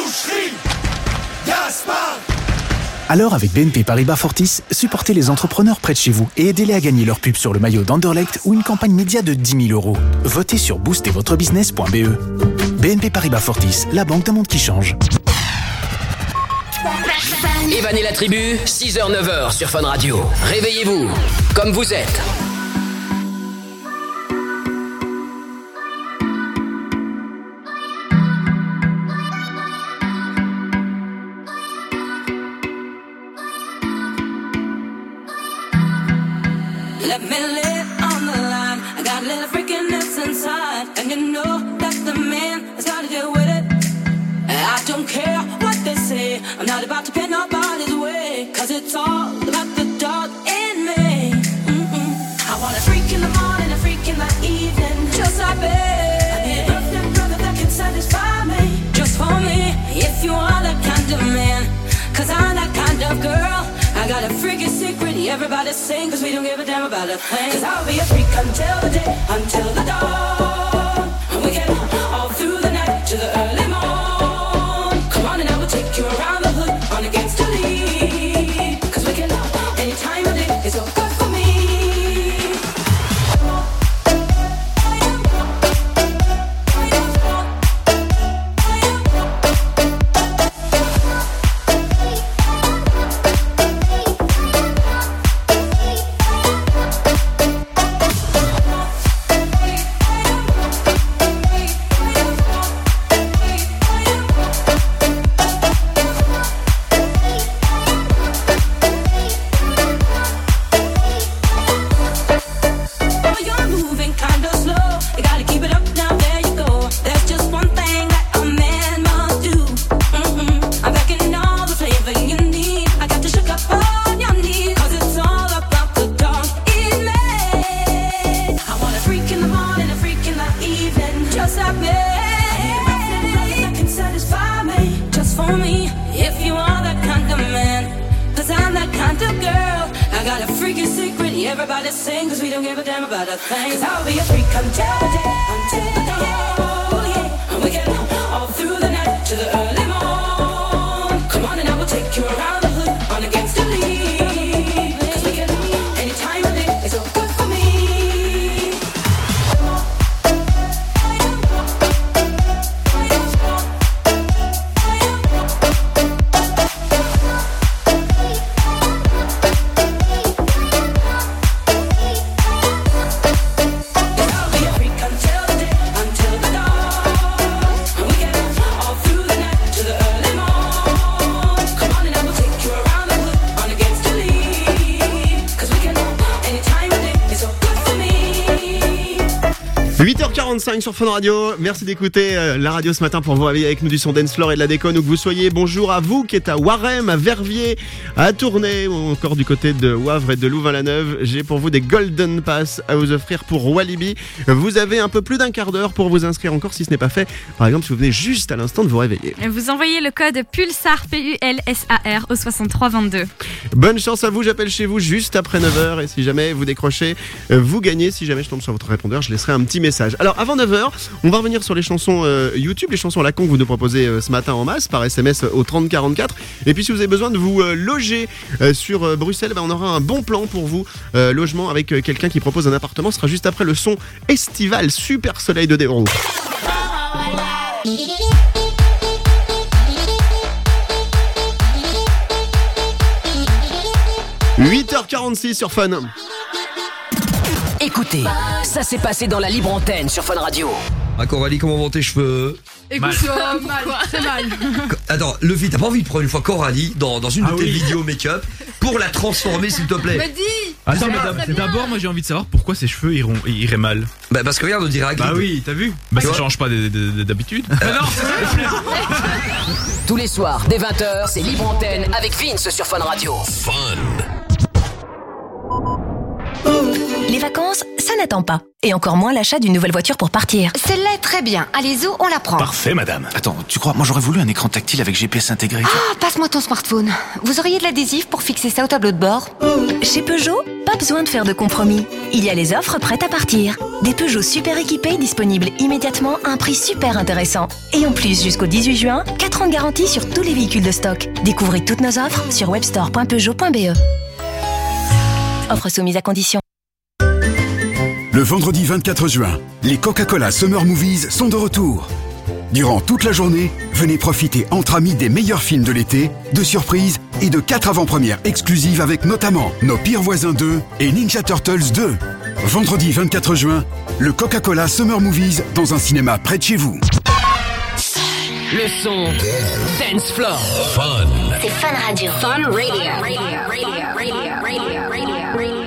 Alors avec B N P Paribas Fortis, supportez les entrepreneurs près de chez vous et aidez-les à gagner leur pub sur le maillot d'Anderlecht ou une campagne média de dix mille euros. Votez sur booster votre business point b e. B N P Paribas Fortis, la banque d'un monde qui change. Evan et la tribu, six heures neuf heures sur Fun Radio. Réveillez-vous, comme vous êtes. Let me live on the line. I got a little freakiness inside, and you know that the man has got to deal with it. I don't care what they say. I'm not about to pin nobody's way, cause it's all about the dog in me. Mm-mm. I want a freak in the morning, a freak in the evening, just like me. I need a girlfriend, brother that can satisfy me, just for me. If you are that kind of man, cause I'm that kind of girl. I got a freaky secret, everybody sing, cause we don't give a damn about a thing. Cause I'll be a freak until the day, until the dawn. And we can all through the night to the early morn. Come on and I will take you around the hood on against the lead. Cause we can any time of day, it's all good for me. Everybody sing, cause we don't give a damn about a thing. Cause I'll be a freak until the day, until the dawn. Yeah. And we can all through the night to the early morn. Come on and I will take you around the hood on against the lead. Cause we can any time of day, it's all good for me. huit heures quarante-cinq sur Fun Radio. Merci d'écouter euh, la radio ce matin pour vous réveiller avec nous du son dance floor et de la déconne où que vous soyez. Bonjour à vous qui êtes à Warem, à Verviers, à Tournai ou encore du côté de Wavre et de Louvain-la-Neuve. J'ai pour vous des Golden Pass à vous offrir pour Walibi. Vous avez un peu plus d'un quart d'heure pour vous inscrire encore si ce n'est pas fait. Par exemple, si vous venez juste à l'instant de vous réveiller. Vous envoyez le code PULSAR, P U L S A R, au soixante-trois vingt-deux. Bonne chance à vous, j'appelle chez vous juste après neuf heures et si jamais vous décrochez, vous gagnez. Si jamais je tombe sur votre répondeur, je laisserai un petit message. Alors avant neuf heures, on va revenir sur les chansons euh, YouTube, les chansons à la con que vous nous proposez euh, ce matin en masse par S M S au trente quarante-quatre. Et puis si vous avez besoin de vous euh, loger euh, sur euh, Bruxelles, ben, on aura un bon plan pour vous, euh, logement avec euh, quelqu'un qui propose un appartement. Ce sera juste après le son estival, super soleil de Déron. huit heures quarante-six sur Fun. Écoutez, ça s'est passé dans la libre antenne sur Fun Radio. Ah, Coralie, comment vont tes cheveux? Écoute, euh, mal, très mal. Attends, Luffy, t'as pas envie de prendre une fois Coralie dans, dans une Ah de tes oui. vidéos make-up pour la transformer, s'il te plaît? Mais dis Attends, Ça mais va, d'ab- très bien. d'abord, moi j'ai envie de savoir pourquoi ses cheveux iront, iraient mal. Bah, parce que regarde, on dirait Hagrid. Bah oui, t'as vu. Bah Tu ça vois change pas d- d- d- d'habitude. Mais non, Tous les soirs, dès vingt heures, c'est libre antenne avec Vince sur Fun Radio. Fun. Les vacances, ça n'attend pas. Et encore moins l'achat d'une nouvelle voiture pour partir. Celle-là est très bien. Allez, Zou, on la prend. Parfait, madame. Attends, tu crois, moi j'aurais voulu un écran tactile avec G P S intégré. Ah, passe-moi ton smartphone. Vous auriez de l'adhésif pour fixer ça au tableau de bord? Chez Peugeot, pas besoin de faire de compromis. Il y a les offres prêtes à partir. Des Peugeot super équipés disponibles immédiatement à un prix super intéressant. Et en plus, jusqu'au dix-huit juin, quatre ans de garantie sur tous les véhicules de stock. Découvrez toutes nos offres sur webstore point peugeot point b e. Offre soumise à condition. Le vendredi vingt-quatre juin, les Coca-Cola Summer Movies sont de retour. Durant toute la journée, venez profiter entre amis des meilleurs films de l'été, de surprises et de quatre avant-premières exclusives avec notamment Nos Pires Voisins deux et Ninja Turtles deux. Vendredi vingt-quatre juin, le Coca-Cola Summer Movies dans un cinéma près de chez vous. Le son Dance Floor. Fun. C'est Fun Radio. Fun Radio. Radio, radio, radio, radio, radio,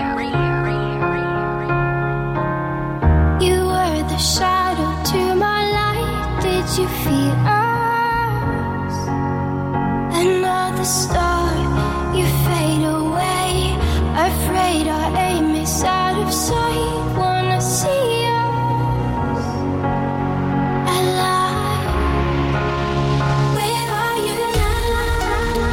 You were the shadow to my light. Did you feel us? Another star, you fade away. Afraid our aim is out of sight. Wanna see us alive. Where are you now?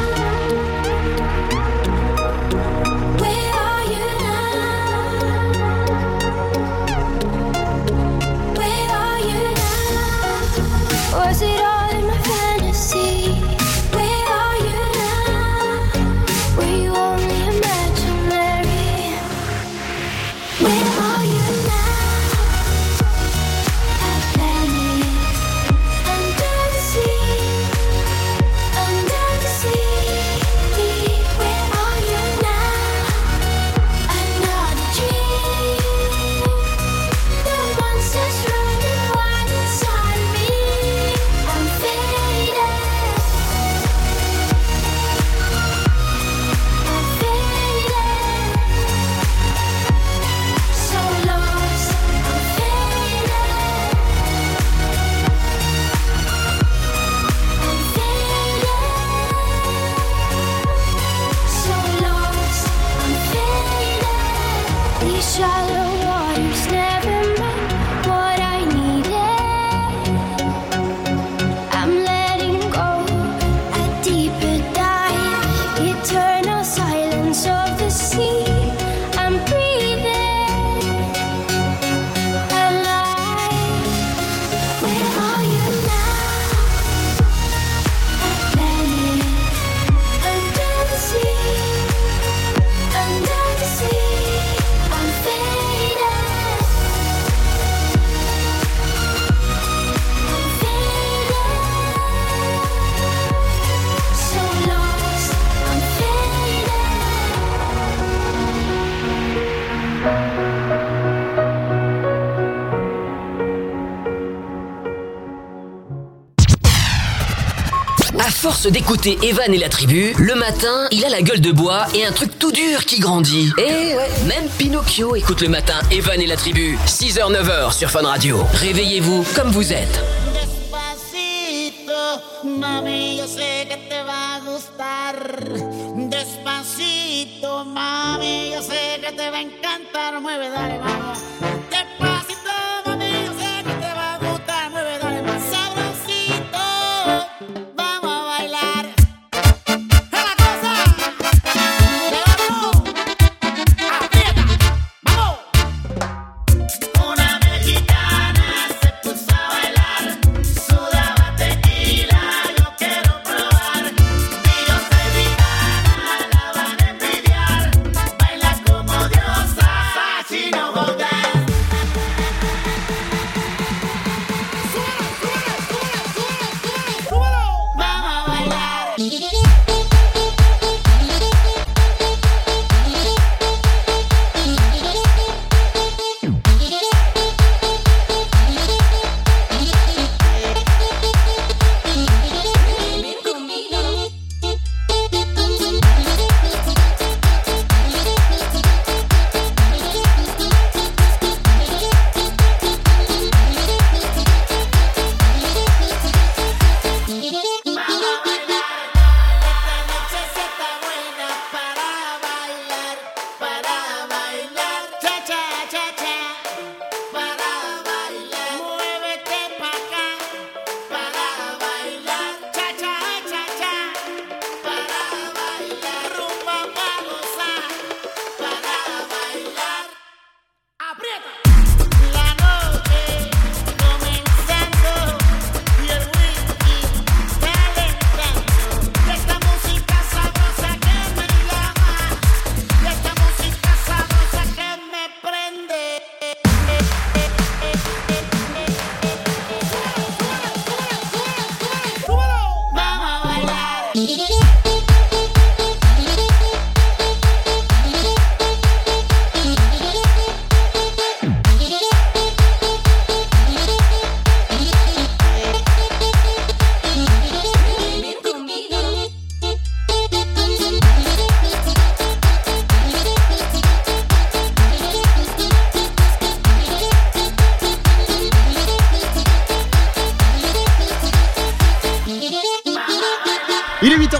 Where are you now? Where are you now? Was it all in my fantasy? Where are you now? Were you only imaginary? Where are you now? Atlantis, under the sea, under the sea. Where are you now? Another dream. The monsters running wild inside me. I'm faded. I'm faded. So lost. I'm faded. I'm faded. So lost. I'm faded. These shallow waters never meant what I needed. I'm letting go a deeper dive. Eternal silence of the sea. I'm breathing alive. Where are you now? Atlantis, under the sea, under the sea. I'm faded. I'm faded. So lost. I'm faded. À force d'écouter Evan et la tribu, le matin, il a la gueule de bois et un truc tout dur qui grandit. Et ouais, même Pinocchio écoute le matin Evan et la tribu. six heures neuf heures sur Fun Radio. Réveillez-vous comme vous êtes. Despacito, mami, yo sé que te va a gustar. Despacito, mami, yo sé que te va a encantar. Mueve, dale, vamos. Despacito, mami, yo sé que te va a gustar. Mueve, dale, más sabrosito. Vamos a bailar. ¡Es la cosa! ¡Levantó! ¡Aprieta! ¡Vamos! Una mexicana se puso a bailar. Sudaba tequila, yo quiero probar. Si yo soy vegana, la van a envidiar. Baila como diosa, fascino, bogan.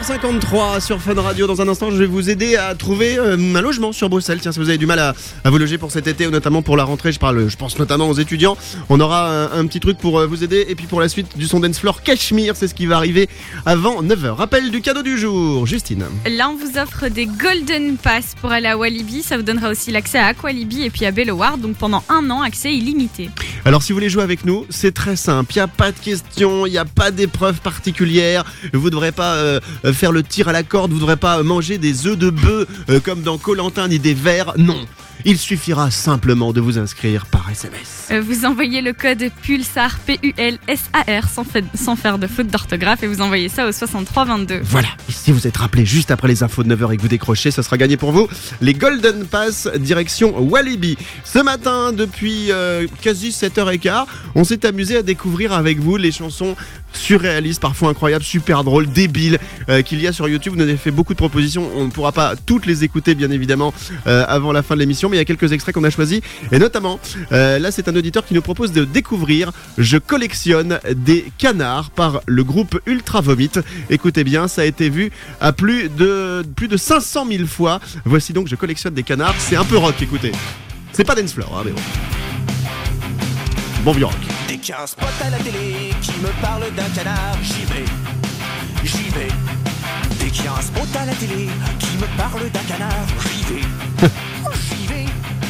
cinquante-trois sur Fun Radio. Dans un instant, je vais vous aider à trouver euh, un logement sur Bruxelles. Tiens, si vous avez du mal à, à vous loger pour cet été ou notamment pour la rentrée, je parle, je pense notamment aux étudiants. On aura un, un petit truc pour euh, vous aider. Et puis pour la suite du son dance floor, Cachemire, c'est ce qui va arriver avant neuf heures. Rappel du cadeau du jour, Justine. Là, on vous offre des Golden Pass pour aller à Walibi. Ça vous donnera aussi l'accès à Aqualibi et puis à Belloward. Donc pendant un an, accès illimité. Alors si vous voulez jouer avec nous, c'est très simple. Il n'y a pas de questions, il n'y a pas d'épreuve particulière. Vous ne devrez pas euh, faire le tir à la corde, vous ne devrez pas manger des œufs de bœuf euh, comme dans Koh-Lanta ni des vers. Non. Il suffira simplement de vous inscrire par S M S. Euh, vous envoyez le code PULSAR, P U L S A R, sans, fait, sans faire de faute d'orthographe, et vous envoyez ça au soixante-trois vingt-deux. Voilà, et si vous êtes rappelé juste après les infos de neuf heures et que vous décrochez, ça sera gagné pour vous. Les Golden Pass direction Walibi. Ce matin, depuis euh, quasi sept heures quinze, on s'est amusé à découvrir avec vous les chansons surréalistes, parfois incroyables, super drôles, débiles euh, qu'il y a sur YouTube. Vous nous avez fait beaucoup de propositions, on ne pourra pas toutes les écouter bien évidemment euh, avant la fin de l'émission, mais il y a quelques extraits qu'on a choisis, et notamment euh, là c'est un auditeur qui nous propose de découvrir Je collectionne des canards par le groupe Ultra Vomit. Écoutez bien, ça a été vu à plus de, plus de cinq cent mille fois. Voici donc Je collectionne des canards, c'est un peu rock, écoutez. C'est pas dance floor, hein, mais bon. Bon vieux rock. Dès qu'il y a un spot à la télé qui me parle d'un canard, j'y vais, j'y vais. Dès qu'il y a un spot à la télé qui me parle d'un canard, j'y vais, j'y vais.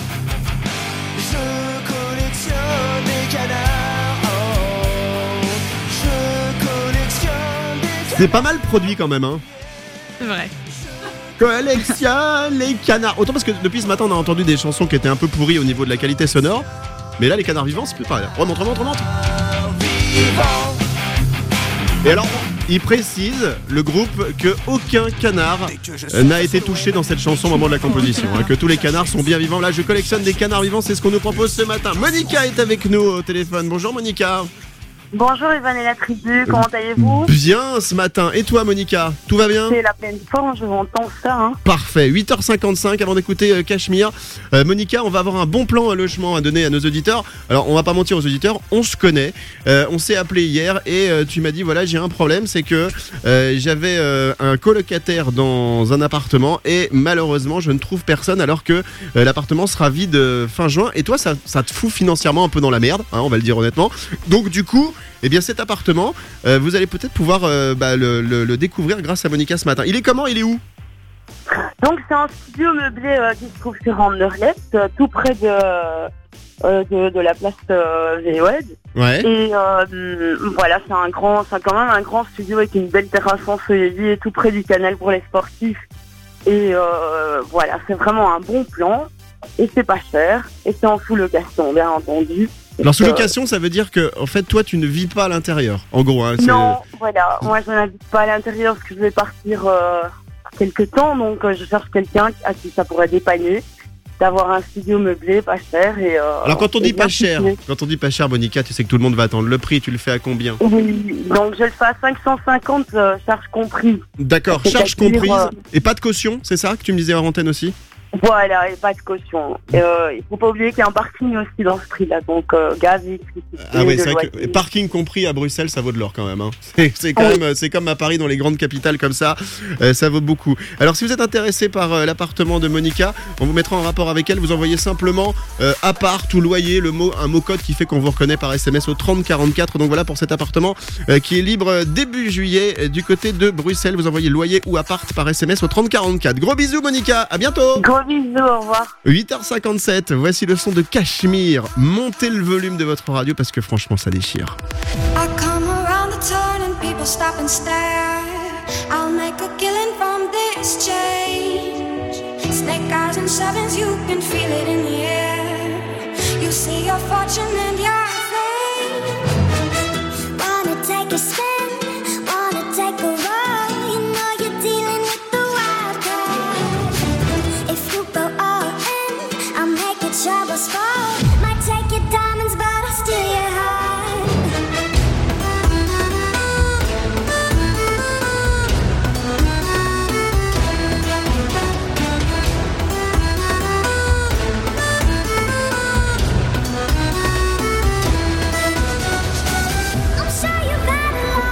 Je collectionne des canards, oh. Je collectionne des canards. C'est pas mal produit quand même, hein. C'est vrai. Collectionne les canards. Autant parce que depuis ce matin on a entendu des chansons qui étaient un peu pourries au niveau de la qualité sonore. Mais là, les canards vivants, c'est plus pareil. Remonte, remonte, remonte. Et alors, il précise, le groupe, que aucun canard n'a été touché dans cette chanson au moment de la composition. Hein, que tous les canards sont bien vivants. Là, je collectionne des canards vivants, c'est ce qu'on nous propose ce matin. Monica est avec nous au téléphone. Bonjour, Monica. Bonjour Evan et la tribu, comment allez-vous? Bien ce matin. Et toi, Monica, tout va bien? C'est la pleine forme, je vous entends ça. Hein. Parfait. huit heures cinquante-cinq avant d'écouter euh, Cachemire. Euh, Monica, on va avoir un bon plan à logement à donner à nos auditeurs. Alors, on va pas mentir aux auditeurs, on se connaît. Euh, on s'est appelé hier et euh, tu m'as dit voilà, j'ai un problème, c'est que euh, j'avais euh, un colocataire dans un appartement et malheureusement, je ne trouve personne alors que euh, l'appartement sera vide euh, fin juin. Et toi, ça, ça te fout financièrement un peu dans la merde, hein, on va le dire honnêtement. Donc, du coup, eh bien cet appartement, euh, vous allez peut-être pouvoir euh, bah, le, le, le découvrir grâce à Monica ce matin. Il est comment? Il est où? Donc c'est un studio meublé euh, qui se trouve sur Anderlecht, euh, tout près de, euh, de, de la place euh, Véloed. Ouais. Et euh, voilà, c'est un grand, c'est quand même un grand studio avec une belle terrasse ensoleillée, tout près du canal pour les sportifs. Et euh, voilà, c'est vraiment un bon plan. Et c'est pas cher. Et c'est en sous-location, bien entendu. Alors sous-location, ça veut dire que en fait toi tu ne vis pas à l'intérieur, en gros. Hein, non, voilà, moi je n'habite pas à l'intérieur parce que je vais partir euh, quelque temps, donc euh, je cherche quelqu'un à qui ça pourrait dépanner, d'avoir un studio meublé, pas cher. Et, euh, alors quand on dit pas cher, situé. quand on dit pas cher, Monica, tu sais que tout le monde va attendre le prix. Tu le fais à combien? Oui, donc je le fais à cinq cent cinquante, euh, charge comprise. D'accord, charge comprise euh... et pas de caution, c'est ça que tu me disais en antenne aussi? Voilà, et pas de caution. Euh, il faut pas oublier qu'il y a un parking aussi dans ce prix-là, donc euh, gaz, électricité. Ah oui, c'est vrai que parking compris à Bruxelles, ça vaut de l'or quand même. Hein. C'est, c'est quand même, c'est comme à Paris dans les grandes capitales comme ça, euh, ça vaut beaucoup. Alors si vous êtes intéressé par euh, l'appartement de Monica, on vous mettra en rapport avec elle. Vous envoyez simplement euh, appart ou loyer, le mot, un mot code qui fait qu'on vous reconnaît par S M S au trente quarante-quatre. Donc voilà pour cet appartement euh, qui est libre début juillet euh, du côté de Bruxelles. Vous envoyez loyer ou appart par S M S au trente quarante-quatre. Gros bisous Monica, à bientôt. Gros bisous, au revoir. huit heures cinquante-sept, voici le son de Cachemire. Montez le volume de votre radio parce que franchement ça déchire. I come around the turn and people stop and stare. I'll make a killing from this change. Snake eyes and sevens, you can feel it in the air. You see your fortune and your fame. Wanna take a spin, wanna take a ride. You know you're dealing with the wild card. If you go all in, I'll make it trouble's fall. Might take your diamonds, but I'll steal your heart. I'm sure you've had a lot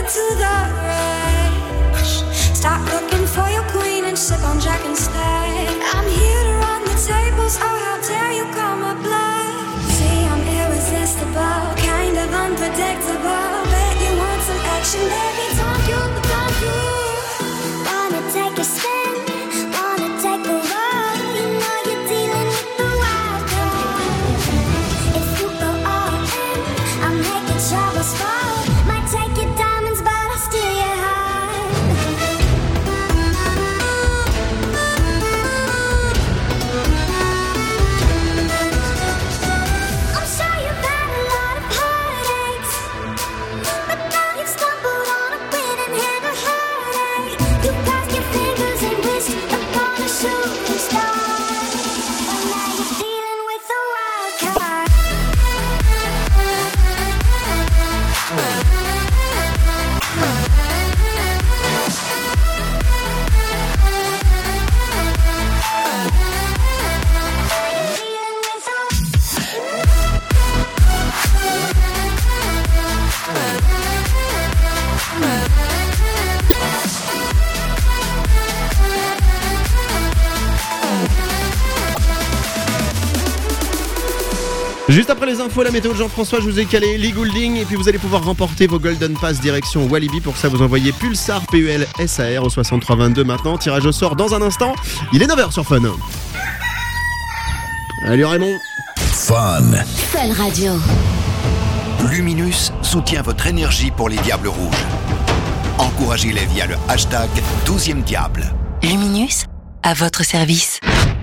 to the rush. Stop looking for your queen and sip on Jack and stay. I'm here to run the tables, oh how dare you call my bluff. See, I'm irresistible, kind of unpredictable. Bet you want some action, baby, don't you, don't you. Wanna take a spin, wanna take a run. You know you're dealing with the wild card. If you go all in, I'll make the troubles fall. Might take your diamonds, but I'll steal your heart. I'm sure you've had a lot of heartaches, but now you've stumbled on a winning hand of heartache. You crossed your fingers and wished upon a shooting star, but now you're dealing with a wild card. Juste après les infos, la météo de Jean-François, je vous ai calé Lee Goulding et puis vous allez pouvoir remporter vos Golden Pass direction Walibi. Pour ça, vous envoyez Pulsar, P U L S A R au soixante-trois vingt-deux maintenant. Tirage au sort dans un instant. Il est neuf heures sur Fun. Allez Raymond. Fun. Fun Radio. Luminus soutient votre énergie pour les Diables Rouges. Encouragez-les via le hashtag douzième Diable. Luminus, à votre service.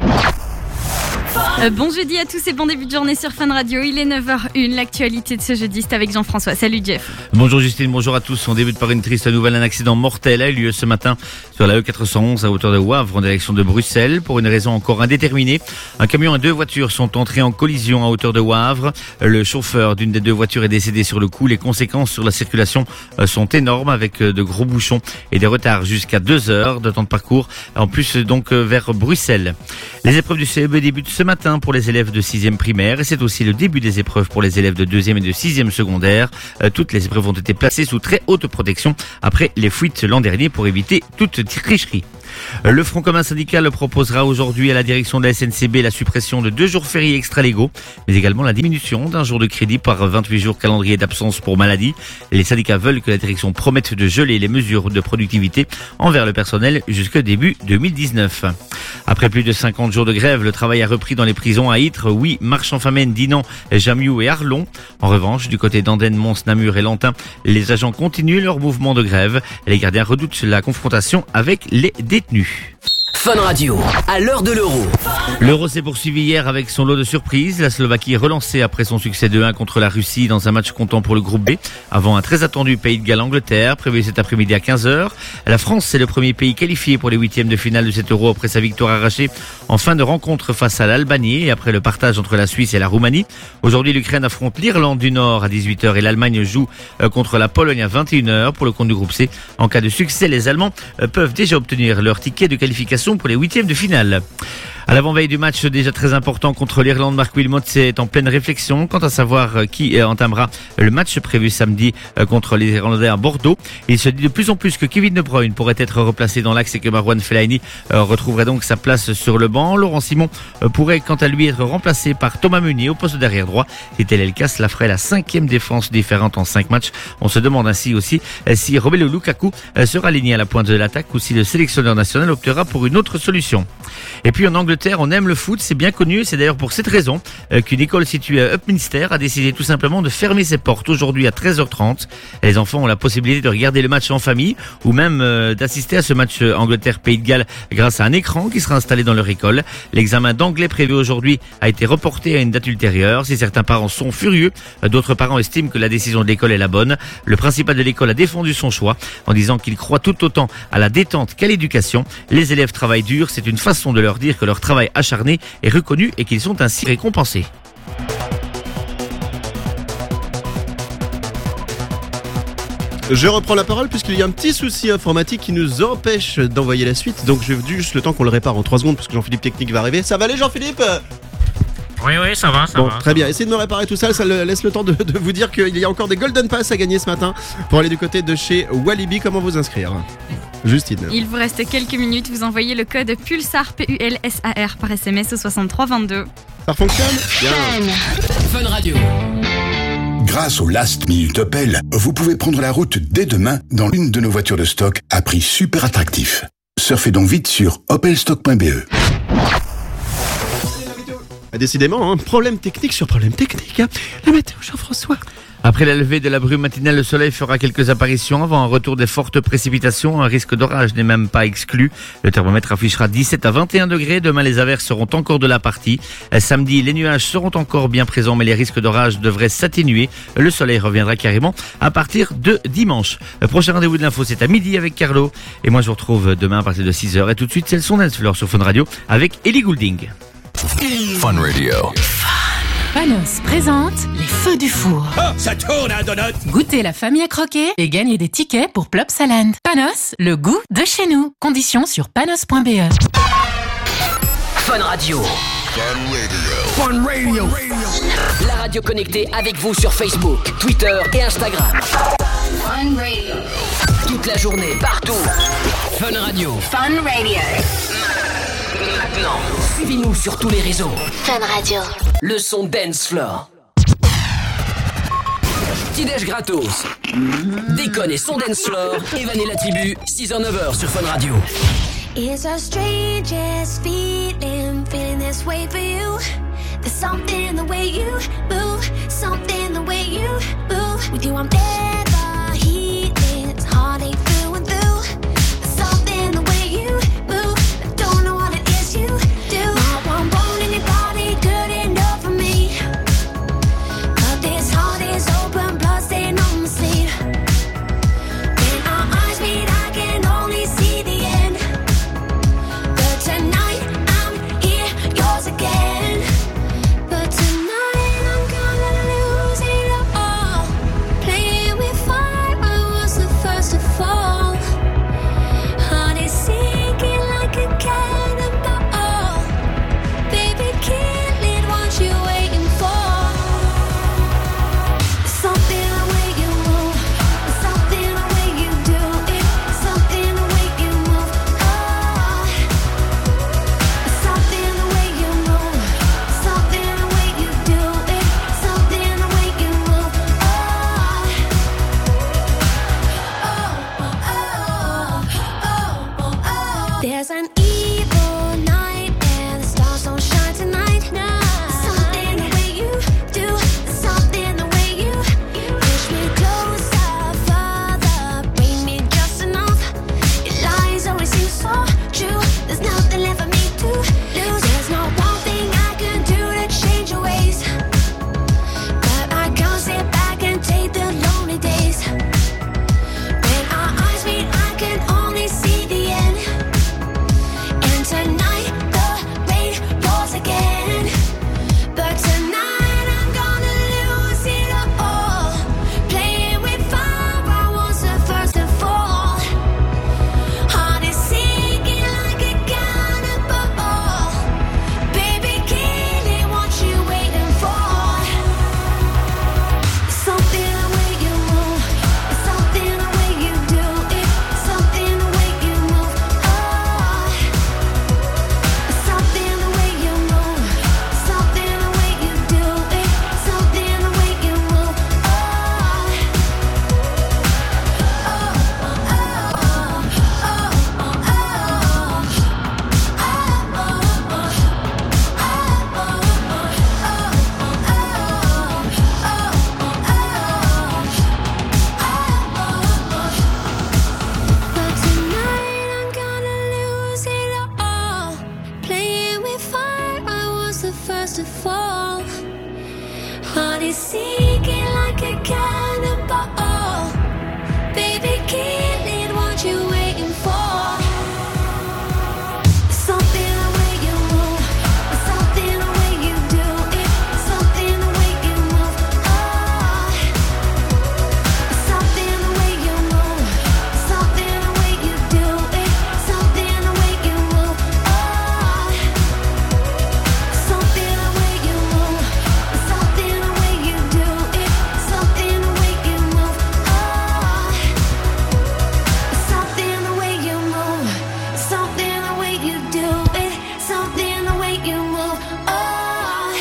Euh, bon jeudi à tous et bon début de journée sur Fun Radio. Il est neuf heures une. L'actualité de ce jeudi, c'est avec Jean-François. Salut Jeff. Bonjour Justine, bonjour à tous. On débute par une triste nouvelle. Un accident mortel a eu lieu ce matin sur la E quatre cent onze à hauteur de Wavre en direction de Bruxelles. Pour une raison encore indéterminée, un camion et deux voitures sont entrés en collision à hauteur de Wavre. Le chauffeur d'une des deux voitures est décédé sur le coup. Les conséquences sur la circulation sont énormes avec de gros bouchons et des retards jusqu'à deux heures de temps de parcours. En plus donc vers Bruxelles. Les épreuves du C E B débutent ce matin pour les élèves de sixième primaire et c'est aussi le début des épreuves pour les élèves de deuxième et de sixième secondaire. Euh, toutes les épreuves ont été placées sous très haute protection après les fuites l'an dernier pour éviter toute tricherie. Le Front commun syndical proposera aujourd'hui à la direction de la S N C B la suppression de deux jours fériés extra-légaux, mais également la diminution d'un jour de crédit par vingt-huit jours calendrier d'absence pour maladie. Les syndicats veulent que la direction promette de geler les mesures de productivité envers le personnel jusqu'au début deux mille dix-neuf. Après plus de cinquante jours de grève, le travail a repris dans les prisons à Ytre, Oui, Marchand-Famenne, Dinan, Jamiou et Arlon. En revanche, du côté d'Andenne, Mons, Namur et Lantin, les agents continuent leur mouvement de grève. Les gardiens redoutent la confrontation avec les détenus. Fun Radio, à l'heure de l'Euro. L'Euro s'est poursuivi hier avec son lot de surprises. La Slovaquie est relancée après son succès deux un contre la Russie dans un match comptant pour le groupe B, avant un très attendu Pays de Galles-Angleterre, prévu cet après-midi à quinze heures. La France, c'est le premier pays qualifié pour les huitièmes de finale de cet Euro après sa victoire arrachée en fin de rencontre face à l'Albanie et après le partage entre la Suisse et la Roumanie. Aujourd'hui, l'Ukraine affronte l'Irlande du Nord à dix-huit heures et l'Allemagne joue contre la Pologne à vingt et une heures pour le compte du groupe C. En cas de succès, les Allemands peuvent déjà obtenir leur ticket de qualification pour les huitièmes de finale. À l'avant-veille du match déjà très important contre l'Irlande, Marc Wilmot est en pleine réflexion quant à savoir qui entamera le match prévu samedi contre les Irlandais à Bordeaux. Il se dit de plus en plus que Kevin De Bruyne pourrait être replacé dans l'axe et que Marouane Fellaini retrouverait donc sa place sur le banc. Laurent Simon pourrait quant à lui être remplacé par Thomas Meunier au poste d'arrière droit. Si tel est le cas, cela ferait la cinquième défense différente en cinq matchs. On se demande ainsi aussi si Romelu Lukaku sera aligné à la pointe de l'attaque ou si le sélectionneur national optera pour une autre solution. Et puis en Angleterre, on aime le foot, c'est bien connu. C'est d'ailleurs pour cette raison euh, qu'une école située à Upminster a décidé tout simplement de fermer ses portes aujourd'hui à treize heures trente. Les enfants ont la possibilité de regarder le match en famille ou même euh, d'assister à ce match Angleterre-Pays de Galles grâce à un écran qui sera installé dans leur école. L'examen d'anglais prévu aujourd'hui a été reporté à une date ultérieure. Si certains parents sont furieux, euh, d'autres parents estiment que la décision de l'école est la bonne. Le principal de l'école a défendu son choix en disant qu'il croit tout autant à la détente qu'à l'éducation. Les élèves travaillent dur, c'est une façon de leur dire que leur travail acharné est reconnu et qu'ils sont ainsi récompensés. Je reprends la parole puisqu'il y a un petit souci informatique qui nous empêche d'envoyer la suite. Donc je vais juste le temps qu'on le répare en trois secondes parce que Jean-Philippe Technique va arriver. Ça va aller Jean-Philippe ? Oui, oui, ça va, ça Bon, va. très bien. Essayez de me réparer tout ça. Ça le- laisse le temps de, de vous dire qu'il y a encore des Golden Pass à gagner ce matin pour aller du côté de chez Walibi. Comment vous inscrire, Justine? Il vous reste quelques minutes, vous envoyez le code PULSAR, P U L S A R par S M S au soixante-trois vingt-deux. Ça fonctionne? Bien. Fun Radio. Grâce au Last Minute Opel, vous pouvez prendre la route dès demain dans l'une de nos voitures de stock à prix super attractif. Surfez donc vite sur opelstock point b e. Ah, décidément, hein, problème technique sur problème technique. Hein. La météo, Jean-François. Après la levée de la brume matinale, le soleil fera quelques apparitions avant un retour des fortes précipitations. Un risque d'orage n'est même pas exclu. Le thermomètre affichera dix-sept à vingt et un degrés. Demain, les averses seront encore de la partie. Samedi, les nuages seront encore bien présents, mais les risques d'orage devraient s'atténuer. Le soleil reviendra carrément à partir de dimanche. Le prochain rendez-vous de l'info, c'est à midi avec Carlo. Et moi, je vous retrouve demain à partir de six heures. Et tout de suite, c'est le son Dance Floor sur Fun Radio avec Ellie Goulding. Fun Radio. Panos présente les feux du four. Oh, ça tourne un donut. Goûtez la famille à croquer et gagnez des tickets pour Plopsaland. Panos, le goût de chez nous. Conditions sur panos point b e. Fun Radio. Fun Radio. La radio connectée avec vous sur Facebook, Twitter et Instagram. Fun Radio. Toute la journée, partout. Fun Radio. Fun Radio. Maintenant, suivez-nous sur tous les réseaux. Fun Radio. Le son Dance Floor. Petit-déj gratos. Déconne et son Dance Floor. Evan et la tribu, six heures neuf heures sur Fun Radio. It's the strangest feeling, feeling this way for you. There's something the way you move, something the way you move. With you I'm never healing, it's heartache through and through. There's something the way you move, I don't know what it is you do. Not one bone in your body good enough for me. But this heart is open, blood stain on my sleeve. When our eyes meet I can only see the end. But tonight I'm here, yours again. But tonight I'm gonna lose it all, playing with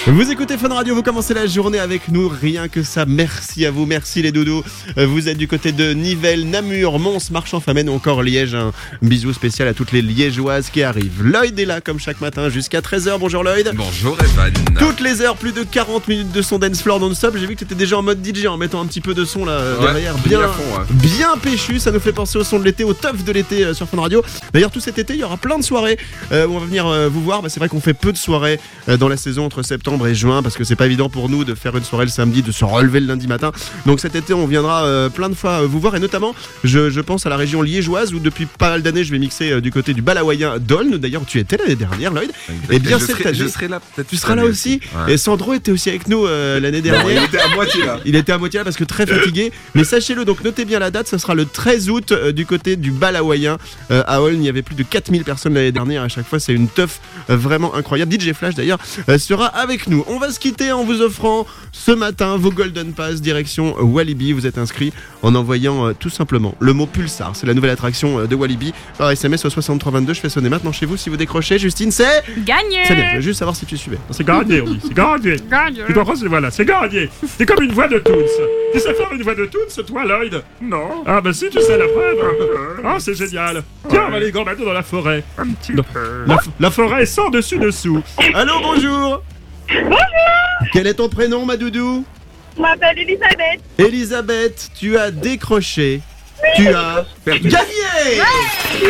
Vous écoutez Fun Radio, vous commencez la journée avec nous, rien que ça, merci à vous, merci les doudous. Vous êtes du côté de Nivelles, Namur, Mons, Marchand-Famenne ou encore Liège. Un bisou spécial à toutes les Liégeoises qui arrivent. Lloyd est là comme chaque matin jusqu'à treize heures, bonjour Lloyd. Bonjour Evan. Toutes les heures, plus de quarante minutes de son dance floor non-stop. J'ai vu que tu étais déjà en mode D J en mettant un petit peu de son là Ouais, derrière, j'ai bien, mis à fond, ouais. bien péchu, ça nous fait penser au son de l'été, au teuf de l'été euh, sur Fun Radio. D'ailleurs tout cet été il y aura plein de soirées euh, où on va venir euh, vous voir. Bah, c'est vrai qu'on fait peu de soirées euh, dans la saison entre septembre et juin parce que c'est pas évident pour nous de faire une soirée le samedi, de se relever le lundi matin. Donc cet été on viendra euh, plein de fois euh, vous voir et notamment je, je pense à la région liégeoise où depuis pas mal d'années je vais mixer euh, du côté du Balawayen d'Aulne. D'ailleurs tu étais l'année dernière Lloyd. Et bien je cette serai, année je serai là peut-être. tu seras là aussi. Ouais. Et Sandro était aussi avec nous euh, l'année dernière. Il était à moitié là. Il était à moitié là parce que très fatigué. Mais sachez-le, donc notez bien la date, ce sera le treize août euh, du côté du Balawayen euh, à Aulne. Il y avait plus de quatre mille personnes l'année dernière. À chaque fois, c'est une teuf euh, vraiment incroyable. D J Flash d'ailleurs euh, sera avec nous. On va se quitter en vous offrant ce matin vos Golden Pass direction Walibi. Vous êtes inscrits en envoyant euh, tout simplement le mot Pulsar. C'est la nouvelle attraction euh, de Walibi par S M S au soixante-trois vingt-deux. Je fais sonner maintenant chez vous si vous décrochez. Justine, c'est Gagné. C'est bien. Je veux juste savoir si tu suivais. C'est gagné, on dit. C'est gagné. Gagné. Tu comprends, c'est voilà, c'est gagné. C'est comme une voix de Toons. Tu sais faire une voix de Toons, toi, Lloyd? Non. Ah, bah si, tu sais la preuve. Ah, c'est génial. Tiens, on va aller grand maintenant dans la forêt. Un petit peu. La, la forêt est sans dessus-dessous. Allô, bonjour. Bonjour. Quel est ton prénom, ma doudou? Je m'appelle Elisabeth. Elisabeth, tu as décroché. Tu as gagné. Ouais.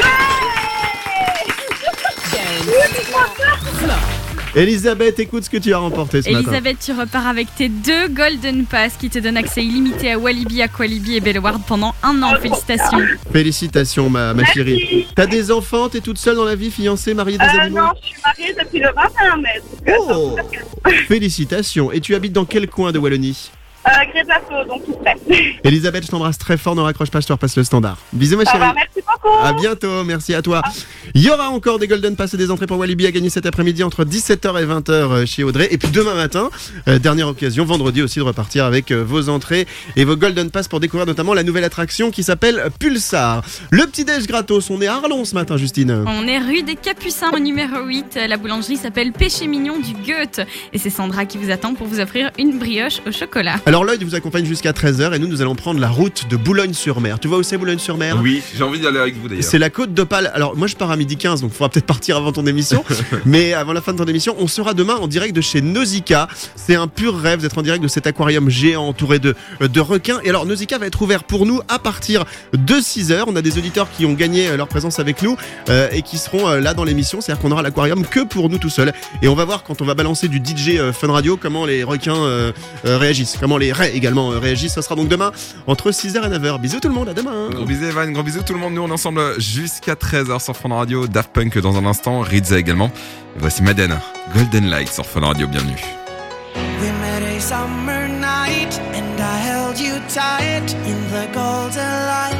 Elisabeth, écoute ce que tu as remporté ce matin. Elisabeth, tu repars avec tes deux Golden Pass qui te donnent accès illimité à Walibi, Aqualibi et Belleward pendant un an. Félicitations. Félicitations, ma, ma chérie. T'as des enfants? T'es toute seule dans la vie, fiancée, mariée, des Euh, animaux? non, je suis mariée depuis le vingt et un mai. Oh. Félicitations. Et tu habites dans quel coin de Wallonie? Euh, Gré-Plateau, donc tout près. Elisabeth, je t'embrasse très fort, ne raccroche pas, je te repasse le standard. Bisous ma Ça chérie. va, merci beaucoup. À bientôt, merci à toi. Il y aura encore des Golden Pass et des entrées pour Walibi à gagner cet après-midi entre dix-sept heures et vingt heures chez Audrey. Et puis demain matin, euh, dernière occasion, vendredi aussi, de repartir avec euh, vos entrées et vos Golden Pass pour découvrir notamment la nouvelle attraction qui s'appelle Pulsar. Le petit-déj gratos, on est à Arlon ce matin, Justine. On est rue des Capucins au numéro huit. La boulangerie s'appelle Péché Mignon du Goethe. Et c'est Sandra qui vous attend pour vous offrir une brioche au chocolat. Alors Lloyd vous accompagne jusqu'à treize heures et nous, nous allons prendre la route de Boulogne-sur-Mer. Tu vois où c'est Boulogne-sur-Mer? Oui, j'ai envie d'y aller avec vous d'ailleurs. C'est la côte d'Opale. Alors moi je pars à midi quinze, donc il faudra peut-être partir avant ton émission. Mais avant la fin de ton émission, on sera demain en direct de chez Nausicaa. C'est un pur rêve d'être en direct de cet aquarium géant entouré de, de requins. Et alors Nausicaa va être ouvert pour nous à partir de six heures. On a des auditeurs qui ont gagné leur présence avec nous euh, et qui seront euh, là dans l'émission. C'est-à-dire qu'on aura l'aquarium que pour nous tout seuls. Et on va voir quand on va balancer du D J euh, Fun Radio comment les requins euh, euh, réagissent, comment les raies également euh, réagissent. Ça sera donc demain entre six heures et neuf heures. Bisous tout le monde, à demain. Gros bisous Evan, gros bisous tout le monde. Nous on est ensemble jusqu'à treize heures sur Fun Radio. Daft Punk dans un instant, Rizza également. Et voici Madden, Golden Light sur Fun Radio, bienvenue. We met a summer night and I held you tight in the golden light.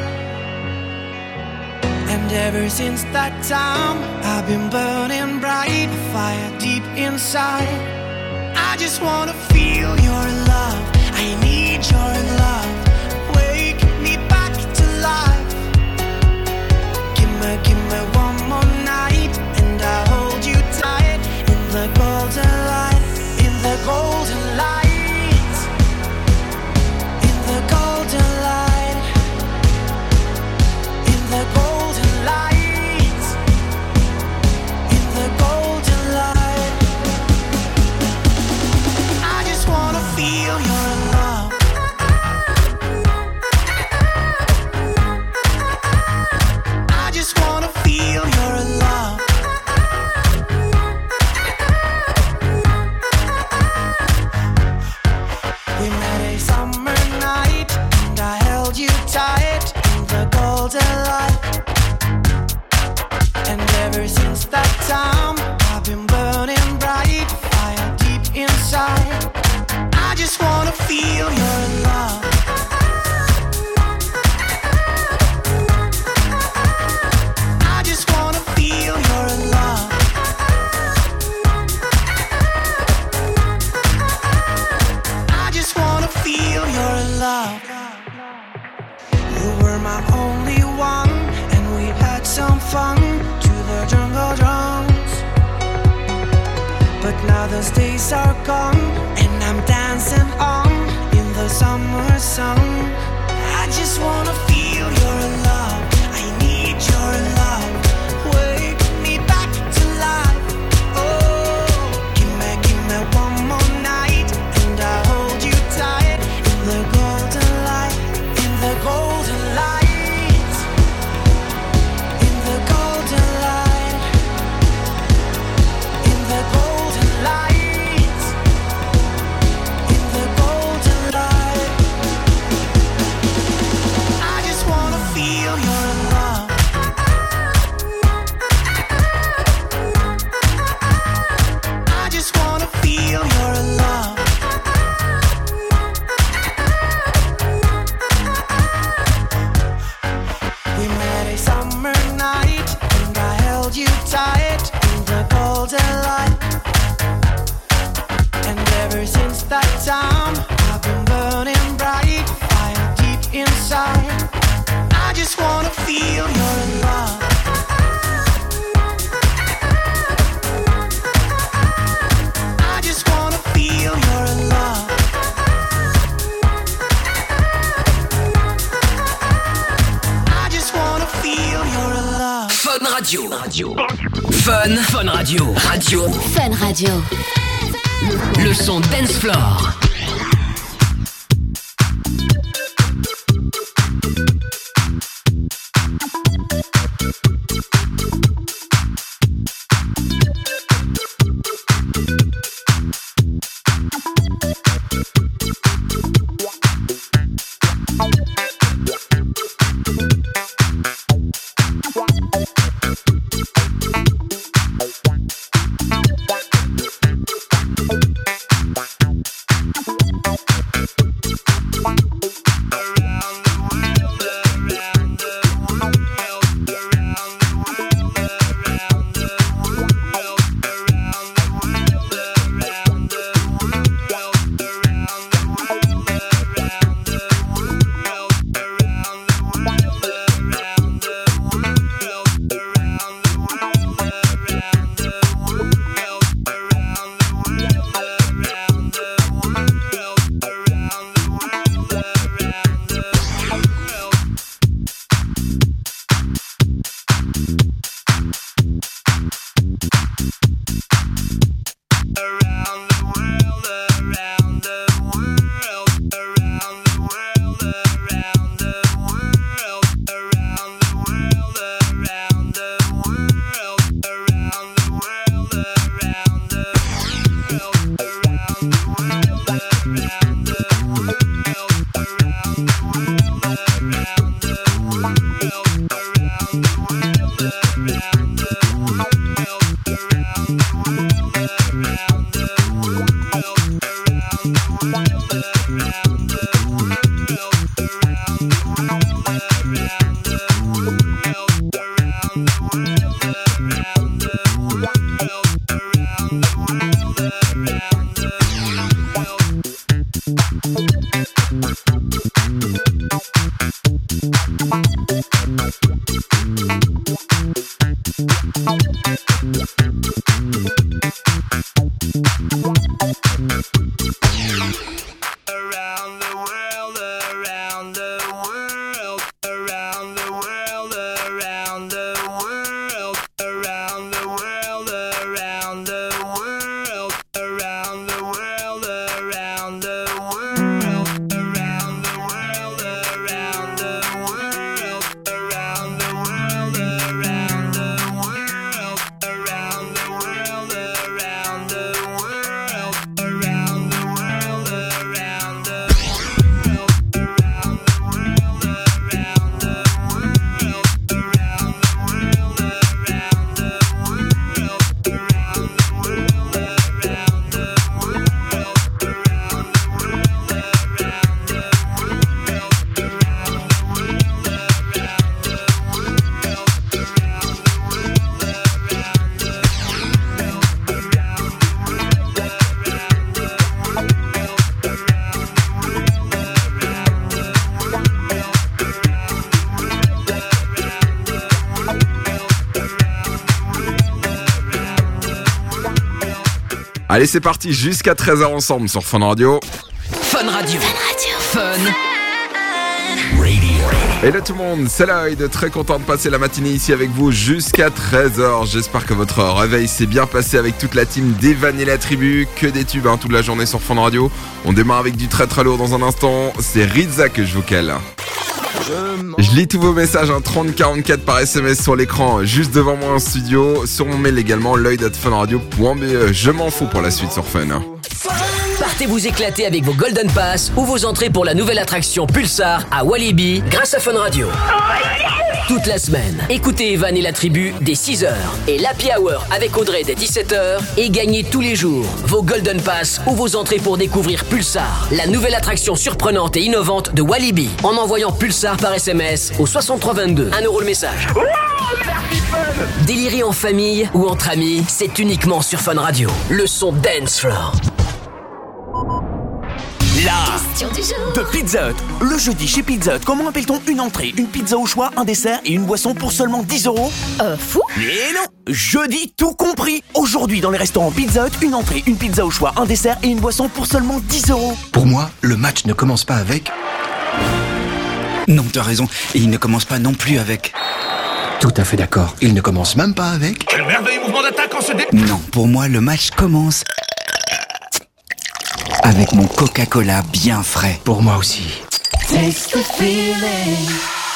And ever since that time I've been burning bright, a fire deep inside. I just wanna feel your love, I need your love. Wake me back to life. Give me, give me one more night and I'll hold you tight in the golden light. The golden light, in the golden light, in the golden light, in the golden light. I just wanna feel your love. those days are gone, and I'm dancing on in the summer sun. I just wanna feel your love. I need your love. Wake me back to life. Oh, give me, give me one more night, and I'll hold you tight in the golden light, in the golden light, in the golden light, in the golden light, in the golden light. I just wanna feel your love. I just wanna feel your love. We met a summer night, and I held you tight in the golden light. And ever since that time, I've been burning bright, fire deep inside. I just wanna feel your love. I just wanna feel your love. I just wanna feel your love. Fun Radio. Radio. Fun. Fun Radio. Radio. Fun Radio. Le son dance floor. Allez, c'est parti, jusqu'à treize heures ensemble sur Fun Radio. Fun Radio. Fun. Hello tout le monde, c'est Lloyd, très content de passer la matinée ici avec vous jusqu'à treize heures. J'espère que votre réveil s'est bien passé avec toute la team d'Evan et la tribu. Que des tubes hein, toute la journée sur Fun Radio. On démarre avec du très très lourd dans un instant. C'est Rizza que je vous cale. Je lis tous vos messages, hein, trente quarante-quatre par S M S sur l'écran, juste devant moi en studio. Sur mon mail également, lloyd arobase funradio point b e. Je m'en fous pour la suite sur Fun. Partez vous éclater avec vos Golden Pass ou vos entrées pour la nouvelle attraction Pulsar à Walibi grâce à Fun Radio. Toute la semaine, écoutez Evan et la tribu dès six heures et l'Happy Hour avec Audrey dès dix-sept heures et gagnez tous les jours vos Golden Pass ou vos entrées pour découvrir Pulsar, la nouvelle attraction surprenante et innovante de Walibi en envoyant Pulsar par S M S au soixante-trois vingt-deux. un euro le message. Délirer en famille ou entre amis, c'est uniquement sur Fun Radio. Le son Dance Floor. La de Pizza Hut. Le jeudi chez Pizza Hut, comment appelle-t-on une entrée, une pizza au choix, un dessert et une boisson pour seulement dix euros? Euh, fou? Mais non! Jeudi tout compris! Aujourd'hui dans les restaurants Pizza Hut, une entrée, une pizza au choix, un dessert et une boisson pour seulement dix euros. Pour moi, le match ne commence pas avec... Non, t'as raison. Et il ne commence pas non plus avec... Tout à fait d'accord. Il ne commence même pas avec... Quel merveilleux mouvement d'attaque en ce dé... Non, pour moi, le match commence... avec mon Coca-Cola bien frais. Pour moi aussi. Taste the feeling.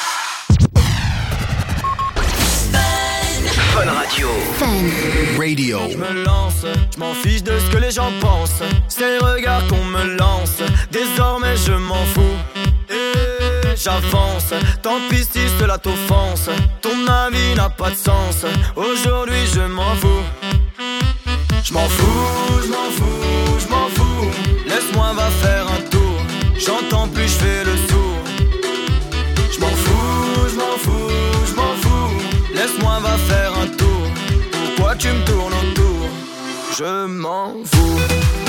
Fun Radio. Fun Radio. Je me lance, je m'en fiche de ce que les gens pensent. C'est le regard qu'on me lance. Désormais je m'en fous. Et j'avance. Tant pis si cela t'offense. Ton avis n'a pas de sens. Aujourd'hui je m'en fous. Je m'en fous, je m'en fous, je m'en fous. Laisse-moi va faire un tour. J'entends plus, je fais le sourd. Je m'en fous, je m'en fous, je m'en fous. Laisse-moi va faire un tour. Pourquoi tu me tournes autour? Je m'en fous.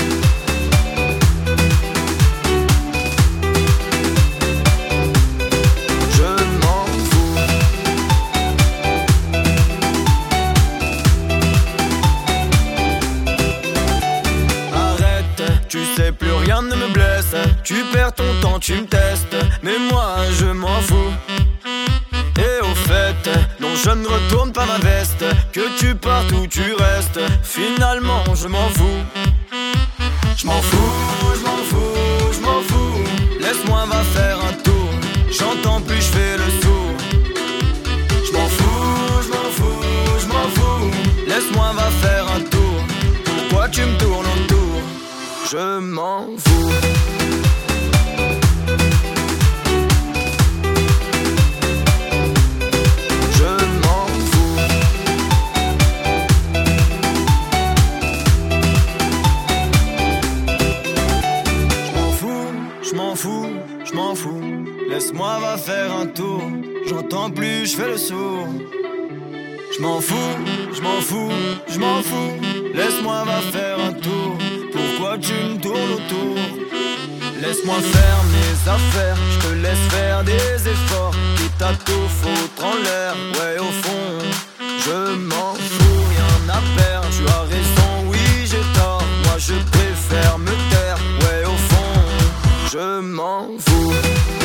Tu sais plus rien ne me blesse. Tu perds ton temps, tu me testes. Mais moi je m'en fous. Et au fait, non je ne retourne pas ma veste. Que tu partes ou tu restes, finalement je m'en fous. Je m'en fous, je m'en fous, je m'en fous. Laisse-moi va faire un tour. J'entends plus, je fais le sourd. Je m'en fous, je m'en fous, je m'en fous. Laisse-moi va faire un tour. Pourquoi tu me tournes autour? Je m'en fous. Je m'en fous. Je m'en fous, je m'en fous, je m'en fous. Laisse-moi va faire un tour. J'entends plus, je fais le sourd. Je m'en fous, je m'en fous, je m'en fous. Laisse-moi va faire un tour. Pourquoi tu me tournes autour? Laisse-moi faire mes affaires, je te laisse faire des efforts. Quitte à tout foutre en l'air, ouais au fond je m'en fous, rien à perdre. Tu as raison, oui j'ai tort. Moi je préfère me taire, ouais au fond je m'en fous.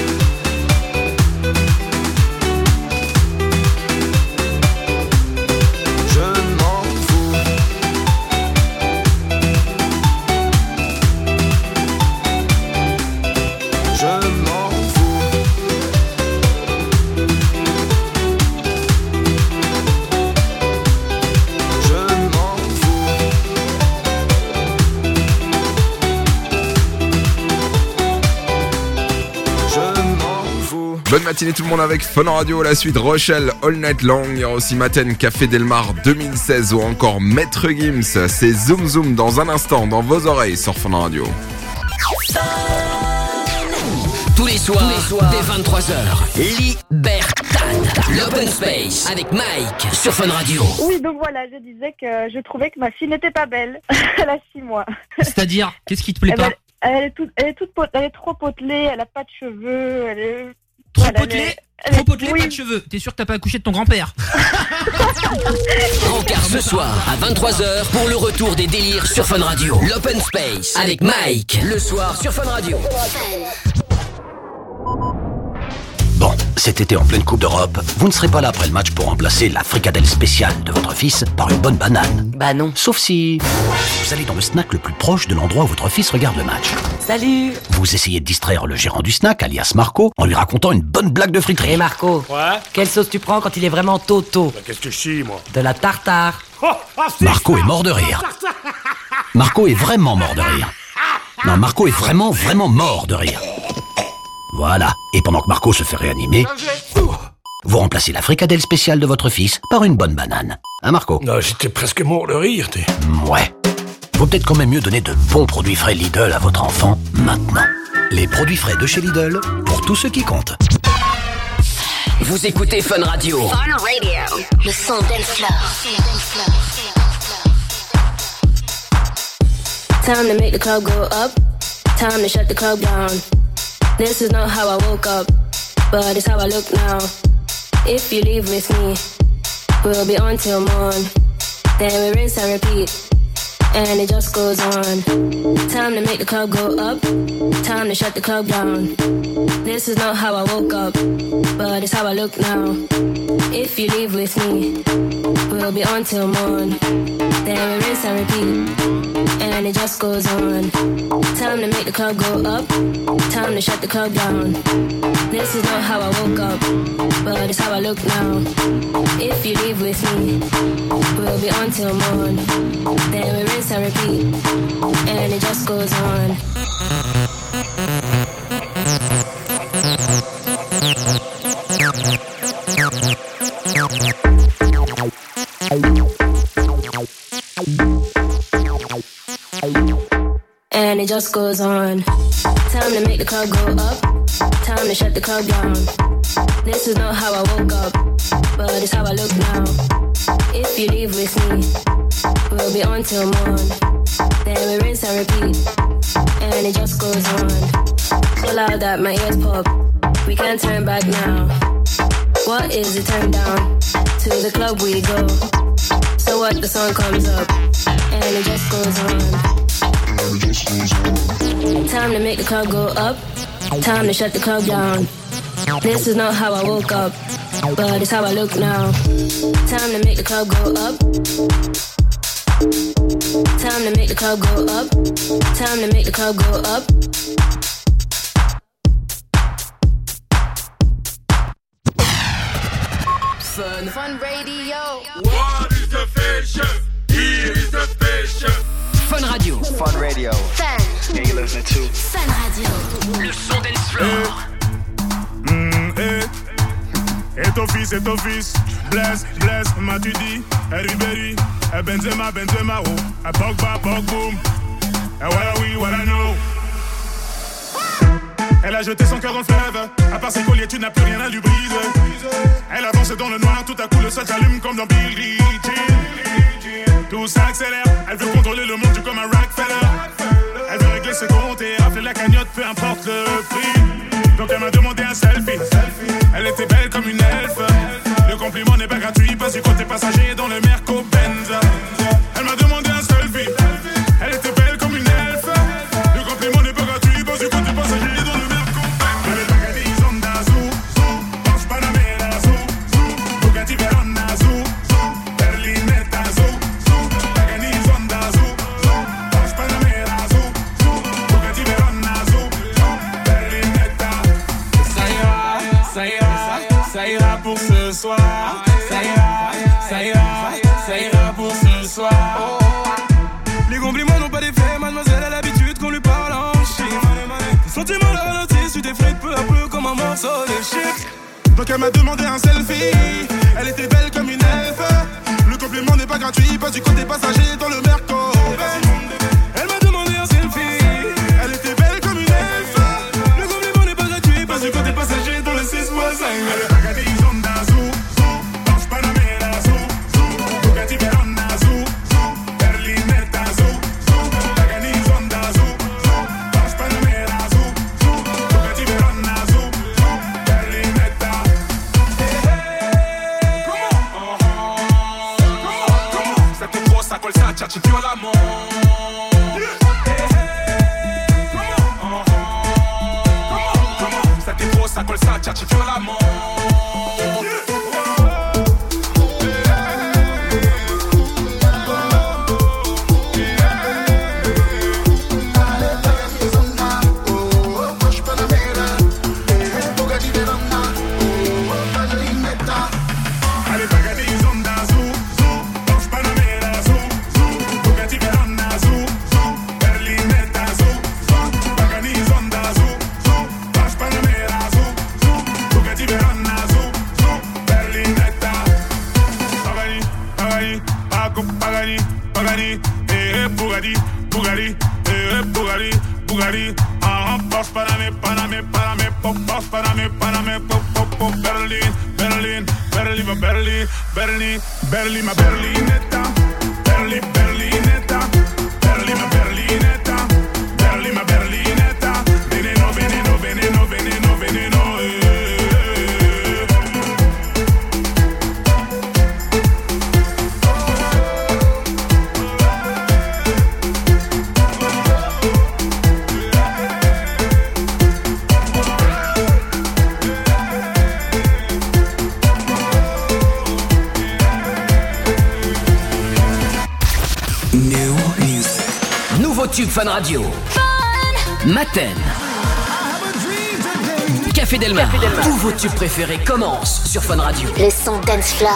Bonne matinée tout le monde avec Fun Radio. La suite Rochelle All Night Long. Il y aura aussi Maten Café Delmar deux mille seize ou encore Maître Gims. C'est Zoom Zoom dans un instant dans vos oreilles sur Fun Radio. Tous les soirs, Tous les soirs dès vingt-trois heures, Libertad, l'Open Space avec Mike sur Fun Radio. Oui, donc voilà, je disais que je trouvais que ma fille n'était pas belle. Elle a six mois. C'est-à-dire, qu'est-ce qui te plaît elle, pas? elle, elle, est toute, elle, est toute pot- elle est trop potelée, elle a pas de cheveux, elle est... Trop voilà, potelée elle est- elle Trop est- potelée, oui. pas de cheveux. T'es sûr que t'as pas accouché de ton grand-père? Rencard ce soir à vingt-trois heures pour le retour des délires sur Fun Radio. L'Open Space avec Mike. Le soir sur Fun Radio. Bon, cet été en pleine Coupe d'Europe, vous ne serez pas là après le match pour remplacer la fricadelle spéciale de votre fils par une bonne banane. Bah non. Sauf si vous allez dans le snack le plus proche de l'endroit où votre fils regarde le match. Salut. Vous essayez de distraire le gérant du snack, alias Marco, en lui racontant une bonne blague de friterie. Et Marco, Ouais. quelle sauce tu prends quand il est vraiment toto? Bah, qu'est-ce que je chie, moi? De la tartare. Oh, ah, si, Marco est mort de rire. Marco est vraiment mort de rire. Non, Marco est vraiment, vraiment mort de rire. Voilà. Et pendant que Marco se fait réanimer, vous remplacez la fricadelle spéciale de votre fils par une bonne banane. Hein, Marco? Non, j'étais presque mort de rire, t'es. Ouais. Vaut peut-être quand même mieux donner de bons produits frais Lidl à votre enfant maintenant. Les produits frais de chez Lidl, pour tous ceux qui comptent. Vous écoutez Fun Radio. Fun Radio. Le son dance floor. Time to make the club go up. Time to shut the club down. This is not how I woke up, but it's how I look now. If you leave with me, we'll be on till morn. Then we rinse and repeat, and it just goes on. Time to make the club go up. Time to shut the club down. This is not how I woke up, but it's how I look now. If you leave with me, we'll be on till morn. Then we rinse and repeat, and it just goes on. Time to make the club go up. Time to shut the club down. This is not how I woke up, but it's how I look now. If you leave with me, we'll be on till morn. Then we rinse and repeat, and it just goes on. And it just goes on. Time to make the club go up. Time to shut the club down. This is not how I woke up, but it's how I look now. If you leave with me, we'll be on till morn. Then we rinse and repeat, and it just goes on. So loud that my ears pop. We can't turn back now. What is it? Turn down. To the club we go. So what? The sun comes up, and it just goes on. Time to make the club go up. Time to shut the club down. This is not how I woke up, but it's how I look now. Time to make the club go up. Time to make the club go up. Time to make the club go up. Fun. Fun Radio. What is the fashion? Here is the fashion. Fun Radio. Fun Radio. Fun. Yeah, you listen to Fun Radio. Le son dance floor. Mm, eh. Et ton fils, et ton fils. Bless, bless, m'as-tu dit? Eh, Ribéry, eh, Benzema, Benzema, oh. Eh, Pogba, Pogboom. Eh, what are we, what I know. Elle a jeté son cœur en fleuve. À part ses colliers, tu n'as plus rien à lui briser. Elle avance dans le noir, tout à coup le sol s'allume comme dans Billie Jean. Tout s'accélère, elle veut contrôler le monde comme un Rockefeller. Elle veut régler ses comptes et rafler la cagnotte, peu importe le prix. Donc elle m'a demandé un selfie. Elle était belle comme une elfe. Le compliment n'est pas gratuit, pas du côté passager dans le Merco Benz. Elle m'a demandé un selfie. Elle était belle comme une elfe. Le compliment n'est pas gratuit, pas du côté passager dans le Merco Benz. Elle est bagadise Honda Zoo, Zoo, Porsche Panamera Zoo, Zoo, Bugatti Verona Zoo, Zoo, Berlinetta Zoo, Zoo, bagadise Honda Zoo, Zoo, Porsche Panamera Zoo, Zoo, Bugatti Verona Zoo, Zoo, Berlinetta. Ça ira, ça ira, ça ira pour ce soir. Ça ira, ça ira, ça ira pour ce soir. Les compliments n'ont pas d'effet, mademoiselle a l'habitude qu'on lui parle en chiffres. Tes sentiments la ralentissent, tu t'effrites peu à peu comme un morceau de chiffre. Donc elle m'a demandé un selfie. Elle était belle comme une elfe. Le compliment n'est pas gratuit, pas du côté passager dans le Merco. Elle m'a demandé un selfie. Elle était belle comme une elfe. Le compliment n'est pas gratuit, pas du côté passager dans le six point cinq. Elle est bagadise Honda Zoo, Zoo, Porsche Panamera Zoo, Zoo, Bugatti Verona Zoo, Zoo, Berlinetta Zoo, Zoo, bagadise Honda Zoo, Zoo, Porsche Panamera Zoo, Zoo, Bugatti Verona Zoo, Zoo, Berlinetta. cha ci chiude l'amore. Senti rossa col saccia ci chiude l'amore. Bugatti, eh, Bugatti, Bugatti, eh, Bugatti, Bugatti, ah, Porsche Panamé, Panamé, Panamé, Porsche Panamé, Panamé, Berlin, Berlin, Berlin, Berlin, Berlin, Berlin, ma Berlinetta, Berlin, Berlinetta, Berlin, ma Berlinetta, Berlin, ma Berlinetta, veneno, veneno, veneno, veneno, veneno, eh. Nouveau tube Fun Radio. Maten. Café Delmar. Café Delmar. Tous vos tubes préférés commencent sur Fun Radio. Le son dance floor.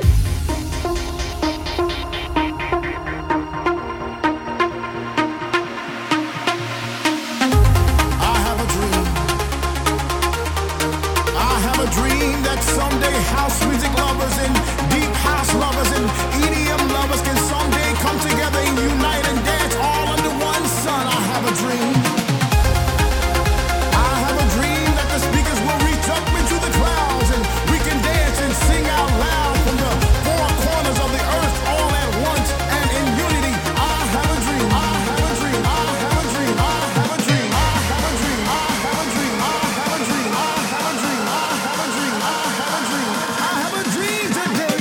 House music lovers and deep house lovers and E D M lovers can someday come together and unite and dance all under one sun. I have a dream. I have a dream that the speakers will reach up into the clouds and we can dance and sing out loud from the four corners of the earth all at once and in unity. I have a dream. I have a dream. I have a dream. I have a dream. I have a dream. I have a dream. I have a dream. I have a dream. I have a dream. I have a dream. I have a dream today.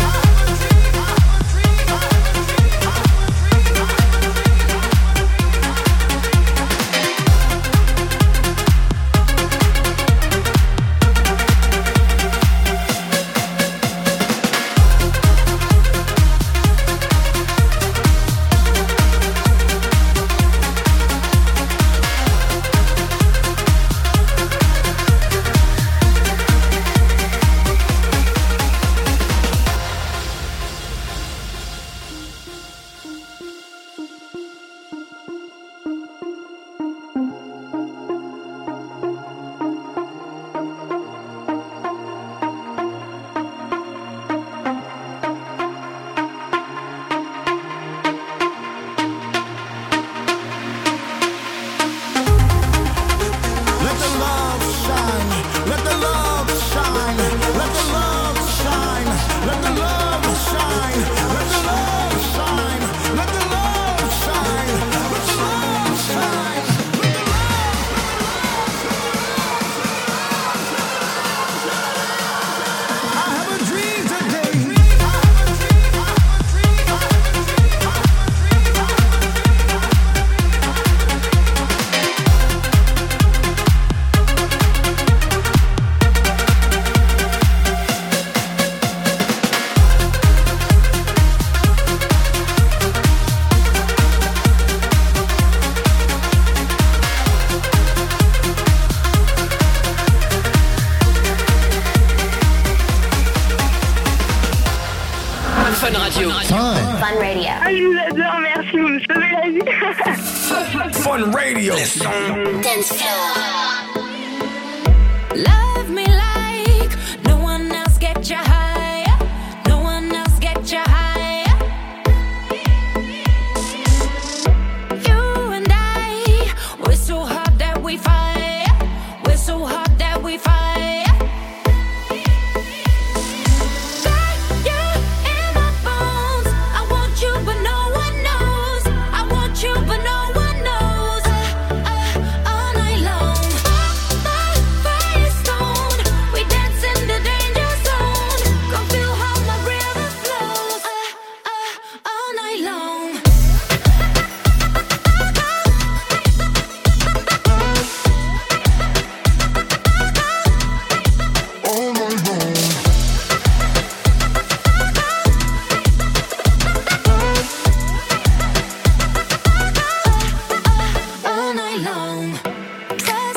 Fun Radio. Fun Radio. Ah, je vous adore, merci, vous me sauvez la vie. Fun Radio. Dance floor.